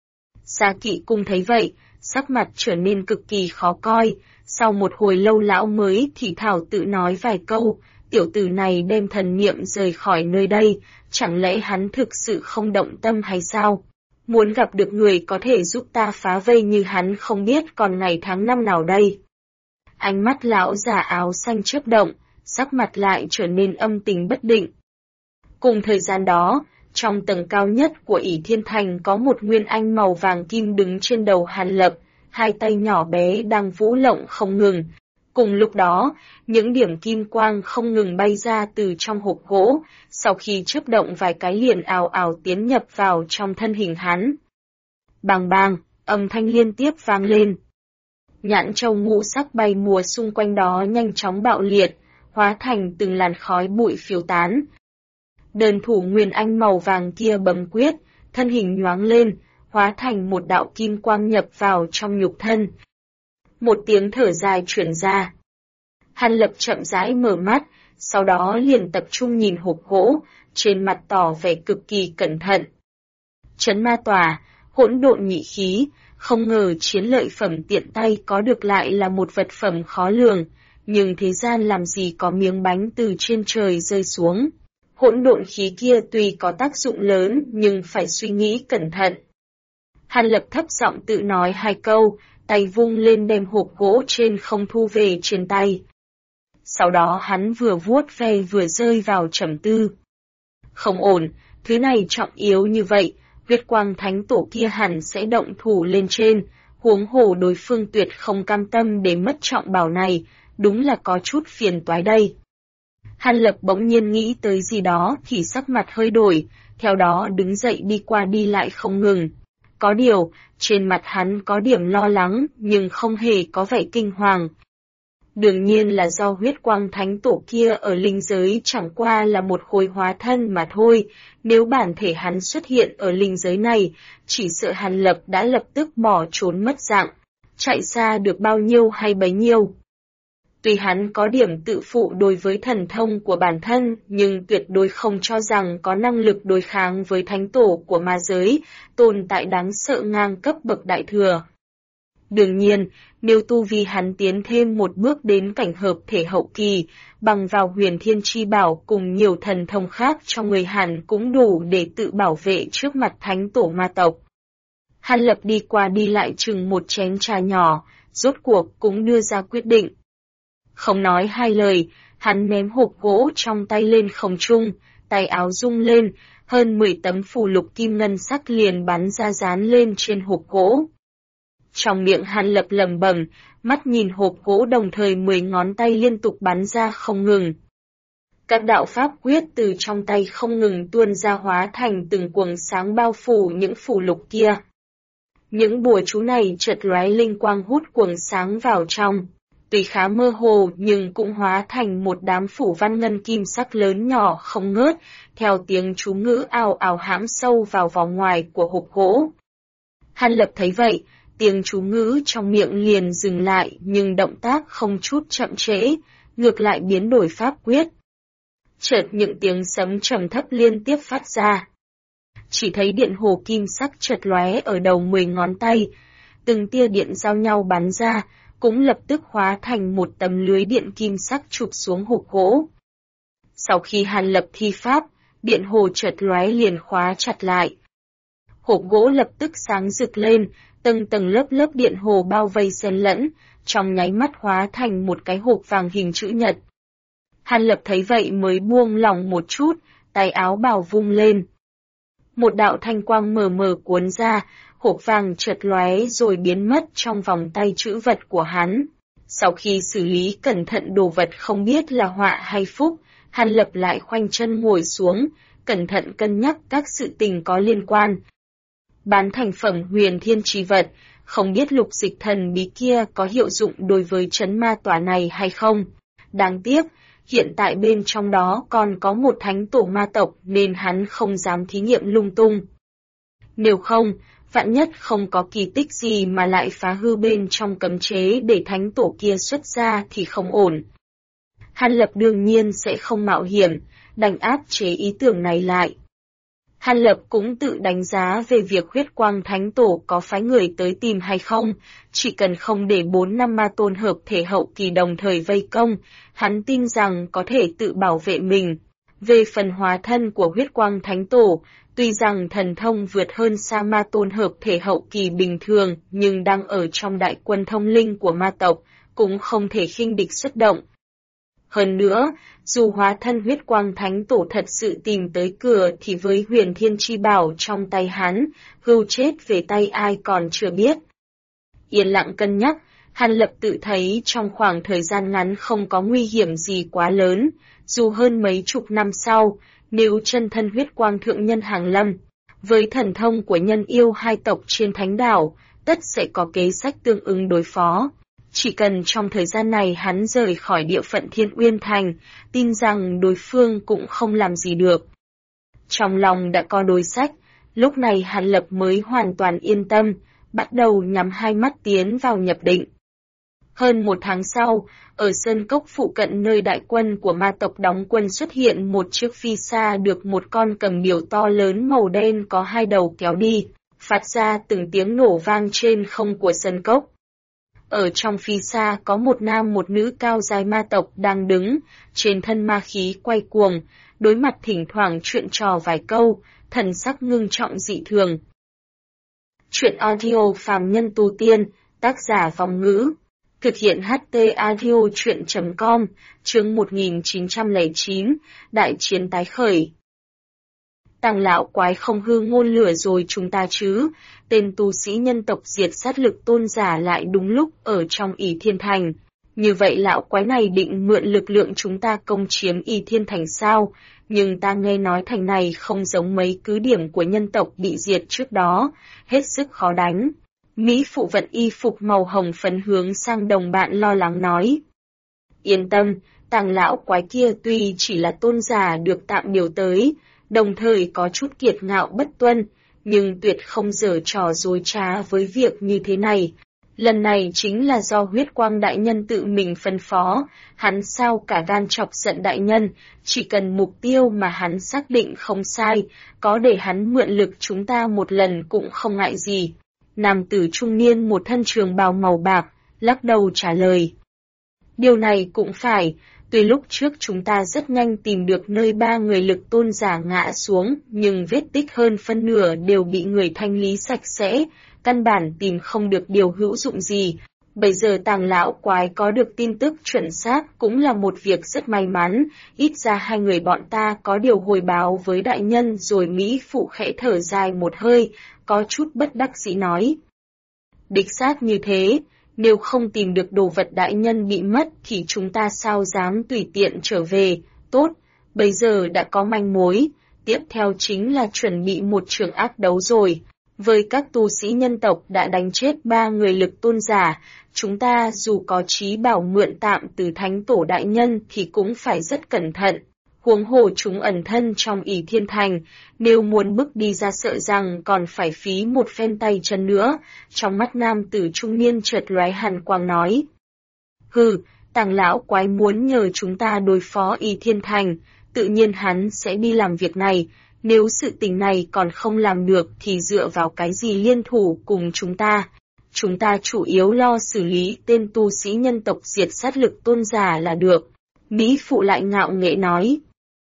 Gia Kỵ cung thấy vậy, sắc mặt trở nên cực kỳ khó coi, sau một hồi lâu lão mới thì thảo tự nói vài câu, tiểu tử này đem thần niệm rời khỏi nơi đây, chẳng lẽ hắn thực sự không động tâm hay sao? Muốn gặp được người có thể giúp ta phá vây như hắn không biết còn ngày tháng năm nào đây. Ánh mắt lão già áo xanh chớp động, sắc mặt lại trở nên âm tình bất định. Cùng thời gian đó, trong tầng cao nhất của ỷ Thiên Thành có một nguyên anh màu vàng kim đứng trên đầu Hàn Lập, hai tay nhỏ bé đang vũ lộng không ngừng. Cùng lúc đó, những điểm kim quang không ngừng bay ra từ trong hộp gỗ, sau khi chớp động vài cái liền ào ào tiến nhập vào trong thân hình hắn. Bàng bàng, âm thanh liên tiếp vang lên. Nhãn châu ngũ sắc bay mùa xung quanh đó nhanh chóng bạo liệt, hóa thành từng làn khói bụi phiêu tán. Đơn thủ nguyên anh màu vàng kia bấm quyết, thân hình nhoáng lên, hóa thành một đạo kim quang nhập vào trong nhục thân. Một tiếng thở dài truyền ra. Hàn Lập chậm rãi mở mắt, sau đó liền tập trung nhìn hộp gỗ, trên mặt tỏ vẻ cực kỳ cẩn thận. Trấn ma tòa, hỗn độn nhị khí, không ngờ chiến lợi phẩm tiện tay có được lại là một vật phẩm khó lường, nhưng thế gian làm gì có miếng bánh từ trên trời rơi xuống. Hỗn độn khí kia tuy có tác dụng lớn nhưng phải suy nghĩ cẩn thận. Hàn Lập thấp giọng tự nói hai câu, tay vung lên đem hộp gỗ trên không thu về trên tay. Sau đó hắn vừa vuốt ve vừa rơi vào trầm tư. Không ổn, thứ này trọng yếu như vậy, huyết quang thánh tổ kia hẳn sẽ động thủ lên trên, huống hồ đối phương tuyệt không cam tâm để mất trọng bảo này, đúng là có chút phiền toái đây. Hàn Lập bỗng nhiên nghĩ tới gì đó thì sắc mặt hơi đổi, theo đó đứng dậy đi qua đi lại không ngừng. Có điều, trên mặt hắn có điểm lo lắng nhưng không hề có vẻ kinh hoàng. Đương nhiên là do huyết quang thánh tổ kia ở linh giới chẳng qua là một khối hóa thân mà thôi, nếu bản thể hắn xuất hiện ở linh giới này, chỉ sợ Hàn Lập đã lập tức bỏ trốn mất dạng, chạy xa được bao nhiêu hay bấy nhiêu. Tuy hắn có điểm tự phụ đối với thần thông của bản thân, nhưng tuyệt đối không cho rằng có năng lực đối kháng với thánh tổ của ma giới, tồn tại đáng sợ ngang cấp bậc đại thừa. Đương nhiên, nếu tu vi hắn tiến thêm một bước đến cảnh hợp thể hậu kỳ, bằng vào huyền thiên chi bảo cùng nhiều thần thông khác trong người hắn cũng đủ để tự bảo vệ trước mặt thánh tổ ma tộc. Hàn Lập đi qua đi lại chừng một chén trà nhỏ, rốt cuộc cũng đưa ra quyết định. Không nói hai lời, hắn ném hộp gỗ trong tay lên không trung, tay áo rung lên, hơn 10 tấm phù lục kim ngân sắc liền bắn ra dán lên trên hộp gỗ. Trong miệng Hàn Lập lẩm bẩm, mắt nhìn hộp gỗ đồng thời 10 ngón tay liên tục bắn ra không ngừng. Các đạo pháp quyết từ trong tay không ngừng tuôn ra hóa thành từng quầng sáng bao phủ những phù lục kia. Những bùa chú này chợt lóe linh quang hút quầng sáng vào trong. Tuy khá mơ hồ nhưng cũng hóa thành một đám phủ văn ngân kim sắc lớn nhỏ không ngớt, theo tiếng chú ngữ ào ào hãm sâu vào vòng ngoài của hộp gỗ. Hàn Lập thấy vậy, tiếng chú ngữ trong miệng liền dừng lại nhưng động tác không chút chậm trễ, ngược lại biến đổi pháp quyết. Chợt những tiếng sấm trầm thấp liên tiếp phát ra. Chỉ thấy điện hồ kim sắc chợt lóe ở đầu 10 ngón tay, từng tia điện giao nhau bắn ra, cũng lập tức hóa thành một tấm lưới điện kim sắc chụp xuống hộp gỗ. Sau khi Hàn Lập thi pháp, điện hồ chợt lóe liền khóa chặt lại. Hộp gỗ lập tức sáng rực lên, tầng tầng lớp lớp điện hồ bao vây xen lẫn, trong nháy mắt hóa thành một cái hộp vàng hình chữ nhật. Hàn Lập thấy vậy mới buông lỏng một chút, tay áo bào vung lên. Một đạo thanh quang mờ mờ cuốn ra, hộp vàng chợt lóe rồi biến mất trong vòng tay trữ vật của hắn. Sau khi xử lý cẩn thận đồ vật không biết là họa hay phúc, Hàn Lập lại khoanh chân ngồi xuống, cẩn thận cân nhắc các sự tình có liên quan. Bán thành phẩm huyền thiên chi vật, không biết lục dịch thần bí kia có hiệu dụng đối với trấn ma tỏa này hay không. Đáng tiếc, hiện tại bên trong đó còn có một thánh tổ ma tộc nên hắn không dám thí nghiệm lung tung. Nếu không, vạn nhất không có kỳ tích gì mà lại phá hư bên trong cấm chế để thánh tổ kia xuất ra thì không ổn. Hàn Lập đương nhiên sẽ không mạo hiểm, đành áp chế ý tưởng này lại. Hàn Lập cũng tự đánh giá về việc huyết quang thánh tổ có phái người tới tìm hay không, chỉ cần không để 4 năm ma tôn hợp thể hậu kỳ đồng thời vây công, hắn tin rằng có thể tự bảo vệ mình. Về phần hóa thân của huyết quang thánh tổ, tuy rằng thần thông vượt hơn xa ma tôn hợp thể hậu kỳ bình thường nhưng đang ở trong đại quân thông linh của ma tộc, cũng không thể khinh địch xuất động. Hơn nữa, dù hóa thân huyết quang thánh tổ thật sự tìm tới cửa thì với huyền thiên chi bảo trong tay hắn, hưu chết về tay ai còn chưa biết. Yên lặng cân nhắc, Hàn Lập tự thấy trong khoảng thời gian ngắn không có nguy hiểm gì quá lớn, dù hơn mấy chục năm sau, nếu chân thân huyết quang thượng nhân hàng lâm, với thần thông của nhân yêu hai tộc trên thánh đảo, tất sẽ có kế sách tương ứng đối phó. Chỉ cần trong thời gian này hắn rời khỏi địa phận Thiên Uyên Thành, tin rằng đối phương cũng không làm gì được. Trong lòng đã có đối sách, lúc này Hàn Lập mới hoàn toàn yên tâm, bắt đầu nhắm hai mắt tiến vào nhập định. Hơn một tháng sau, ở Sơn Cốc phụ cận nơi đại quân của ma tộc đóng quân xuất hiện một chiếc phi xa được một con cầm điểu to lớn màu đen có hai đầu kéo đi, phát ra từng tiếng nổ vang trên không của Sơn Cốc. Ở trong phi xa có một nam một nữ cao dài ma tộc đang đứng, trên thân ma khí quay cuồng, đối mặt thỉnh thoảng chuyện trò vài câu, thần sắc ngưng trọng dị thường. Chuyện audio phàm nhân tu tiên, tác giả Vong Ngữ. Thực hiện HT Audio chuyện.com, chương 1909, Đại chiến tái khởi. Tàng lão quái không hư ngôn lửa rồi chúng ta chứ, tên tu sĩ nhân tộc diệt sát lực tôn giả lại đúng lúc ở trong Ỷ Thiên Thành. Như vậy lão quái này định mượn lực lượng chúng ta công chiếm Ỷ Thiên Thành sao, nhưng ta nghe nói thành này không giống mấy cứ điểm của nhân tộc bị diệt trước đó, hết sức khó đánh. Mỹ phụ vận y phục màu hồng phấn hướng sang đồng bạn lo lắng nói. Yên tâm, tàng lão quái kia tuy chỉ là tôn giả được tạm điều tới, đồng thời có chút kiệt ngạo bất tuân, nhưng tuyệt không giở trò dối trá với việc như thế này. Lần này chính là do huyết quang đại nhân tự mình phân phó, hắn sao cả gan chọc giận đại nhân, chỉ cần mục tiêu mà hắn xác định không sai, có để hắn mượn lực chúng ta một lần cũng không ngại gì. Nam tử trung niên một thân trường bào màu bạc, lắc đầu trả lời. Điều này cũng phải, tuy lúc trước chúng ta rất nhanh tìm được nơi 3 người lực tôn giả ngã xuống, nhưng vết tích hơn phân nửa đều bị người thanh lý sạch sẽ, căn bản tìm không được điều hữu dụng gì. Bây giờ tàng lão quái có được tin tức chuẩn xác cũng là một việc rất may mắn, ít ra 2 người bọn ta có điều hồi báo với đại nhân rồi Mỹ phụ khẽ thở dài một hơi, có chút bất đắc dĩ nói. Đích xác như thế, nếu không tìm được đồ vật đại nhân bị mất thì chúng ta sao dám tùy tiện trở về, tốt, bây giờ đã có manh mối, tiếp theo chính là chuẩn bị một trường ác đấu rồi. Với các tu sĩ nhân tộc đã đánh chết 3 người lực tôn giả, chúng ta dù có chí bảo mượn tạm từ thánh tổ đại nhân thì cũng phải rất cẩn thận. Huống hồ chúng ẩn thân trong ỷ thiên thành, nếu muốn bước đi ra sợ rằng còn phải phí một phen tay chân nữa. Trong mắt nam tử trung niên chợt lóe hàn quang nói. Hừ, Tàng lão quái muốn nhờ chúng ta đối phó ỷ thiên thành, tự nhiên hắn sẽ đi làm việc này. Nếu sự tình này còn không làm được thì dựa vào cái gì liên thủ cùng chúng ta? Chúng ta chủ yếu lo xử lý tên tu sĩ nhân tộc diệt sát lực tôn giả là được. Mỹ phụ lại ngạo nghễ nói.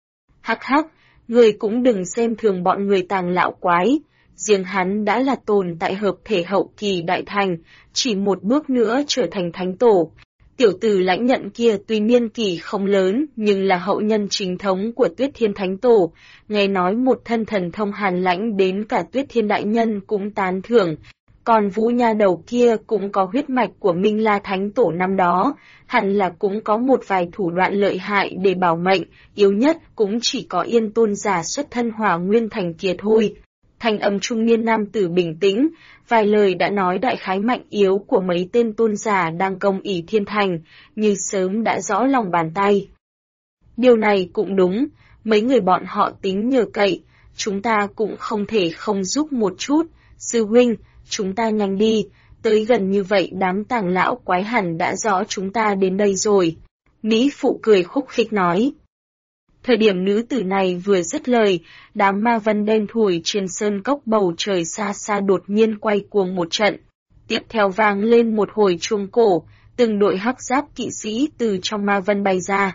Hắc hắc, người cũng đừng xem thường bọn người Tàng lão quái. Riêng hắn đã là tồn tại hợp thể hậu kỳ đại thành, chỉ một bước nữa trở thành thánh tổ. Tiểu tử Lãnh Nhận kia tuy niên kỷ không lớn nhưng là hậu nhân chính thống của Tuyết Thiên Thánh Tổ, nghe nói một thân thần thông hàn lãnh đến cả Tuyết Thiên Đại Nhân cũng tán thưởng. Còn Vũ Nha đầu kia cũng có huyết mạch của Minh La Thánh Tổ năm đó, hẳn là cũng có một vài thủ đoạn lợi hại để bảo mệnh, yếu nhất cũng chỉ có Yên Tôn giả xuất thân Hỏa Nguyên Thành kia thôi. Thanh âm trung niên nam tử bình tĩnh, vài lời đã nói đại khái mạnh yếu của mấy tên tôn giả đang công ỷ thiên thành, như sớm đã rõ lòng bàn tay. Điều này cũng đúng, mấy người bọn họ tính nhờ cậy, chúng ta cũng không thể không giúp một chút. Sư huynh, chúng ta nhanh đi, tới gần như vậy đám Tàng lão quái hẳn đã rõ chúng ta đến đây rồi. Mỹ phụ cười khúc khích nói. Thời điểm nữ tử này vừa dứt lời, đám ma vân đen thủi trên sơn cốc bầu trời xa xa đột nhiên quay cuồng một trận. Tiếp theo vang lên một hồi chuông cổ, từng đội hắc giáp kỵ sĩ từ trong ma vân bay ra.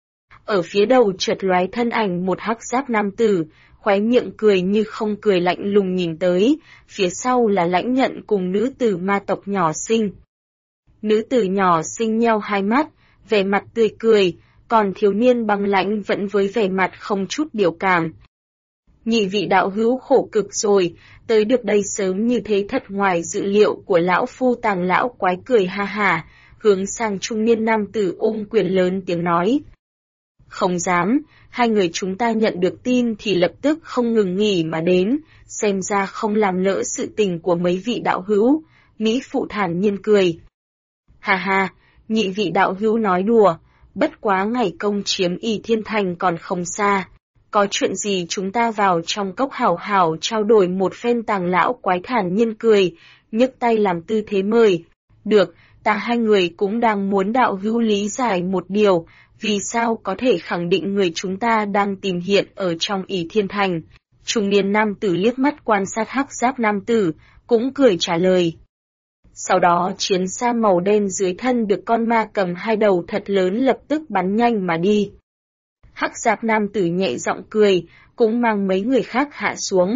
Ở phía đầu chợt lóe thân ảnh một hắc giáp nam tử, khóe miệng cười như không cười lạnh lùng nhìn tới, phía sau là Lãnh Nhận cùng nữ tử ma tộc nhỏ xinh. Nữ tử nhỏ xinh nheo hai mắt, vẻ mặt tươi cười, còn thiếu niên băng lãnh vẫn với vẻ mặt không chút biểu cảm. Nhị vị đạo hữu khổ cực rồi, tới được đây sớm như thế thật ngoài dự liệu của lão phu. Tàng lão quái cười ha hả, hướng sang trung niên nam tử ôm quyền lớn tiếng nói. Không dám, hai người chúng ta nhận được tin thì lập tức không ngừng nghỉ mà đến, xem ra không làm lỡ sự tình của mấy vị đạo hữu. Mỹ phụ thản nhiên cười. Ha ha, nhị vị đạo hữu nói đùa. Bất quá ngày công chiếm ỷ thiên thành còn không xa. Có chuyện gì chúng ta vào trong cốc hảo hảo trao đổi một phen. Tàng lão quái thản nhiên cười, nhấc tay làm tư thế mời. Được, ta hai người cũng đang muốn đạo hữu lý giải một điều, vì sao có thể khẳng định người chúng ta đang tìm hiện ở trong ỷ thiên thành. Trung niên nam tử liếc mắt quan sát hắc giáp nam tử, cũng cười trả lời. Sau đó chiến xa màu đen dưới thân được con ma cầm hai đầu thật lớn lập tức bắn nhanh mà đi. Hắc giáp nam tử nhẹ giọng cười, cũng mang mấy người khác hạ xuống.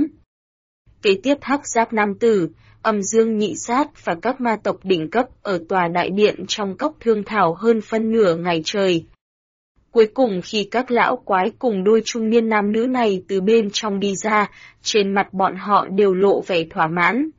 Kế tiếp hắc giáp nam tử, Âm Dương Nhị Sát và các ma tộc đỉnh cấp ở tòa đại điện trong cốc thương thảo hơn phân nửa ngày trời. Cuối cùng khi các lão quái cùng đôi trung niên nam nữ này từ bên trong đi ra, trên mặt bọn họ đều lộ vẻ thỏa mãn.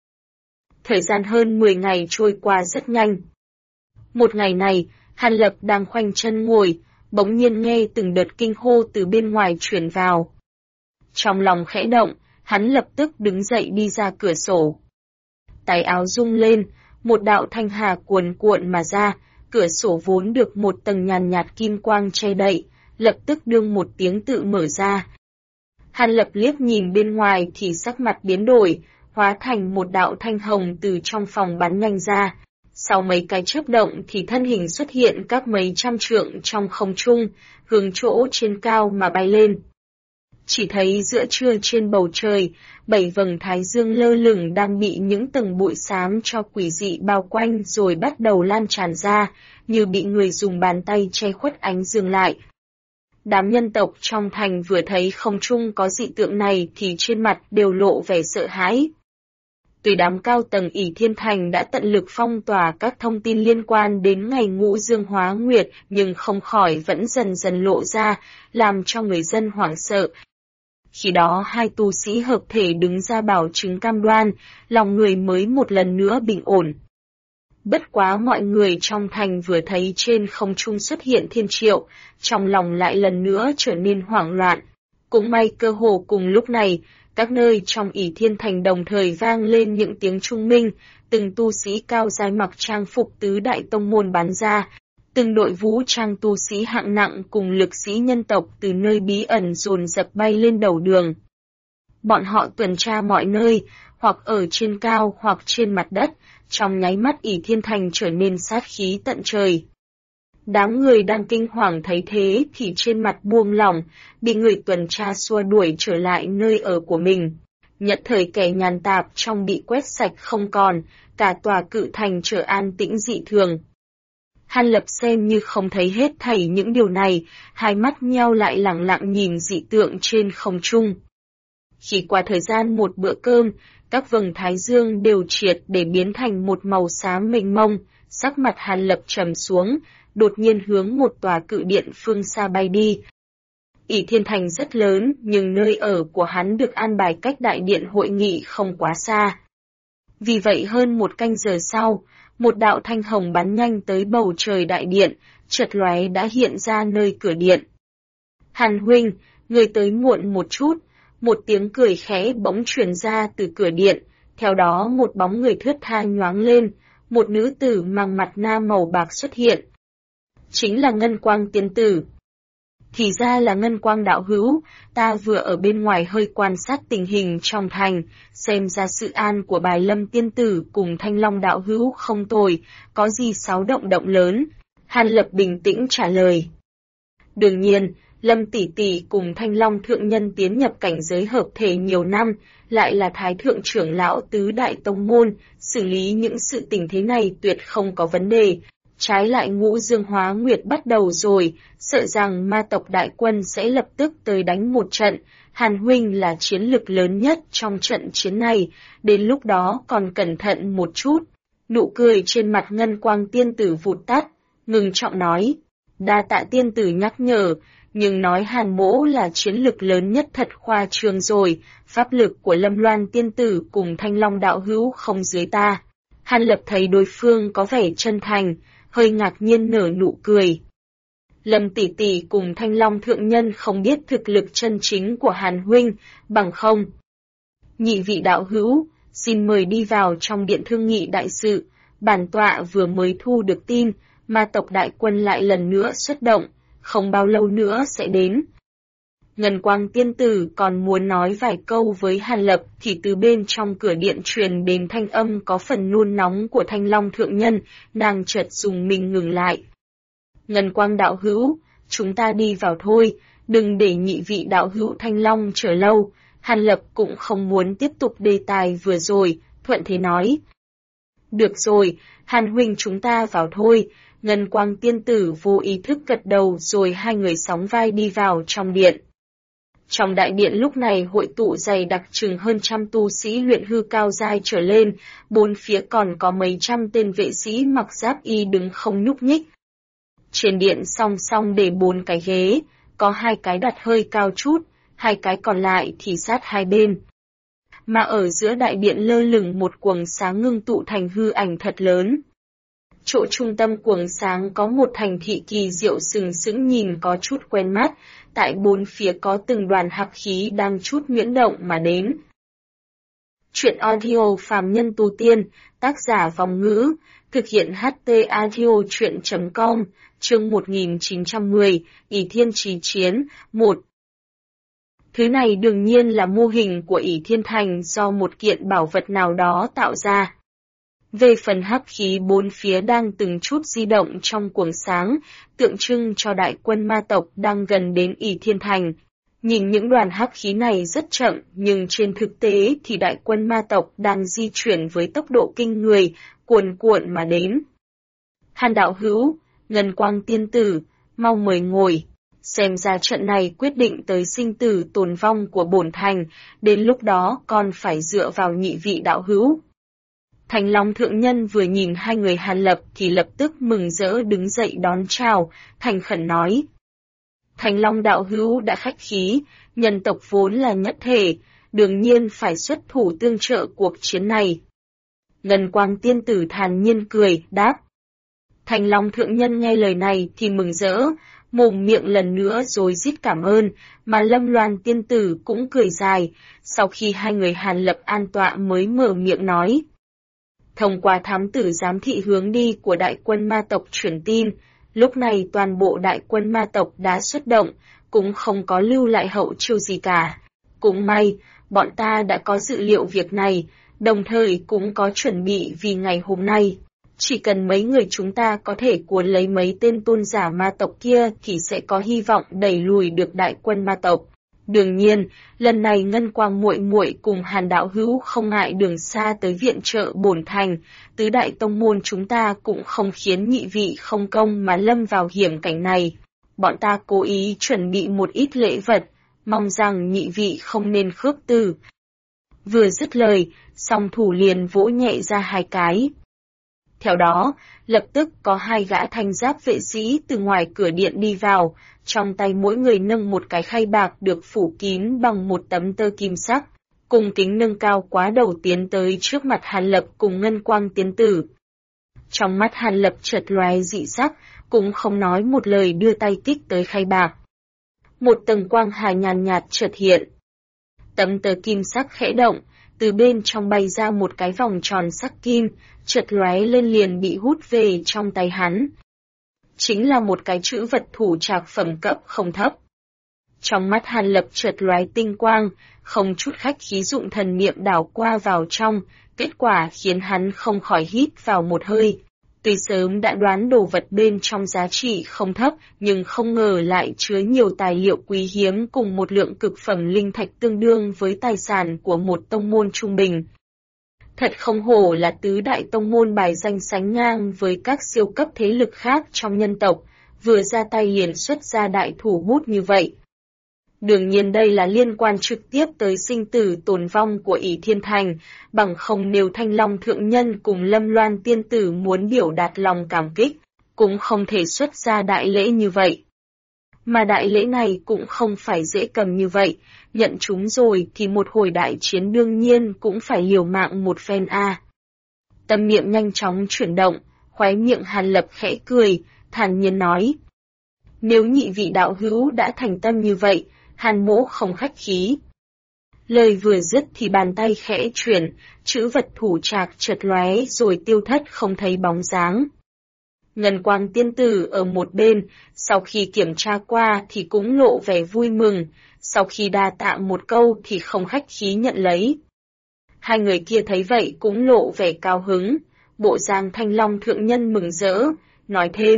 Thời gian hơn 10 ngày trôi qua rất nhanh. Một ngày này, Hàn Lập đang khoanh chân ngồi, bỗng nhiên nghe từng đợt kinh hô từ bên ngoài truyền vào. Trong lòng khẽ động, hắn lập tức đứng dậy đi ra cửa sổ. Tay áo rung lên, một đạo thanh hà cuồn cuộn mà ra, cửa sổ vốn được một tầng nhàn nhạt kim quang che đậy, lập tức đương một tiếng tự mở ra. Hàn Lập liếc nhìn bên ngoài thì sắc mặt biến đổi, hóa thành một đạo thanh hồng từ trong phòng bắn nhanh ra. Sau mấy cái chớp động thì thân hình xuất hiện các mấy trăm trượng trong không trung, hướng chỗ trên cao mà bay lên. Chỉ thấy giữa trưa trên bầu trời, 7 vầng thái dương lơ lửng đang bị những tầng bụi xám cho quỷ dị bao quanh rồi bắt đầu lan tràn ra, như bị người dùng bàn tay che khuất ánh dương lại. Đám nhân tộc trong thành vừa thấy không trung có dị tượng này thì trên mặt đều lộ vẻ sợ hãi. Tuy đám cao tầng ỷ thiên thành đã tận lực phong tỏa các thông tin liên quan đến ngày ngũ dương hóa nguyệt nhưng không khỏi vẫn dần dần lộ ra, làm cho người dân hoảng sợ. Khi đó hai tu sĩ hợp thể đứng ra bảo chứng cam đoan, lòng người mới một lần nữa bình ổn. Bất quá mọi người trong thành vừa thấy trên không trung xuất hiện thiên triệu, trong lòng lại lần nữa trở nên hoảng loạn. Cũng may cơ hồ cùng lúc này, các nơi trong ỷ Thiên Thành đồng thời vang lên những tiếng trung minh, từng tu sĩ cao giai mặc trang phục tứ đại tông môn bắn ra, từng đội vũ trang tu sĩ hạng nặng cùng lực sĩ nhân tộc từ nơi bí ẩn dồn dập bay lên đầu đường. Bọn họ tuần tra mọi nơi, hoặc ở trên cao hoặc trên mặt đất, trong nháy mắt ỷ Thiên Thành trở nên sát khí tận trời. Đám người đang kinh hoàng thấy thế thì trên mặt buông lỏng, bị người tuần tra xua đuổi trở lại nơi ở của mình. Nhất thời kẻ nhàn tạp trong bị quét sạch không còn, cả tòa cự thành trở an tĩnh dị thường. Hàn Lập xem như không thấy hết thảy những điều này, hai mắt nheo lại lẳng lặng nhìn dị tượng trên không trung. Chỉ qua thời gian một bữa cơm, các vầng thái dương đều triệt để biến thành một màu xám mênh mông, sắc mặt Hàn Lập trầm xuống, đột nhiên hướng một tòa cự điện phương xa bay đi. ỷ Thiên Thành rất lớn, nhưng nơi ở của hắn được an bài cách đại điện hội nghị không quá xa. Vì vậy hơn một canh giờ sau, một đạo thanh hồng bắn nhanh tới bầu trời đại điện, chợt lóe đã hiện ra nơi cửa điện. Hàn huynh, người tới muộn một chút, một tiếng cười khẽ bỗng truyền ra từ cửa điện, theo đó một bóng người thướt tha nhoáng lên, một nữ tử mang mặt nạ màu bạc xuất hiện. Chính là Ngân Quang tiên tử. Thì ra là Ngân Quang đạo hữu, ta vừa ở bên ngoài hơi quan sát tình hình trong thành, xem ra sự an của Bài Lâm tiên tử cùng Thanh Long đạo hữu không tồi, có gì xáo động động lớn. Hàn Lập bình tĩnh trả lời. Đương nhiên, Lâm tỷ tỷ cùng Thanh Long thượng nhân tiến nhập cảnh giới hợp thể nhiều năm, lại là Thái thượng trưởng lão tứ đại tông môn, xử lý những sự tình thế này tuyệt không có vấn đề. Trái lại Ngũ Dương Hóa Nguyệt bắt đầu rồi, sợ rằng ma tộc đại quân sẽ lập tức tới đánh một trận, Hàn huynh là chiến lực lớn nhất trong trận chiến này, đến lúc đó còn cẩn thận một chút. Nụ cười trên mặt Ngân Quang tiên tử vụt tắt, ngừng trọng nói, đa tạ tiên tử nhắc nhở, nhưng nói Hàn mỗ là chiến lực lớn nhất thật khoa trương rồi, pháp lực của Lâm Loan tiên tử cùng Thanh Long đạo hữu không dưới ta. Hàn Lập thấy đối phương có vẻ chân thành, hơi ngạc nhiên nở nụ cười. Lâm tỷ tỷ cùng Thanh Long thượng nhân không biết thực lực chân chính của Hàn huynh, bằng không. Nhị vị đạo hữu, xin mời đi vào trong điện thương nghị đại sự, bản tọa vừa mới thu được tin, ma tộc đại quân lại lần nữa xuất động, không bao lâu nữa sẽ đến. Ngân Quang tiên tử còn muốn nói vài câu với Hàn Lập thì từ bên trong cửa điện truyền đến thanh âm có phần nôn nóng của Thanh Long thượng nhân, nàng chợt dùng mình ngừng lại. Ngân Quang đạo hữu, chúng ta đi vào thôi, đừng để nhị vị đạo hữu Thanh Long chờ lâu. Hàn Lập cũng không muốn tiếp tục đề tài vừa rồi, thuận thế nói. Được rồi, Hàn huynh chúng ta vào thôi. Ngân Quang tiên tử vô ý thức gật đầu rồi hai người sóng vai đi vào trong điện. Trong đại điện lúc này hội tụ dày đặc chừng hơn trăm tu sĩ luyện hư cao giai trở lên, bốn phía còn có mấy trăm tên vệ sĩ mặc giáp y đứng không nhúc nhích. Trên điện song song để 4 cái ghế, có 2 cái đặt hơi cao chút, 2 cái còn lại thì sát hai bên. Mà ở giữa đại điện lơ lửng một quầng sáng ngưng tụ thành hư ảnh thật lớn. Chỗ trung tâm quầng sáng có một thành thị kỳ diệu sừng sững nhìn có chút quen mắt, tại bốn phía có từng đoàn hắc khí đang chút nhuyễn động mà đến. Chuyện audio phàm nhân tu tiên, tác giả Vòng Ngữ, thực hiện HT audio chuyện.com, chương 1910, ỷ Thiên Chí Chiến, 1. Thứ này đương nhiên là mô hình của ỷ Thiên Thành do một kiện bảo vật nào đó tạo ra. Về phần hắc khí bốn phía đang từng chút di động trong quầng sáng, tượng trưng cho đại quân ma tộc đang gần đến ỷ Thiên Thành. Nhìn những đoàn hắc khí này rất chậm, nhưng trên thực tế thì đại quân ma tộc đang di chuyển với tốc độ kinh người, cuồn cuộn mà đến. Hàn đạo hữu, Ngân Quang tiên tử, mau mời ngồi. Xem ra trận này quyết định tới sinh tử tồn vong của bổn thành, đến lúc đó còn phải dựa vào nhị vị đạo hữu. Thanh Long thượng nhân vừa nhìn hai người Hàn Lập thì lập tức mừng rỡ đứng dậy đón chào, thành khẩn nói. Thanh Long đạo hữu đã khách khí, nhân tộc vốn là nhất thể, đương nhiên phải xuất thủ tương trợ cuộc chiến này. Ngân Quang tiên tử thản nhiên cười, đáp. Thanh Long thượng nhân nghe lời này thì mừng rỡ, mồm miệng lần nữa rối rít cảm ơn, mà Lâm Loan tiên tử cũng cười dài, sau khi hai người Hàn Lập an tọa mới mở miệng nói. Thông qua thám tử giám thị hướng đi của đại quân ma tộc truyền tin, lúc này toàn bộ đại quân ma tộc đã xuất động, cũng không có lưu lại hậu chiêu gì cả. Cũng may, bọn ta đã có dự liệu việc này, đồng thời cũng có chuẩn bị vì ngày hôm nay. Chỉ cần mấy người chúng ta có thể cuốn lấy mấy tên tôn giả ma tộc kia thì sẽ có hy vọng đẩy lùi được đại quân ma tộc. Đương nhiên, lần này Ngân Quang muội muội cùng Hàn đạo hữu không ngại đường xa tới viện trợ bổn thành, tứ đại tông môn chúng ta cũng không khiến nhị vị không công mà lâm vào hiểm cảnh này. Bọn ta cố ý chuẩn bị một ít lễ vật, mong rằng nhị vị không nên khước từ. Vừa dứt lời, song thủ liền vỗ nhẹ ra hai cái. Theo đó, lập tức có hai gã thanh giáp vệ sĩ từ ngoài cửa điện đi vào, trong tay mỗi người nâng một cái khay bạc được phủ kín bằng một tấm tơ kim sắc, cùng kính nâng cao quá đầu tiến tới trước mặt Hàn Lập cùng Ngân Quang tiên tử. Trong mắt Hàn Lập chợt lóe dị sắc, cũng không nói một lời đưa tay kích tới khay bạc. Một tầng quang hà nhàn nhạt chợt hiện. Tấm tơ kim sắc khẽ động, từ bên trong bay ra một cái vòng tròn sắc kim, chợt lóe lên liền bị hút về trong tay hắn. Chính là một cái chữ vật thủ trạc phẩm cấp không thấp. Trong mắt Hàn Lập chợt lóe tinh quang, không chút khách khí dụng thần niệm đảo qua vào trong, kết quả khiến hắn không khỏi hít vào một hơi. Tuy sớm đã đoán đồ vật bên trong giá trị không thấp, nhưng không ngờ lại chứa nhiều tài liệu quý hiếm cùng một lượng cực phẩm linh thạch tương đương với tài sản của một tông môn trung bình. Thật không hổ là tứ đại tông môn bài danh sánh ngang với các siêu cấp thế lực khác trong nhân tộc, vừa ra tay liền xuất ra đại thủ bút như vậy. Đương nhiên đây là liên quan trực tiếp tới sinh tử tồn vong của ỷ Thiên Thành, bằng không nếu Thanh Long Thượng Nhân cùng Lâm Loan Tiên Tử muốn biểu đạt lòng cảm kích, cũng không thể xuất ra đại lễ như vậy. Mà đại lễ này cũng không phải dễ cầm như vậy, nhận chúng rồi thì một hồi đại chiến đương nhiên cũng phải liều mạng một phen a. Tâm niệm nhanh chóng chuyển động, khóe miệng Hàn Lập khẽ cười, thản nhiên nói. Nếu nhị vị đạo hữu đã thành tâm như vậy, Hàn mỗ không khách khí. Lời vừa dứt thì bàn tay khẽ chuyển, chữ vật thủ trạc chợt lóe rồi tiêu thất không thấy bóng dáng. Ngân Quang tiên tử ở một bên, sau khi kiểm tra qua thì cũng lộ vẻ vui mừng, sau khi đa tạ một câu thì không khách khí nhận lấy. Hai người kia thấy vậy cũng lộ vẻ cao hứng, bộ dáng Thanh Long Thượng Nhân mừng rỡ, nói thêm.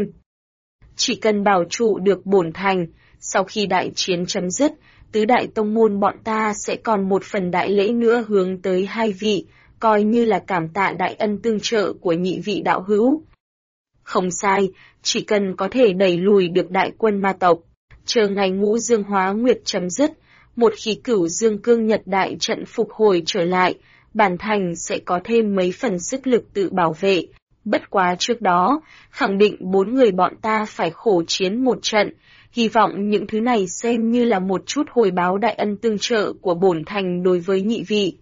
Chỉ cần bảo trụ được bổn thành, sau khi đại chiến chấm dứt, tứ đại tông môn bọn ta sẽ còn một phần đại lễ nữa hướng tới hai vị, coi như là cảm tạ đại ân tương trợ của nhị vị đạo hữu. Không sai, chỉ cần có thể đẩy lùi được đại quân ma tộc, chờ ngày ngũ dương hóa nguyệt chấm dứt, một khi cửu dương cương nhật đại trận phục hồi trở lại, bản thành sẽ có thêm mấy phần sức lực tự bảo vệ. Bất quá trước đó, khẳng định 4 người bọn ta phải khổ chiến một trận, hy vọng những thứ này xem như là một chút hồi báo đại ân tương trợ của bổn thành đối với nhị vị.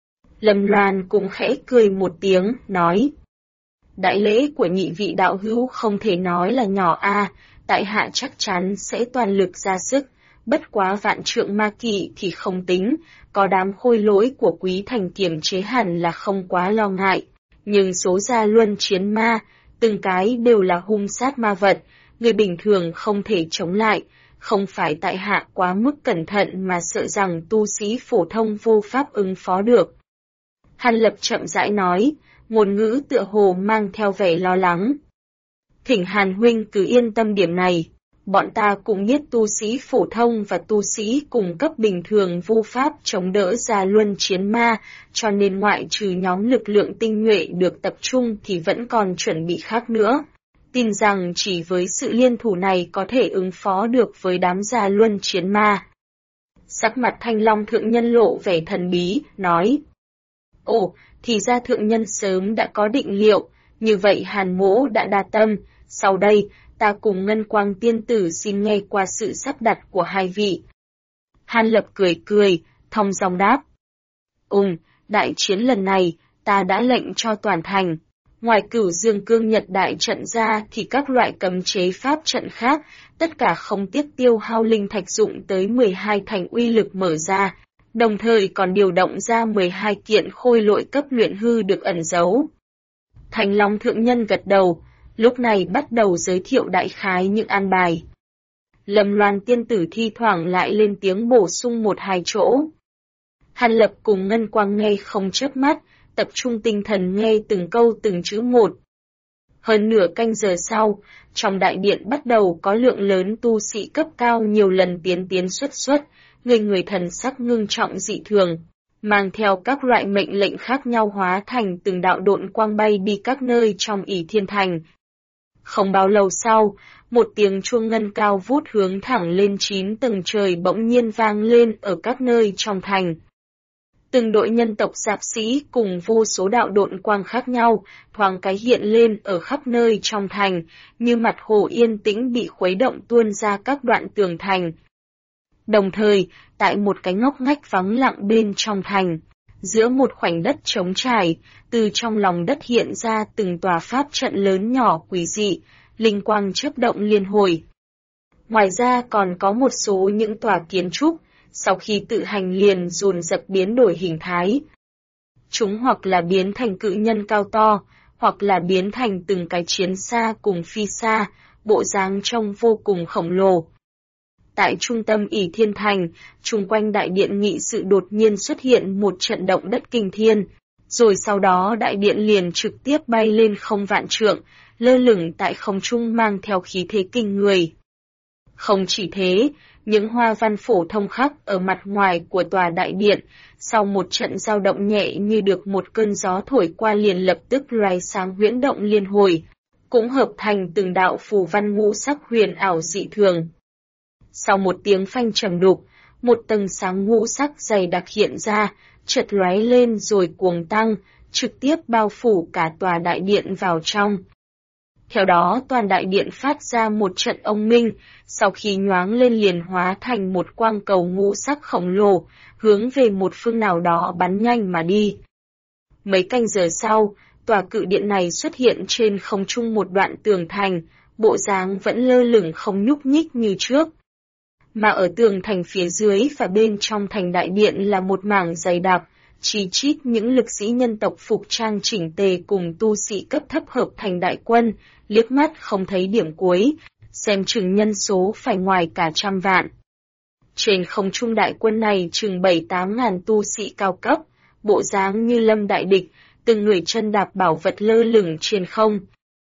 Lâm Loan cũng khẽ cười một tiếng, nói. Đại lễ của nhị vị đạo hữu không thể nói là nhỏ a, tại hạ chắc chắn sẽ toàn lực ra sức, bất quá vạn trượng ma kỵ thì không tính, có đám khôi lỗi của quý thành kiềm chế hẳn là không quá lo ngại. Nhưng số gia luân chiến ma, từng cái đều là hung sát ma vật, người bình thường không thể chống lại, không phải tại hạ quá mức cẩn thận mà sợ rằng tu sĩ phổ thông vô pháp ứng phó được. Hàn Lập chậm rãi nói, ngôn ngữ tựa hồ mang theo vẻ lo lắng. Thỉnh Hàn huynh cứ yên tâm điểm này, bọn ta cũng biết tu sĩ phổ thông và tu sĩ cùng cấp bình thường vô pháp chống đỡ gia luân chiến ma, cho nên ngoại trừ nhóm lực lượng tinh nhuệ được tập trung thì vẫn còn chuẩn bị khác nữa. Tin rằng chỉ với sự liên thủ này có thể ứng phó được với đám gia luân chiến ma. Sắc mặt Thanh Long Thượng Nhân lộ vẻ thần bí, nói. Ồ, thì ra Thượng Nhân sớm đã có định liệu, như vậy Hàn mỗ đã đa tâm, sau đây, ta cùng Ngân Quang tiên tử xin nghe qua sự sắp đặt của hai vị. Hàn Lập cười cười, thong dong đáp. Đại chiến lần này, ta đã lệnh cho toàn thành. Ngoài Cửu Dương Cương Nhật đại trận ra thì các loại cấm chế pháp trận khác, tất cả không tiếc tiêu hao linh thạch dụng tới 12 thành uy lực mở ra, đồng thời còn điều động ra 12 kiện khôi lỗi cấp luyện hư được ẩn giấu. Thành Long Thượng Nhân gật đầu, lúc này bắt đầu giới thiệu đại khái những an bài. Lâm Loan tiên tử thi thoảng lại lên tiếng bổ sung một hai chỗ. Hàn Lập cùng Ngân Quang nghe không chớp mắt, tập trung tinh thần nghe từng câu từng chữ một. Hơn nửa canh giờ sau, trong đại điện bắt đầu có lượng lớn tu sĩ cấp cao nhiều lần tiến xuất, người thần sắc ngưng trọng dị thường, mang theo các loại mệnh lệnh khác nhau hóa thành từng đạo độn quang bay đi các nơi trong ỷ thiên thành. Không bao lâu sau, một tiếng chuông ngân cao vút hướng thẳng lên 9 tầng trời bỗng nhiên vang lên ở các nơi trong thành. Từng đội nhân tộc giáp sĩ cùng vô số đạo độn quang khác nhau, thoáng cái hiện lên ở khắp nơi trong thành, như mặt hồ yên tĩnh bị khuấy động tuôn ra các đoạn tường thành. Đồng thời, tại một cái ngóc ngách vắng lặng bên trong thành, giữa một khoảnh đất trống trải, từ trong lòng đất hiện ra từng tòa pháp trận lớn nhỏ quý dị, linh quang chớp động liên hồi. Ngoài ra còn có một số những tòa kiến trúc, sau khi tự hành liền dồn dập biến đổi hình thái. Chúng hoặc là biến thành cự nhân cao to, hoặc là biến thành từng cái chiến xa cùng phi xa, bộ dáng trông vô cùng khổng lồ. Tại trung tâm ỷ thiên thành, chung quanh đại điện nghị sự đột nhiên xuất hiện một trận động đất kinh thiên, rồi sau đó đại điện liền trực tiếp bay lên không vạn trượng, lơ lửng tại không trung mang theo khí thế kinh người. Không chỉ thế, những hoa văn phổ thông khắc ở mặt ngoài của tòa đại điện, sau một trận dao động nhẹ như được một cơn gió thổi qua liền lập tức loài sáng huyễn động liên hồi, cũng hợp thành từng đạo phù văn ngũ sắc huyền ảo dị thường. Sau một tiếng phanh trầm đục, một tầng sáng ngũ sắc dày đặc hiện ra, chợt lóe lên rồi cuồng tăng, trực tiếp bao phủ cả tòa đại điện vào trong. Theo đó toàn đại điện phát ra một trận ông minh, sau khi nhoáng lên liền hóa thành một quang cầu ngũ sắc khổng lồ, hướng về một phương nào đó bắn nhanh mà đi. Mấy canh giờ sau, tòa cự điện này xuất hiện trên không trung một đoạn tường thành, bộ dáng vẫn lơ lửng không nhúc nhích như trước. Mà ở tường thành phía dưới và bên trong thành đại điện là một mảng dày đặc, chi chít những lực sĩ nhân tộc phục trang chỉnh tề cùng tu sĩ cấp thấp hợp thành đại quân, liếc mắt không thấy điểm cuối, xem chừng nhân số phải ngoài cả 100 vạn. Trên không trung đại quân này chừng 7-8 ngàn tu sĩ cao cấp, bộ dáng như lâm đại địch, từng người chân đạp bảo vật lơ lửng trên không.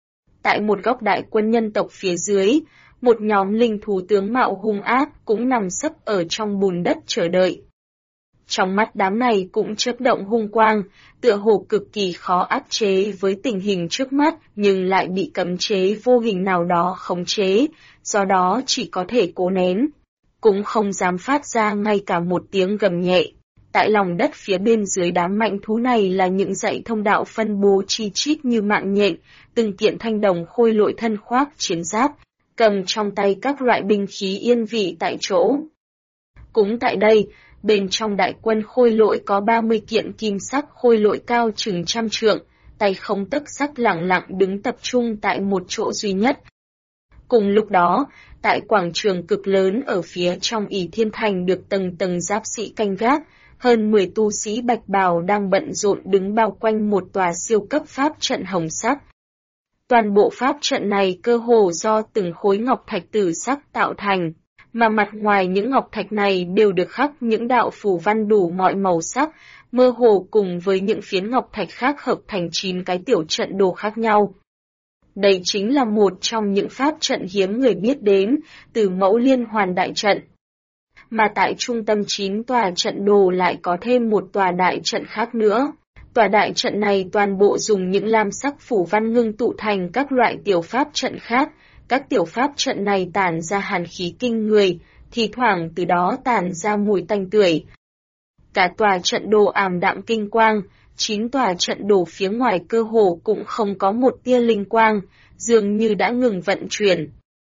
Tại một góc đại quân nhân tộc phía dưới, một nhóm linh thú tướng mạo hung ác cũng nằm sấp ở trong bùn đất chờ đợi. Trong mắt đám này cũng chớp động hung quang, tựa hồ cực kỳ khó áp chế với tình hình trước mắt nhưng lại bị cấm chế vô hình nào đó khống chế, do đó chỉ có thể cố nén. Cũng không dám phát ra ngay cả một tiếng gầm nhẹ. Tại lòng đất phía bên dưới đám mạnh thú này là những dãy thông đạo phân bố chi chít như mạng nhện, từng kiện thanh đồng khôi lỗi thân khoác chiến giáp, cầm trong tay các loại binh khí yên vị tại chỗ. Cũng tại đây, bên trong đại quân khôi lỗi có 30 kiện kim sắc khôi lỗi cao chừng 100 trượng, tay không tấc sắc lẳng lặng đứng tập trung tại một chỗ duy nhất. Cùng lúc đó, tại quảng trường cực lớn ở phía trong ỷ thiên thành được tầng tầng giáp sĩ canh gác, hơn 10 tu sĩ bạch bào đang bận rộn đứng bao quanh một tòa siêu cấp pháp trận hồng sắc. Toàn bộ pháp trận này cơ hồ do từng khối ngọc thạch tử sắc tạo thành, mà mặt ngoài những ngọc thạch này đều được khắc những đạo phù văn đủ mọi màu sắc, mơ hồ cùng với những phiến ngọc thạch khác hợp thành 9 cái tiểu trận đồ khác nhau. Đây chính là một trong những pháp trận hiếm người biết đến, từ mẫu liên hoàn đại trận. Mà tại trung tâm 9 tòa trận đồ lại có thêm một tòa đại trận khác nữa. Tòa đại trận này toàn bộ dùng những lam sắc phủ văn ngưng tụ thành các loại tiểu pháp trận khác. Các tiểu pháp trận này tản ra hàn khí kinh người, thì thoảng từ đó tản ra mùi tanh tưởi. Cả tòa trận đồ ảm đạm kinh quang, 9 tòa trận đồ phía ngoài cơ hồ cũng không có một tia linh quang, dường như đã ngừng vận chuyển.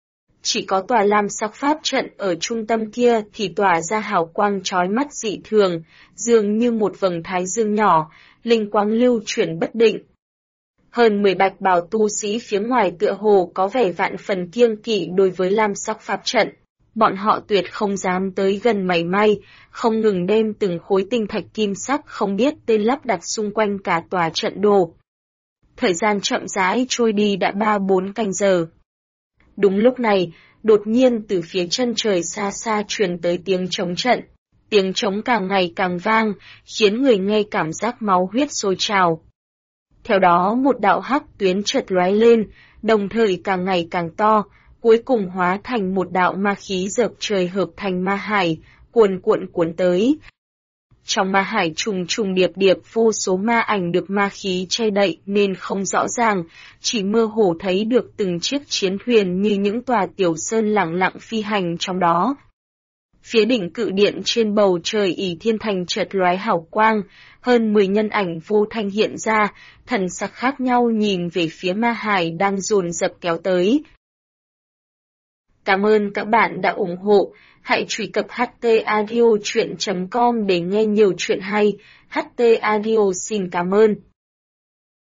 Chỉ có tòa lam sắc pháp trận ở trung tâm kia thì tỏa ra hào quang chói mắt dị thường, dường như một vầng thái dương nhỏ, linh quang lưu chuyển bất định. Hơn 10 bạch bào tu sĩ phía ngoài tựa hồ có vẻ vạn phần kiêng kỵ đối với lam sắc pháp trận. Bọn họ tuyệt không dám tới gần mảy may, không ngừng đem từng khối tinh thạch kim sắc không biết tên lắp đặt xung quanh cả tòa trận đồ. Thời gian chậm rãi trôi đi đã 3-4 canh giờ. Đúng lúc này, đột nhiên từ phía chân trời xa xa truyền tới tiếng trống trận. Tiếng trống càng ngày càng vang, khiến người nghe cảm giác máu huyết sôi trào. Theo đó một đạo hắc tuyến chợt lóe lên, đồng thời càng ngày càng to, cuối cùng hóa thành một đạo ma khí dợp trời hợp thành ma hải, cuồn cuộn tới. Trong ma hải trùng trùng điệp điệp vô số ma ảnh được ma khí che đậy nên không rõ ràng, chỉ mơ hồ thấy được từng chiếc chiến thuyền như những tòa tiểu sơn lẳng lặng phi hành trong đó. Phía đỉnh cự điện trên bầu trời ỷ thiên thành chợt lóe hào quang, hơn 10 nhân ảnh vô thanh hiện ra, thần sắc khác nhau nhìn về phía ma hải đang dồn dập kéo tới. Cảm ơn các bạn đã ủng hộ, hãy truy cập htaudio.com để nghe nhiều chuyện hay, HT Audio xin cảm ơn.